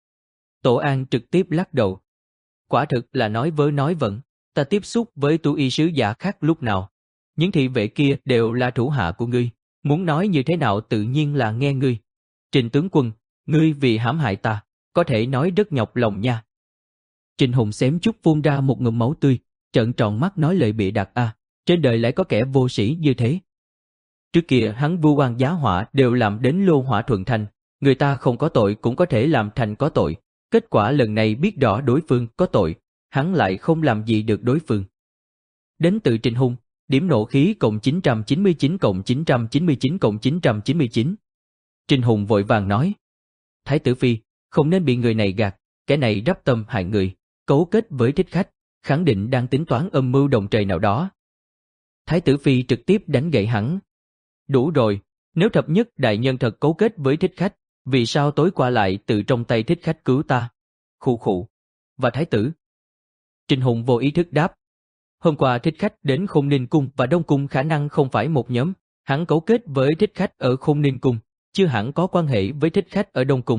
Tổ An trực tiếp lắc đầu. Quả thực là nói vớ nói vẩn, ta tiếp xúc với tú y sứ giả khác lúc nào. Những thị vệ kia đều là thủ hạ của ngươi, muốn nói như thế nào tự nhiên là nghe ngươi. Trình tướng quân, ngươi vì hãm hại ta, có thể nói rất nhọc lòng nha. Trình Hùng xém chút phun ra một ngụm máu tươi, trợn tròn mắt nói lời bịa đặt a, à, trên đời lại có kẻ vô sĩ như thế. Trước kia hắn vu oan giá họa đều làm đến lô hỏa thuận thành, người ta không có tội cũng có thể làm thành có tội. Kết quả lần này biết rõ đối phương có tội, hắn lại không làm gì được đối phương. Đến từ Trình Hùng, điểm nộ khí cộng chín trăm chín mươi chín cộng chín trăm chín mươi chín cộng chín trăm chín mươi chín. Trình Hùng vội vàng nói. Thái tử phi, không nên bị người này gạt, kẻ này đắp tâm hại người, cấu kết với thích khách, khẳng định đang tính toán âm mưu đồng trời nào đó. Thái tử phi trực tiếp đánh gậy hắn. Đủ rồi, nếu thập nhất đại nhân thật cấu kết với thích khách, vì sao tối qua lại từ trong tay thích khách cứu ta? Khụ khụ. Và thái tử? Trình Hùng vô ý thức đáp. Hôm qua thích khách đến Khôn Ninh Cung và Đông Cung khả năng không phải một nhóm, hắn cấu kết với thích khách ở Khôn Ninh Cung, chưa hẳn có quan hệ với thích khách ở Đông Cung.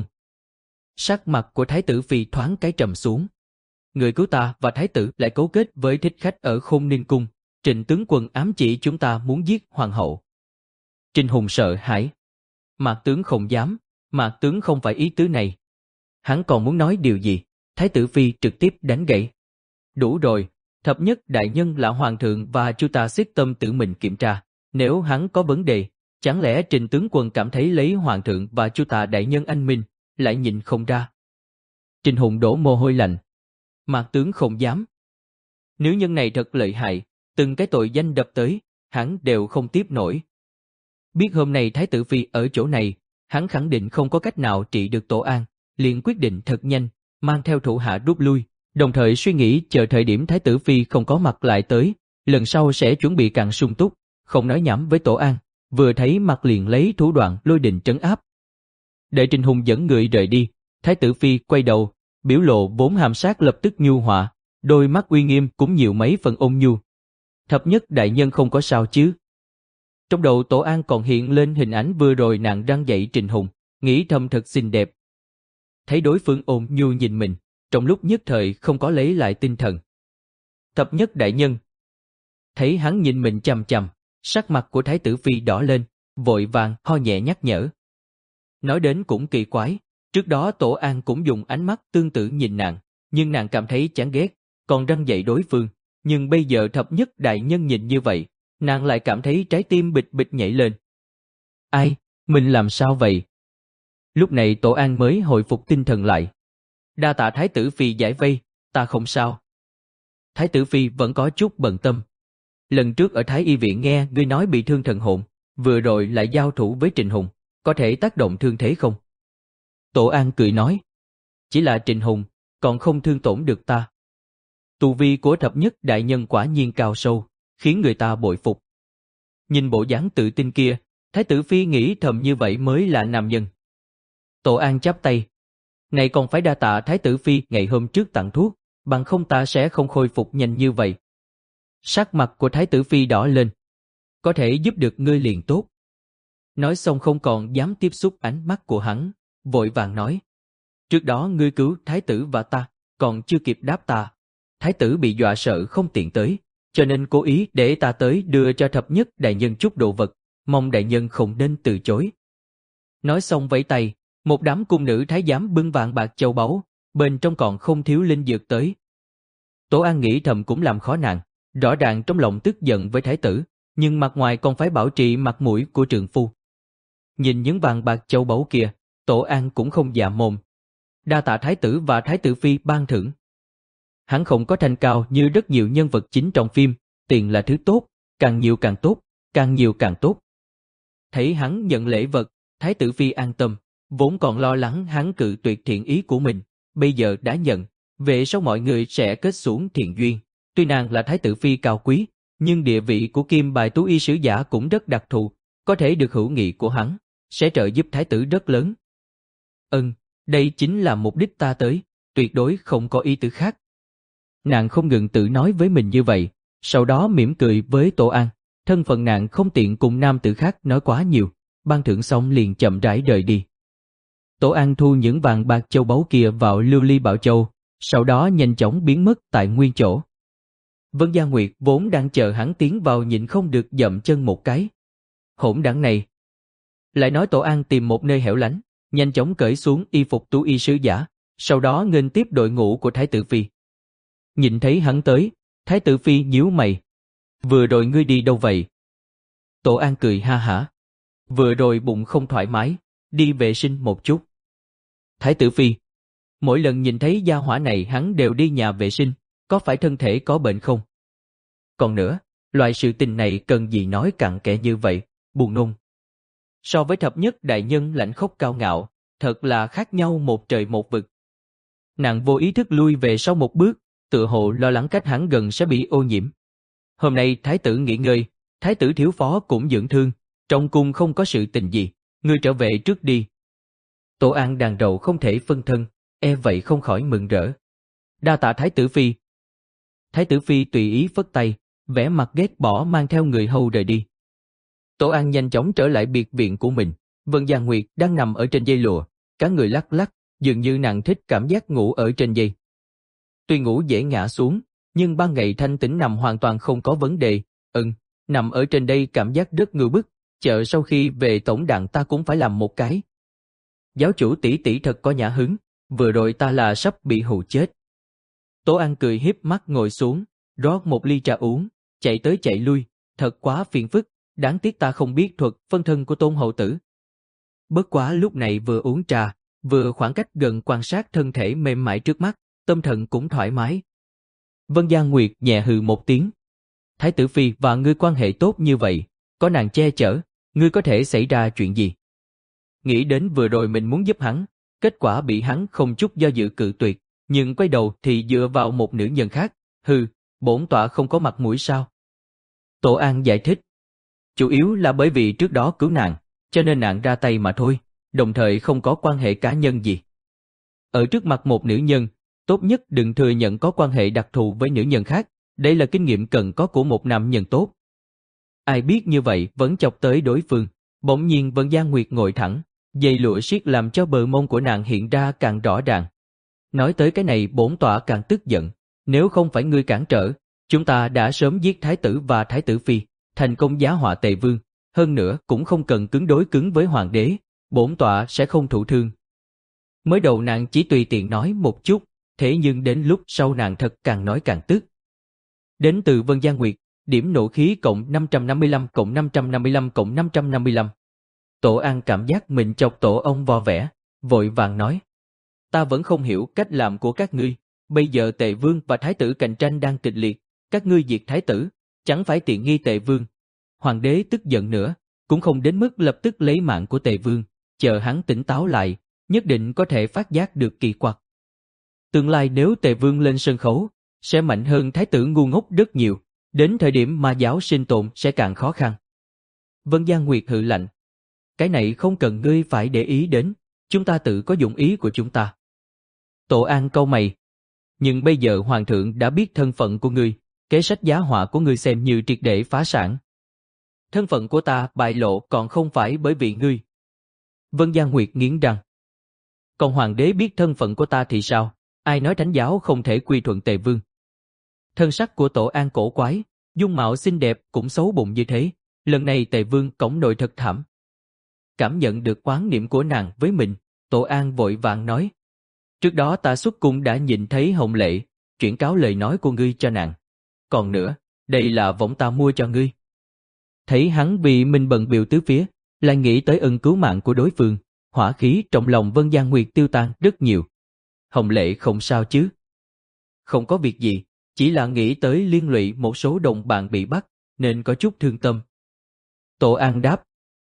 Sắc mặt của thái tử phi thoáng cái trầm xuống. Người cứu ta và thái tử lại cấu kết với thích khách ở Khôn Ninh Cung, Trình tướng quân ám chỉ chúng ta muốn giết hoàng hậu. Trình Hùng sợ hãi. Mạc tướng không dám, Mạc tướng không phải ý tứ này. Hắn còn muốn nói điều gì, thái tử phi trực tiếp đánh gãy. Đủ rồi, thập nhất đại nhân là hoàng thượng và chu ta xích tâm tự mình kiểm tra, nếu hắn có vấn đề, chẳng lẽ Trình tướng quân cảm thấy lấy hoàng thượng và chu ta đại nhân anh minh, lại nhìn không ra. Trình Hùng đổ mồ hôi lạnh. Mạc tướng không dám. Nếu nhân này thật lợi hại, từng cái tội danh đập tới, hắn đều không tiếp nổi. Biết hôm nay thái tử phi ở chỗ này, hắn khẳng định không có cách nào trị được Tổ An, liền quyết định thật nhanh, mang theo thủ hạ rút lui, đồng thời suy nghĩ chờ thời điểm thái tử phi không có mặt lại tới, lần sau sẽ chuẩn bị càng sung túc, không nói nhảm với Tổ An, vừa thấy mặt liền lấy thủ đoạn lôi đình trấn áp. Để Trình Hùng dẫn người rời đi, thái tử phi quay đầu, biểu lộ vốn hàm sát lập tức nhu hòa, đôi mắt uy nghiêm cũng nhiều mấy phần ôn nhu. Thập nhất đại nhân không có sao chứ? Trong đầu Tổ An còn hiện lên hình ảnh vừa rồi nàng răng dậy Trình Hùng, nghĩ thầm thật xinh đẹp. Thấy đối phương ôn nhu nhìn mình, trong lúc nhất thời không có lấy lại tinh thần. Thập nhất đại nhân. Thấy hắn nhìn mình chằm chằm, sắc mặt của thái tử phi đỏ lên, vội vàng ho nhẹ nhắc nhở. Nói đến cũng kỳ quái, trước đó Tổ An cũng dùng ánh mắt tương tự nhìn nàng, nhưng nàng cảm thấy chán ghét, còn răng dậy đối phương, nhưng bây giờ thập nhất đại nhân nhìn như vậy, nàng lại cảm thấy trái tim bịch bịch nhảy lên. Ai, mình làm sao vậy? Lúc này Tổ An mới hồi phục tinh thần lại. Đa tạ thái tử phi giải vây, ta không sao. Thái tử phi vẫn có chút bận tâm. Lần trước ở Thái Y viện nghe ngươi nói bị thương thần hồn, vừa rồi lại giao thủ với Trình Hùng, có thể tác động thương thế không? Tổ An cười nói. Chỉ là Trình Hùng, còn không thương tổn được ta. Tu vi của thập nhất đại nhân quả nhiên cao sâu, khiến người ta bội phục. Nhìn bộ dáng tự tin kia, thái tử phi nghĩ thầm như vậy mới là nam nhân. Tổ An chắp tay. Này còn phải đa tạ thái tử phi ngày hôm trước tặng thuốc, bằng không ta sẽ không khôi phục nhanh như vậy. Sắc mặt của thái tử phi đỏ lên. Có thể giúp được ngươi liền tốt. Nói xong không còn dám tiếp xúc ánh mắt của hắn, vội vàng nói. Trước đó ngươi cứu thái tử và ta, còn chưa kịp đáp ta. Thái tử bị dọa sợ không tiện tới, cho nên cố ý để ta tới đưa cho thập nhất đại nhân chút đồ vật, mong đại nhân không nên từ chối. Nói xong vẫy tay, một đám cung nữ thái giám bưng vàng bạc châu báu, bên trong còn không thiếu linh dược tới. Tổ An nghĩ thầm cũng làm khó nàng, rõ ràng trong lòng tức giận với thái tử, nhưng mặt ngoài còn phải bảo trì mặt mũi của trượng phu. Nhìn những vàng bạc châu báu kia, Tổ An cũng không dạ mồm. Đa tạ thái tử và thái tử phi ban thưởng. Hắn không có thanh cao như rất nhiều nhân vật chính trong phim, tiền là thứ tốt, càng nhiều càng tốt, càng nhiều càng tốt. Thấy hắn nhận lễ vật, thái tử phi an tâm, vốn còn lo lắng hắn cự tuyệt thiện ý của mình, bây giờ đã nhận, về sau mọi người sẽ kết xuống thiện duyên. Tuy nàng là thái tử phi cao quý, nhưng địa vị của Kim Bài Tú Y sứ giả cũng rất đặc thù, có thể được hữu nghị của hắn, sẽ trợ giúp thái tử rất lớn. Ừm, đây chính là mục đích ta tới, tuyệt đối không có ý tứ khác. Nàng không ngừng tự nói với mình như vậy, sau đó mỉm cười với Tổ An, thân phận nàng không tiện cùng nam tử khác nói quá nhiều, ban thưởng xong liền chậm rãi rời đi. Tổ An thu những vàng bạc châu báu kia vào lưu ly bảo châu, sau đó nhanh chóng biến mất tại nguyên chỗ. Vân Gia Nguyệt vốn đang chờ hắn tiến vào nhịn không được dậm chân một cái. Hỗn đảng này! Lại nói Tổ An tìm một nơi hẻo lánh, nhanh chóng cởi xuống y phục Tú Y sứ giả, sau đó nghênh tiếp đội ngũ của Thái tử Phi. Nhìn thấy hắn tới, Thái tử Phi nhíu mày. Vừa rồi ngươi đi đâu vậy? Tổ An cười ha hả. Vừa rồi bụng không thoải mái, đi vệ sinh một chút. Thái tử Phi. Mỗi lần nhìn thấy gia hỏa này hắn đều đi nhà vệ sinh, có phải thân thể có bệnh không? Còn nữa, loại sự tình này cần gì nói cặn kẽ như vậy, buồn nôn. So với thập nhất đại nhân lãnh khốc cao ngạo, thật là khác nhau một trời một vực. Nàng vô ý thức lui về sau một bước, tựa hồ lo lắng cách hắn gần sẽ bị ô nhiễm. Hôm nay thái tử nghỉ ngơi, thái tử thiếu phó cũng dưỡng thương, trong cung không có sự tình gì, ngươi trở về trước đi. Tổ An đàn rầu không thể phân thân, e vậy không khỏi mừng rỡ. Đa tạ thái tử phi. Thái tử phi tùy ý phất tay, vẻ mặt ghét bỏ mang theo người hầu rời đi. Tổ An nhanh chóng trở lại biệt viện của mình. Vân Gia Nguyệt đang nằm ở trên dây lụa, cả người lắc lắc, dường như nàng thích cảm giác ngủ ở trên dây. Tuy ngủ dễ ngã xuống, nhưng ban ngày thanh tĩnh nằm hoàn toàn không có vấn đề. Ừm, nằm ở trên đây cảm giác rất ngưu bức, chờ sau khi về tổng đàn ta cũng phải làm một cái. Giáo chủ tỷ tỷ thật có nhã hứng, vừa rồi ta là sắp bị hù chết. Tố An cười hiếp mắt ngồi xuống, rót một ly trà uống, chạy tới chạy lui, thật quá phiền phức, đáng tiếc ta không biết thuật phân thân của Tôn hậu tử. Bất quá lúc này vừa uống trà, vừa khoảng cách gần quan sát thân thể mềm mại trước mắt, tâm thần cũng thoải mái. Vân Gia Nguyệt nhẹ hừ một tiếng. Thái tử phi và ngươi quan hệ tốt như vậy, có nàng che chở, ngươi có thể xảy ra chuyện gì? Nghĩ đến vừa rồi mình muốn giúp hắn, kết quả bị hắn không chút do dự cự tuyệt, nhưng quay đầu thì dựa vào một nữ nhân khác, hừ, bổn tọa không có mặt mũi sao? Tổ An giải thích. Chủ yếu là bởi vì trước đó cứu nàng, cho nên nàng ra tay mà thôi, đồng thời không có quan hệ cá nhân gì. Ở trước mặt một nữ nhân, tốt nhất đừng thừa nhận có quan hệ đặc thù với nữ nhân khác, đây là kinh nghiệm cần có của một nam nhân tốt. Ai biết như vậy vẫn chọc tới đối phương, bỗng nhiên Vân Gia Nguyệt ngồi thẳng, dây lụa siết làm cho bờ mông của nàng hiện ra càng rõ ràng. Nói tới cái này bổn tọa càng tức giận, nếu không phải ngươi cản trở, chúng ta đã sớm giết thái tử và thái tử phi, thành công giá họa Tề Vương, hơn nữa cũng không cần cứng đối cứng với hoàng đế, bổn tọa sẽ không thụ thương. Mới đầu nàng chỉ tùy tiện nói một chút, thế nhưng đến lúc sau nàng thật càng nói càng tức. Đến từ Vân Gia Nguyệt, điểm nộ khí cộng năm trăm năm mươi lăm cộng năm trăm năm mươi lăm cộng năm trăm năm mươi lăm. Tổ An cảm giác mình chọc tổ ông vo vẽ, vội vàng nói. Ta vẫn không hiểu cách làm của các ngươi, bây giờ Tề Vương và Thái tử cạnh tranh đang kịch liệt, các ngươi diệt Thái tử, chẳng phải tiện nghi Tề Vương. Hoàng đế tức giận nữa, cũng không đến mức lập tức lấy mạng của Tề Vương, chờ hắn tỉnh táo lại, nhất định có thể phát giác được kỳ quặc. Tương lai nếu Tề Vương lên sân khấu, sẽ mạnh hơn Thái tử ngu ngốc rất nhiều, đến thời điểm ma giáo sinh tồn sẽ càng khó khăn. Vân Gia Nguyệt hừ lạnh. Cái này không cần ngươi phải để ý đến, chúng ta tự có dụng ý của chúng ta. Tổ An cau mày. Nhưng bây giờ Hoàng thượng đã biết thân phận của ngươi, kế sách giá họa của ngươi xem như triệt để phá sản. Thân phận của ta bại lộ còn không phải bởi vì ngươi. Vân Gia Nguyệt nghiến răng. Còn Hoàng đế biết thân phận của ta thì sao, ai nói thánh giáo không thể quy thuận Tề Vương. Thân sắc của Tổ An cổ quái, dung mạo xinh đẹp cũng xấu bụng như thế, lần này Tề Vương cõng nội thật thảm. Cảm nhận được oán niệm của nàng với mình, Tổ An vội vàng nói. Trước đó ta xuất cung đã nhìn thấy Hồng Lệ, chuyển cáo lời nói của ngươi cho nàng. Còn nữa, đây là võng ta mua cho ngươi. Thấy hắn vì mình bận biểu tứ phía, lại nghĩ tới ân cứu mạng của đối phương, hỏa khí trong lòng Vân Giang Nguyệt tiêu tan rất nhiều. Hồng Lệ không sao chứ? Không có việc gì, chỉ là nghĩ tới liên lụy một số đồng bạn bị bắt, nên có chút thương tâm. Tổ An đáp.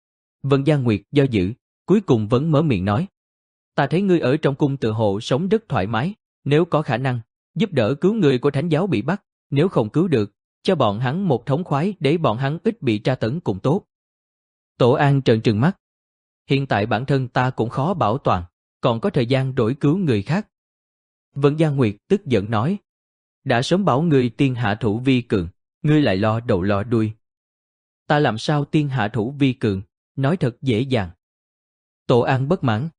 Vân Giang Nguyệt do dự, cuối cùng vẫn mở miệng nói. Ta thấy ngươi ở trong cung tự hộ sống rất thoải mái, nếu có khả năng, giúp đỡ cứu người của thánh giáo bị bắt, nếu không cứu được, cho bọn hắn một thống khoái để bọn hắn ít bị tra tấn cũng tốt. Tổ An trợn trừng mắt. Hiện tại bản thân ta cũng khó bảo toàn, còn có thời gian đổi cứu người khác. Vân Giang Nguyệt tức giận nói. Đã sớm bảo ngươi tiên hạ thủ vi cường, ngươi lại lo đầu lo đuôi. Ta làm sao tiên hạ thủ vi cường, nói thật dễ dàng. Tổ An bất mãn.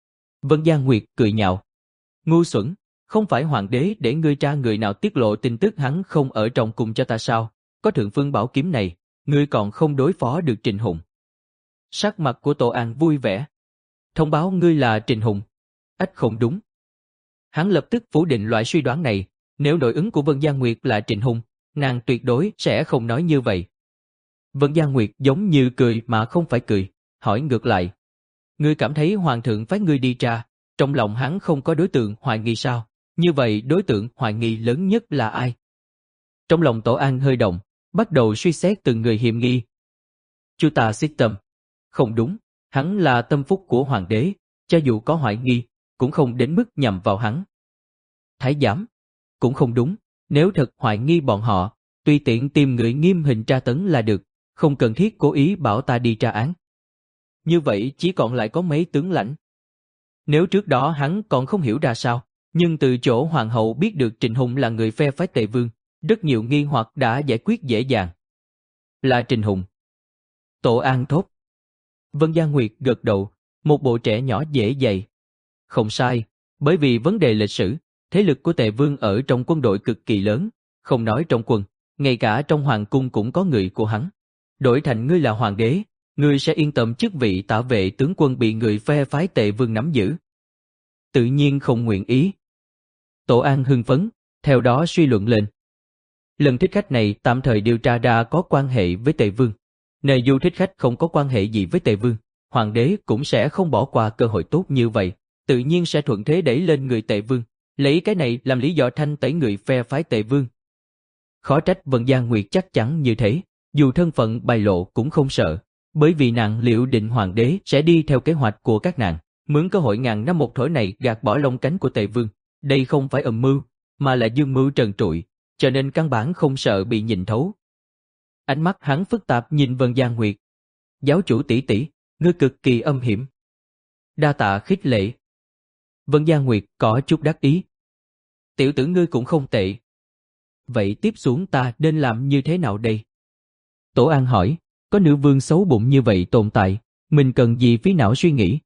Vân Giang Nguyệt cười nhạo. Ngu xuẩn, không phải hoàng đế để ngươi tra người nào tiết lộ tin tức hắn không ở trong cung cho ta sao? Có thượng phương bảo kiếm này, ngươi còn không đối phó được Trình Hùng. Sắc mặt của Tổ An vui vẻ. Thông báo ngươi là Trình Hùng. Ách không đúng. Hắn lập tức phủ định loại suy đoán này, nếu nội ứng của Vân Giang Nguyệt là Trình Hùng, nàng tuyệt đối sẽ không nói như vậy. Vân Giang Nguyệt giống như cười mà không phải cười, hỏi ngược lại. Ngươi cảm thấy hoàng thượng phái ngươi đi tra, trong lòng hắn không có đối tượng hoài nghi sao? Như vậy đối tượng hoài nghi lớn nhất là ai? Trong lòng Tổ An hơi động, bắt đầu suy xét từng người hiểm nghi. Chu ta xích tâm. Không đúng, hắn là tâm phúc của hoàng đế, cho dù có hoài nghi, cũng không đến mức nhằm vào hắn. Thái giám. Cũng không đúng, nếu thật hoài nghi bọn họ, tùy tiện tìm người nghiêm hình tra tấn là được, không cần thiết cố ý bảo ta đi tra án. Như vậy chỉ còn lại có mấy tướng lãnh. Nếu trước đó hắn còn không hiểu ra sao, nhưng từ chỗ hoàng hậu biết được Trình Hùng là người phe phái Tề Vương, rất nhiều nghi hoặc đã giải quyết dễ dàng. Là Trình Hùng. Tổ An thốt. Vân Giang Nguyệt gật đầu, một bộ trẻ nhỏ dễ dày. Không sai, bởi vì vấn đề lịch sử, thế lực của Tề Vương ở trong quân đội cực kỳ lớn, không nói trong quân, ngay cả trong hoàng cung cũng có người của hắn. Đổi thành ngươi là hoàng đế, ngươi sẽ yên tâm chức vị tả vệ tướng quân bị người phe phái Tề Vương nắm giữ. Tự nhiên không nguyện ý. Tổ An hưng phấn, theo đó suy luận lên. Lần thích khách này tạm thời điều tra ra có quan hệ với Tề Vương. Này dù thích khách không có quan hệ gì với Tề Vương, hoàng đế cũng sẽ không bỏ qua cơ hội tốt như vậy, tự nhiên sẽ thuận thế đẩy lên người Tề Vương, lấy cái này làm lý do thanh tẩy người phe phái Tề Vương. Khó trách Vân Giang Nguyệt chắc chắn như thế, dù thân phận bại lộ cũng không sợ, bởi vì nàng liệu định hoàng đế sẽ đi theo kế hoạch của các nàng, mướn cơ hội ngàn năm một thổi này gạt bỏ lông cánh của Tề Vương. Đây không phải âm mưu, mà là dương mưu trần trụi, cho nên căn bản không sợ bị nhìn thấu. Ánh mắt hắn phức tạp nhìn Vân Giang Nguyệt. Giáo chủ tỷ tỷ, ngươi cực kỳ âm hiểm. Đa tạ khích lệ. Vân Giang Nguyệt có chút đắc ý. Tiểu tử ngươi cũng không tệ. Vậy tiếp xuống ta nên làm như thế nào đây? Tổ An hỏi, có nữ vương xấu bụng như vậy tồn tại, mình cần gì phí não suy nghĩ?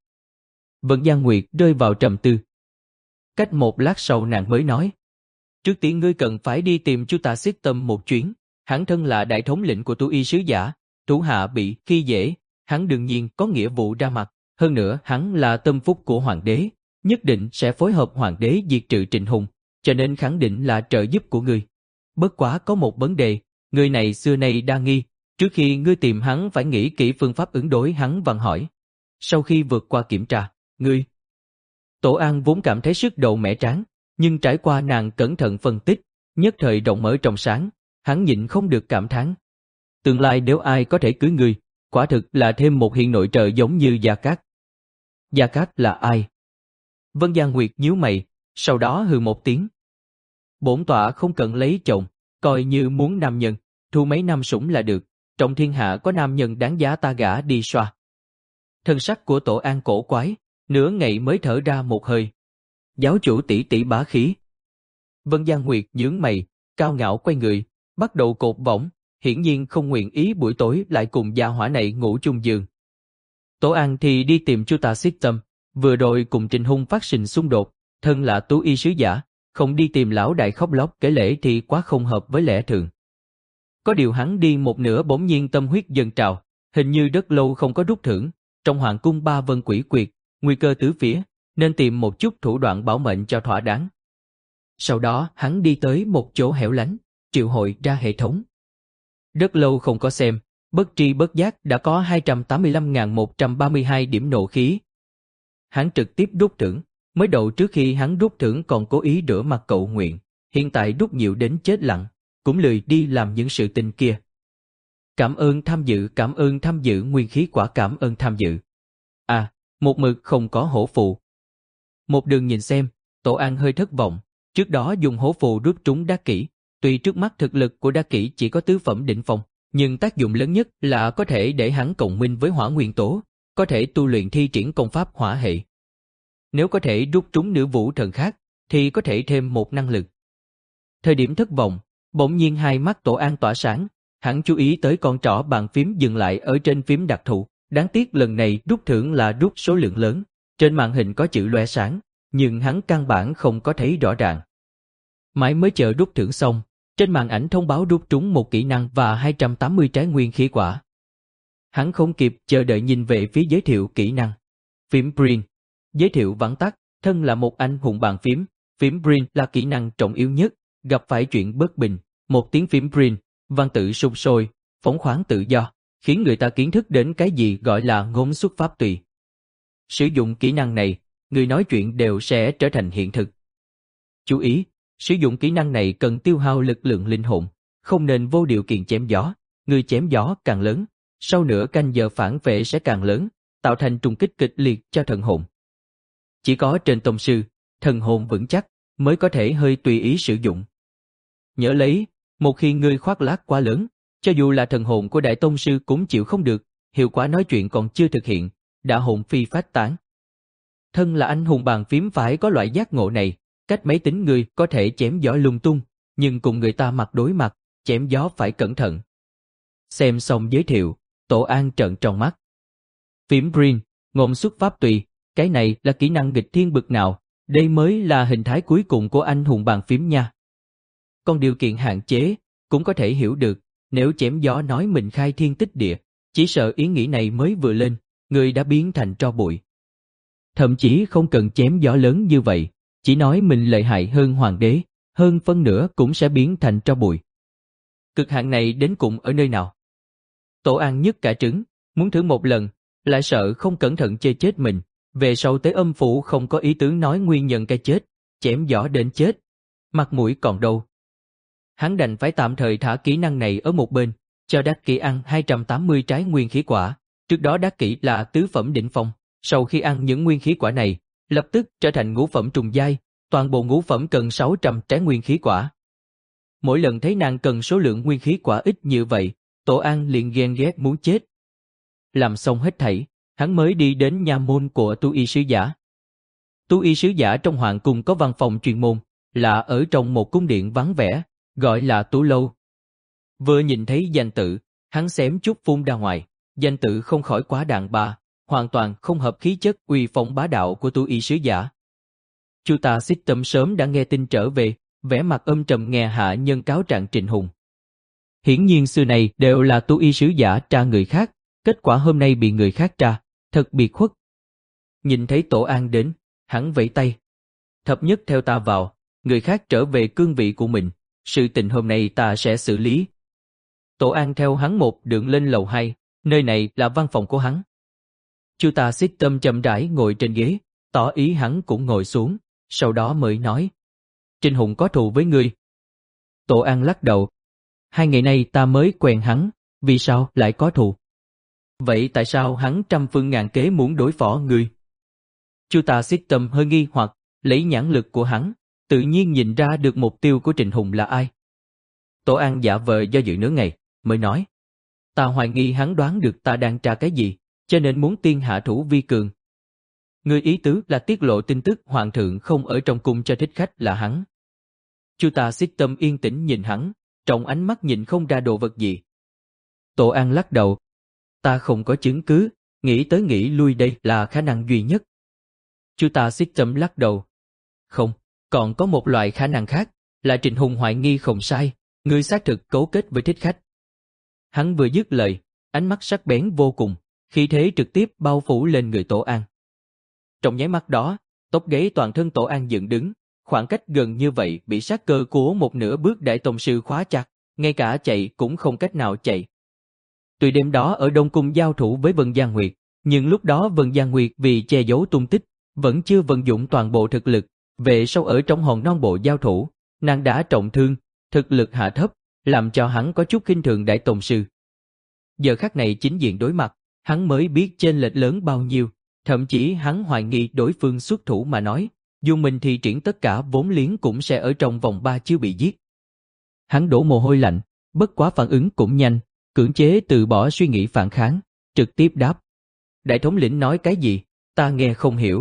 Vân Giang Nguyệt rơi vào trầm tư. Cách một lát sau nàng mới nói. Trước tiên ngươi cần phải đi tìm Chu Tả Xiết Tâm một chuyến, hắn thân là đại thống lĩnh của Tu Y sứ giả, thủ hạ bị khi dễ, hắn đương nhiên có nghĩa vụ ra mặt, hơn nữa hắn là tâm phúc của hoàng đế, nhất định sẽ phối hợp hoàng đế diệt trừ Trình Hùng, cho nên khẳng định là trợ giúp của ngươi. Bất quá có một vấn đề, người này xưa nay đa nghi, trước khi ngươi tìm hắn phải nghĩ kỹ phương pháp ứng đối hắn văn hỏi. Sau khi vượt qua kiểm tra, ngươi... Tổ An vốn cảm thấy sức đầu mẻ trán, nhưng trải qua nàng cẩn thận phân tích, nhất thời rộng mở trong sáng, hắn nhịn không được cảm thán. Tương lai nếu ai có thể cưới ngươi, quả thực là thêm một hiện nội trợ giống như Gia Cát. Gia Cát là ai? Vân Giang Nguyệt nhíu mày, sau đó hừ một tiếng. Bổn tọa không cần lấy chồng, coi như muốn nam nhân, thu mấy năm sủng là được, trong thiên hạ có nam nhân đáng giá ta gả đi xoa. Thân sắc của Tổ An cổ quái, nửa ngày mới thở ra một hơi. Giáo chủ tỷ tỷ bá khí. Vân Giang Nguyệt nhướng mày, cao ngạo quay người, bắt đầu cột võng, hiển nhiên không nguyện ý buổi tối lại cùng gia hỏa này ngủ chung giường. Tổ An thì đi tìm Chu Tả Xiết Tâm, vừa rồi cùng Trình Hùng phát sinh xung đột, thân là tú y sứ giả, không đi tìm lão đại khóc lóc kể lể thì quá không hợp với lẽ thường. Có điều hắn đi một nửa bỗng nhiên tâm huyết dâng trào, hình như rất lâu không có rút thưởng, trong hoàng cung ba vân quỷ quyệt, nguy cơ tứ phía, nên tìm một chút thủ đoạn bảo mệnh cho thỏa đáng. Sau đó hắn đi tới một chỗ hẻo lánh, triệu hồi ra hệ thống. Rất lâu không có xem, bất tri bất giác đã có hai trăm tám mươi lăm nghìn một trăm ba mươi hai điểm nộ khí. hắn trực tiếp đốt thưởng. Mới đầu trước khi hắn đốt thưởng còn cố ý rửa mặt cầu nguyện, hiện tại đốt nhiều đến chết lặng, cũng lười đi làm những sự tình kia. Cảm ơn tham dự, cảm ơn tham dự nguyên khí quả, cảm ơn tham dự. À, một mực không có hổ phù. Một đường nhìn xem, Tổ An hơi thất vọng, trước đó dùng hổ phù rút trúng Đắc Kỷ, tuy trước mắt thực lực của Đắc Kỷ chỉ có tứ phẩm đỉnh phong, nhưng tác dụng lớn nhất là có thể để hắn cộng minh với hỏa nguyên tố, có thể tu luyện thi triển công pháp hỏa hệ. Nếu có thể rút trúng nữ vũ thần khác, thì có thể thêm một năng lực. Thời điểm thất vọng, bỗng nhiên hai mắt Tổ An tỏa sáng, hắn chú ý tới con trỏ bàn phím dừng lại ở trên phím đặc thù, đáng tiếc lần này rút thưởng là rút số lượng lớn, trên màn hình có chữ lóe sáng, nhưng hắn căn bản không có thấy rõ ràng. Mãi mới chờ rút thưởng xong, trên màn ảnh thông báo rút trúng một kỹ năng và hai trăm tám mươi trái nguyên khí quả. Hắn không kịp chờ đợi nhìn về phía giới thiệu kỹ năng. Phím Brin. Giới thiệu vắn tắt, thân là một anh hùng bàn phím, phím Brin là kỹ năng trọng yếu nhất, gặp phải chuyện bất bình, một tiếng phím Brin, văn tự sục sôi, phóng khoáng tự do, khiến người ta kiến thức đến cái gì gọi là ngôn xuất pháp tùy. Sử dụng kỹ năng này, người nói chuyện đều sẽ trở thành hiện thực. Chú ý, sử dụng kỹ năng này cần tiêu hao lực lượng linh hồn, không nên vô điều kiện chém gió, người chém gió càng lớn, sau nửa canh giờ phản vệ sẽ càng lớn, tạo thành trùng kích kịch liệt cho thần hồn. Chỉ có trên tông sư, thần hồn vững chắc, mới có thể hơi tùy ý sử dụng. Nhớ lấy, một khi ngươi khoác lác quá lớn, cho dù là thần hồn của đại tông sư cũng chịu không được, hiệu quả nói chuyện còn chưa thực hiện, đã hồn phi phách tán. Thân là anh hùng bàn phím phải có loại giác ngộ này, cách máy tính ngươi có thể chém gió lung tung, nhưng cùng người ta mặt đối mặt, chém gió phải cẩn thận. Xem xong giới thiệu, Tổ An trợn tròn mắt. Phím Brin, ngôn xuất pháp tùy, cái này là kỹ năng nghịch thiên bực nào, đây mới là hình thái cuối cùng của anh hùng bàn phím nha. Còn điều kiện hạn chế, cũng có thể hiểu được, nếu chém gió nói mình khai thiên tích địa, chỉ sợ ý nghĩ này mới vừa lên, người đã biến thành tro bụi. Thậm chí không cần chém gió lớn như vậy, chỉ nói mình lợi hại hơn hoàng đế, hơn phân nửa cũng sẽ biến thành tro bụi. Cực hạn này đến cùng ở nơi nào? Tổ An nhức cả trứng, muốn thử một lần, lại sợ không cẩn thận chơi chết mình, về sau tới âm phủ không có ý tướng nói nguyên nhân cái chết, chém gió đến chết, mặt mũi còn đâu. Hắn đành phải tạm thời thả kỹ năng này ở một bên, cho Đắc Kỷ ăn hai trăm tám mươi trái nguyên khí quả, trước đó Đắc Kỷ là tứ phẩm đỉnh phong, sau khi ăn những nguyên khí quả này, lập tức trở thành ngũ phẩm trùng giai, toàn bộ ngũ phẩm cần sáu trăm trái nguyên khí quả. Mỗi lần thấy nàng cần số lượng nguyên khí quả ít như vậy, Tổ An liền ghen ghét muốn chết. Làm xong hết thảy, hắn mới đi đến nha môn của Tu Y sứ giả. Tu Y sứ giả trong hoàng cung có văn phòng chuyên môn, là ở trong một cung điện vắng vẻ, gọi là Tú Lâu. Vừa nhìn thấy danh tự, hắn xém chút phun ra ngoài, danh tự không khỏi quá đàn bà, hoàn toàn không hợp khí chất uy phong bá đạo của Tu Y sứ giả. Chu ta xích tâm sớm đã nghe tin trở về, vẻ mặt âm trầm nghe hạ nhân cáo trạng Trịnh Hùng. Hiển nhiên xưa này đều là Tu Y sứ giả tra người khác, kết quả hôm nay bị người khác tra, thật biệt khuất. Nhìn thấy Tổ An đến, hắn vẫy tay. Thập nhất theo ta vào, người khác trở về cương vị của mình, sự tình hôm nay ta sẽ xử lý. Tổ An theo hắn một đường lên lầu hai, nơi này là văn phòng của hắn. Chu ta xích tâm chậm rãi ngồi trên ghế, tỏ ý hắn cũng ngồi xuống, sau đó mới nói. Trịnh Hùng có thù với ngươi. Tổ An lắc đầu. Hai ngày nay ta mới quen hắn, vì sao lại có thù? Vậy tại sao hắn trăm phương ngàn kế muốn đối phó ngươi? Chu ta xích tâm hơi nghi hoặc, lấy nhãn lực của hắn, tự nhiên nhìn ra được mục tiêu của Trịnh Hùng là ai. Tổ An giả vờ do dự nửa ngày, mới nói. Ta hoài nghi hắn đoán được ta đang tra cái gì, cho nên muốn tiên hạ thủ vi cường. Ngươi ý tứ là tiết lộ tin tức hoàng thượng không ở trong cung cho thích khách là hắn. Chu ta xích tâm yên tĩnh nhìn hắn, trong ánh mắt nhìn không ra đồ vật gì. Tổ An lắc đầu. Ta không có chứng cứ, nghĩ tới nghĩ lui đây là khả năng duy nhất. Chu ta xích tâm lắc đầu. Không, còn có một loại khả năng khác, là Trịnh Hùng hoài nghi không sai, ngươi xác thực cấu kết với thích khách. Hắn vừa dứt lời, ánh mắt sắc bén vô cùng, khí thế trực tiếp bao phủ lên người Tổ An. Trong nháy mắt đó, tóc gáy toàn thân Tổ An dựng đứng, khoảng cách gần như vậy bị sát cơ của một nửa bước đại tông sư khóa chặt, ngay cả chạy cũng không cách nào chạy. Tuy đêm đó ở Đông Cung giao thủ với Vân Giang Nguyệt, nhưng lúc đó Vân Giang Nguyệt vì che giấu tung tích, vẫn chưa vận dụng toàn bộ thực lực, về sau ở trong hòn non bộ giao thủ, nàng đã trọng thương, thực lực hạ thấp, làm cho hắn có chút khinh thường đại tông sư. Giờ khắc này chính diện đối mặt, hắn mới biết chênh lệch lớn bao nhiêu, thậm chí hắn hoài nghi đối phương xuất thủ mà nói, dù mình thì triển tất cả vốn liếng cũng sẽ ở trong vòng ba chiêu bị giết. Hắn đổ mồ hôi lạnh, bất quá phản ứng cũng nhanh, cưỡng chế từ bỏ suy nghĩ phản kháng, trực tiếp đáp. Đại thống lĩnh nói cái gì, ta nghe không hiểu.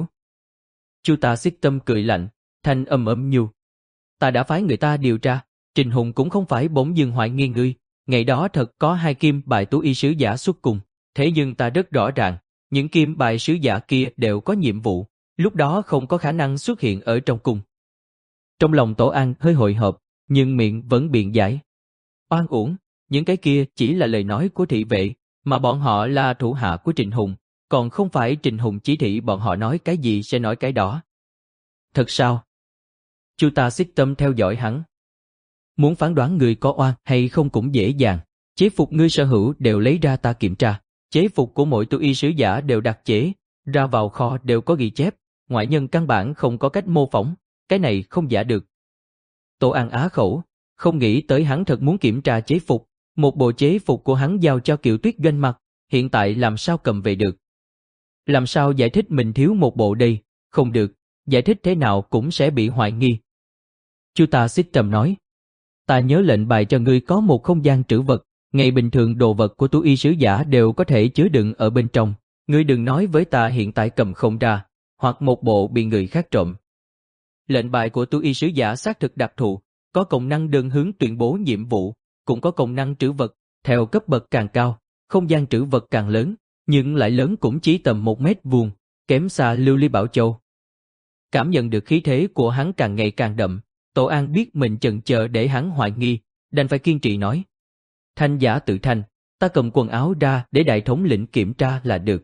Chu Ta Xích Tâm cười lạnh, thanh âm ấm nhu. Ta đã phái người ta điều tra, Trình Hùng cũng không phải bỗng dưng hoài nghi ngươi, ngày đó thật có hai kim bài tú y sứ giả xuất cùng, thế nhưng ta rất rõ ràng, những kim bài sứ giả kia đều có nhiệm vụ, lúc đó không có khả năng xuất hiện ở trong cung. Trong lòng Tổ An hơi hồi hộp, nhưng miệng vẫn biện giải. Oan uổng, những cái kia chỉ là lời nói của thị vệ, mà bọn họ là thủ hạ của Trình Hùng, còn không phải Trình Hùng chỉ thị bọn họ nói cái gì sẽ nói cái đó. Thật sao? Chu Ta Xích Tâm theo dõi hắn. Muốn phán đoán người có oan hay không cũng dễ dàng, chế phục ngươi sở hữu đều lấy ra ta kiểm tra, chế phục của mỗi tu y sứ giả đều đặc chế, ra vào kho đều có ghi chép, ngoại nhân căn bản không có cách mô phỏng, cái này không giả được. Tổ An á khẩu, không nghĩ tới hắn thật muốn kiểm tra chế phục, một bộ chế phục của hắn giao cho Kiều Tuyết Doanh mặc, hiện tại làm sao cầm về được. Làm sao giải thích mình thiếu một bộ đây, không được, giải thích thế nào cũng sẽ bị hoài nghi. Chu Ta Xích Tâm nói, ta nhớ lệnh bài cho ngươi có một không gian trữ vật, ngày bình thường đồ vật của tu y sứ giả đều có thể chứa đựng ở bên trong, ngươi đừng nói với ta hiện tại cầm không ra, hoặc một bộ bị người khác trộm. Lệnh bài của tu y sứ giả xác thực đặc thù, có công năng đơn hướng tuyên bố nhiệm vụ, cũng có công năng trữ vật, theo cấp bậc càng cao, không gian trữ vật càng lớn, nhưng lại lớn cũng chỉ tầm một mét vuông, kém xa Lưu Ly Bảo Châu. Cảm nhận được khí thế của hắn càng ngày càng đậm, Tổ An biết mình chần chờ để hắn hoài nghi, đành phải kiên trì nói. Thanh giả tự thanh, ta cầm quần áo ra để đại thống lĩnh kiểm tra là được.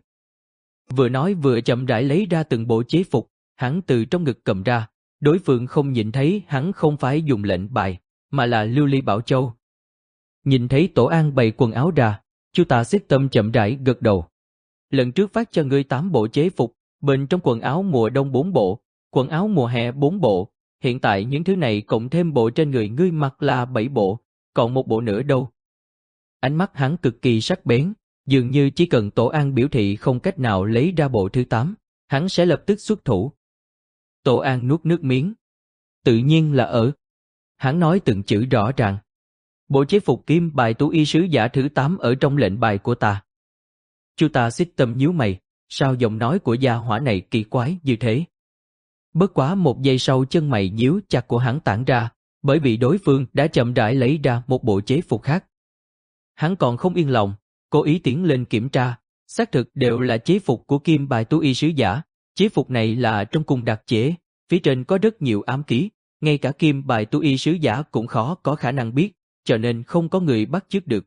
Vừa nói vừa chậm rãi lấy ra từng bộ chế phục, hắn từ trong ngực cầm ra, đối phương không nhìn thấy hắn không phải dùng lệnh bài, mà là Lưu Ly Bảo Châu. Nhìn thấy Tổ An bày quần áo ra, Chu Ta Xích Tâm chậm rãi gật đầu. Lần trước phát cho ngươi tám bộ chế phục, bên trong quần áo mùa đông bốn bộ, quần áo mùa hè bốn bộ, hiện tại những thứ này cộng thêm bộ trên người ngươi mặc là bảy bộ, còn một bộ nữa đâu. Ánh mắt hắn cực kỳ sắc bén, dường như chỉ cần Tổ An biểu thị không cách nào lấy ra bộ thứ tám, hắn sẽ lập tức xuất thủ. Tổ An nuốt nước miếng. Tự nhiên là ở. Hắn nói từng chữ rõ ràng. Bộ chế phục kim bài tú y sứ giả thứ tám ở trong lệnh bài của ta. Chu Ta Xích Tâm nhíu mày, sao giọng nói của gia hỏa này kỳ quái như thế? Bất quá một giây sau chân mày nhíu chặt của hắn tản ra, bởi vì đối phương đã chậm rãi lấy ra một bộ chế phục khác. Hắn còn không yên lòng, cố ý tiến lên kiểm tra, xác thực đều là chế phục của kim bài tú y sứ giả. Chế phục này là trong cung đặc chế, phía trên có rất nhiều ám ký, ngay cả kim bài tú y sứ giả cũng khó có khả năng biết, cho nên không có người bắt chước được.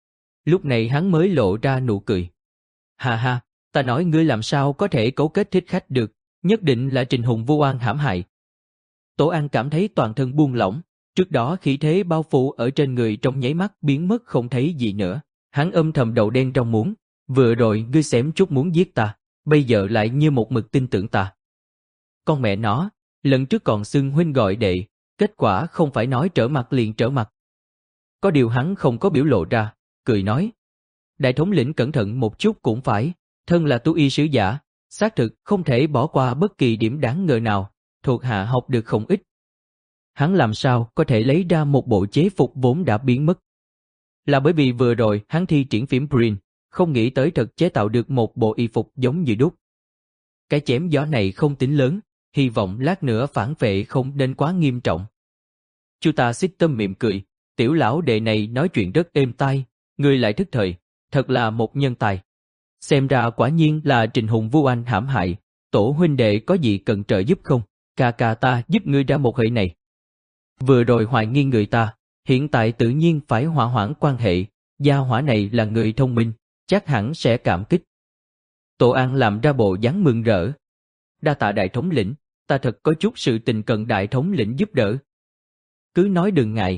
Lúc này hắn mới lộ ra nụ cười. Ha ha, ta nói ngươi làm sao có thể cấu kết thích khách được, nhất định là Trình Hùng vu oan hãm hại. Tổ An cảm thấy toàn thân buông lỏng, trước đó khí thế bao phủ ở trên người trong nháy mắt biến mất không thấy gì nữa. Hắn âm thầm đầu đen trong muốn, vừa rồi ngươi xém chút muốn giết ta, bây giờ lại như một mực tin tưởng ta. Con mẹ nó, lần trước còn xưng huynh gọi đệ, kết quả không phải nói trở mặt liền trở mặt. Có điều hắn không có biểu lộ ra, cười nói. Đại thống lĩnh cẩn thận một chút cũng phải, thân là tú y sứ giả, xác thực không thể bỏ qua bất kỳ điểm đáng ngờ nào, thuộc hạ học được không ít. Hắn làm sao có thể lấy ra một bộ chế phục vốn đã biến mất? Là bởi vì vừa rồi hắn thi triển phím Prin, không nghĩ tới thật chế tạo được một bộ y phục giống như đúc. Cái chém gió này không tính lớn, hy vọng lát nữa phản vệ không nên quá nghiêm trọng. Chu Ta Xích Tâm mỉm cười, tiểu lão đệ này nói chuyện rất êm tai, người lại thức thời, thật là một nhân tài. Xem ra quả nhiên là Trình Hùng vu oan hãm hại, tổ huynh đệ có gì cần trợ giúp không? Ca ca ta giúp ngươi ra một hệ này. Vừa rồi hoài nghi người ta, hiện tại tự nhiên phải hòa hoãn quan hệ, gia hỏa này là người thông minh, chắc hẳn sẽ cảm kích. Tổ An làm ra bộ dáng mừng rỡ. Đa tạ đại thống lĩnh, ta thật có chút sự tình cần đại thống lĩnh giúp đỡ. Cứ nói đừng ngại.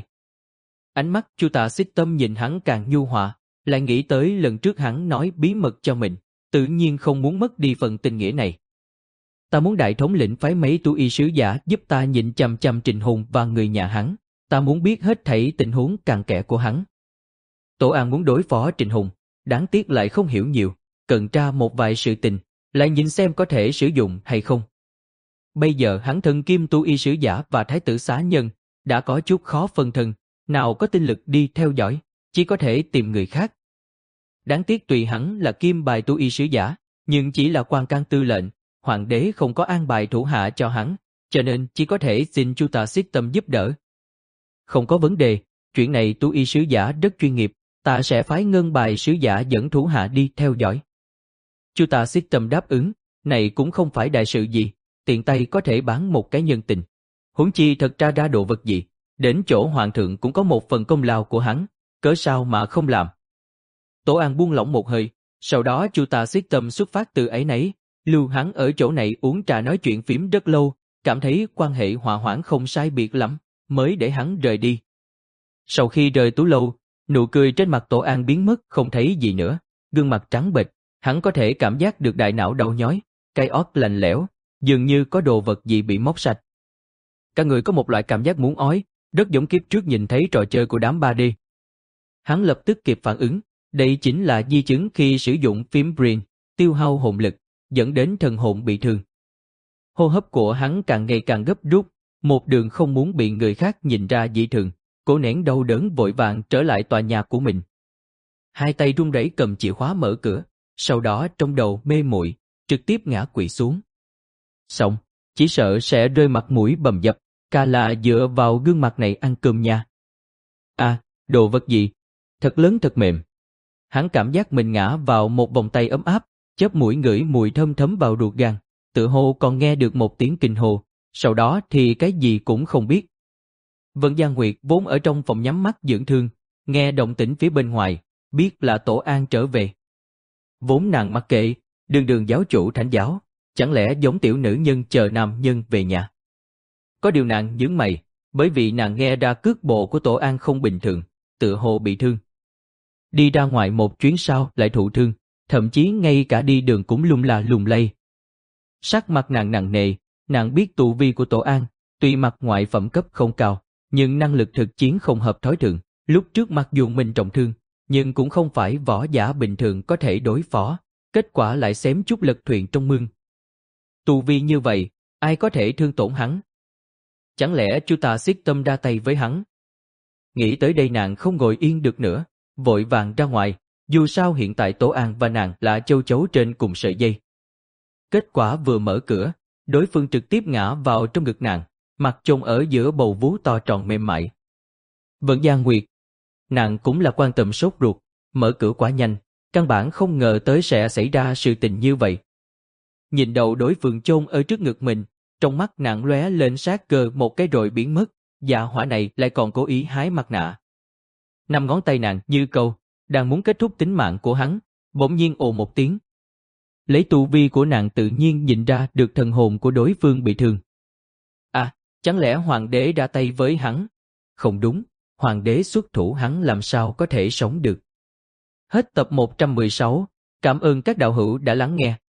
Ánh mắt Chu Ta Xích Tâm nhìn hắn càng nhu hòa, lại nghĩ tới lần trước hắn nói bí mật cho mình, tự nhiên không muốn mất đi phần tình nghĩa này. Ta muốn đại thống lĩnh phái mấy tu y sứ giả giúp ta nhìn chằm chằm Trịnh Hùng và người nhà hắn. Ta muốn biết hết thảy tình huống cặn kẽ của hắn. Tổ An muốn đối phó Trịnh Hùng, đáng tiếc lại không hiểu nhiều, cần tra một vài sự tình, lại nhìn xem có thể sử dụng hay không. Bây giờ hắn thân kim tu y sứ giả và thái tử xá nhân, đã có chút khó phân thân, nào có tinh lực đi theo dõi, chỉ có thể tìm người khác. Đáng tiếc tùy hắn là kim bài tu y sứ giả, nhưng chỉ là quan can tư lệnh, hoàng đế không có an bài thủ hạ cho hắn, cho nên chỉ có thể xin Chu Tà Xích Tâm giúp đỡ. Không có vấn đề, chuyện này tu y sứ giả rất chuyên nghiệp, ta sẽ phái ngân bài sứ giả dẫn thủ hạ đi theo dõi. Chu Tà Xích Tâm đáp ứng, này cũng không phải đại sự gì, tiện tay có thể bán một cái nhân tình. Huống chi thật ra ra đồ vật gì, đến chỗ hoàng thượng cũng có một phần công lao của hắn, cớ sao mà không làm. Tổ An buông lỏng một hơi, sau đó Chu Tà Xích Tâm xuất phát từ ấy nấy, lưu hắn ở chỗ này uống trà nói chuyện phím rất lâu, cảm thấy quan hệ hòa hoãn không sai biệt lắm, mới để hắn rời đi. Sau khi rời Tú Lâu, nụ cười trên mặt Tổ An biến mất không thấy gì nữa, gương mặt trắng bệch, hắn có thể cảm giác được đại não đau nhói, cái ót lạnh lẽo, dường như có đồ vật gì bị móc sạch. Cả người có một loại cảm giác muốn ói, rất giống kiếp trước nhìn thấy trò chơi của đám ba D. Hắn lập tức kịp phản ứng, đây chính là di chứng khi sử dụng phím brain, tiêu hao hồn lực, dẫn đến thần hồn bị thương. Hô hấp của hắn càng ngày càng gấp rút, một đường không muốn bị người khác nhìn ra dị thường, cố nén đau đớn vội vàng trở lại tòa nhà của mình. Hai tay run rẩy cầm chìa khóa mở cửa, sau đó trong đầu mê muội, trực tiếp ngã quỵ xuống. Xong, chỉ sợ sẽ rơi mặt mũi bầm dập, ca là dựa vào gương mặt này ăn cơm nha. À, đồ vật gì? Thật lớn thật mềm. Hắn cảm giác mình ngã vào một vòng tay ấm áp, chớp mũi ngửi mùi thơm thấm vào ruột gan, tự hồ còn nghe được một tiếng kinh hồ, sau đó thì cái gì cũng không biết. Vân Gia Nguyệt vốn ở trong phòng nhắm mắt dưỡng thương, nghe động tĩnh phía bên ngoài, biết là Tổ An trở về. Vốn nàng mặc kệ, đường đường giáo chủ thánh giáo, chẳng lẽ giống tiểu nữ nhân chờ nam nhân về nhà. Có điều nàng nhướng mày, bởi vì nàng nghe ra cước bộ của Tổ An không bình thường, tự hồ bị thương. Đi ra ngoài một chuyến sau lại thụ thương, thậm chí ngay cả đi đường cũng lung la lung lay. Sắc mặt nàng nặng nề, nàng biết tu vi của Tổ An, tuy mặt ngoại phẩm cấp không cao, nhưng năng lực thực chiến không hợp thói thường. Lúc trước mặc dù mình trọng thương, nhưng cũng không phải võ giả bình thường có thể đối phó, kết quả lại xém chút lật thuyền trong mương. Tu vi như vậy, ai có thể thương tổn hắn? Chẳng lẽ Chu Tà Xích Tâm ra tay với hắn? Nghĩ tới đây nàng không ngồi yên được nữa, vội vàng ra ngoài, dù sao hiện tại Tổ An và nàng là châu chấu trên cùng sợi dây. Kết quả vừa mở cửa, đối phương trực tiếp ngã vào trong ngực nàng, mặt chôn ở giữa bầu vú to tròn mềm mại. Vẫn Gia Nguyệt, nàng cũng là quan tâm sốt ruột, mở cửa quá nhanh, căn bản không ngờ tới sẽ xảy ra sự tình như vậy. Nhìn đầu đối phương chôn ở trước ngực mình, trong mắt nàng lóe lên sát cơ một cái rồi biến mất, dạ hỏa này lại còn cố ý hái mặt nạ. Năm ngón tay nàng như câu, đang muốn kết thúc tính mạng của hắn, bỗng nhiên ồ một tiếng. Lấy tu vi của nàng tự nhiên nhìn ra được thần hồn của đối phương bị thương. À, chẳng lẽ hoàng đế ra tay với hắn? Không đúng, hoàng đế xuất thủ hắn làm sao có thể sống được. Hết tập một trăm mười sáu, cảm ơn các đạo hữu đã lắng nghe.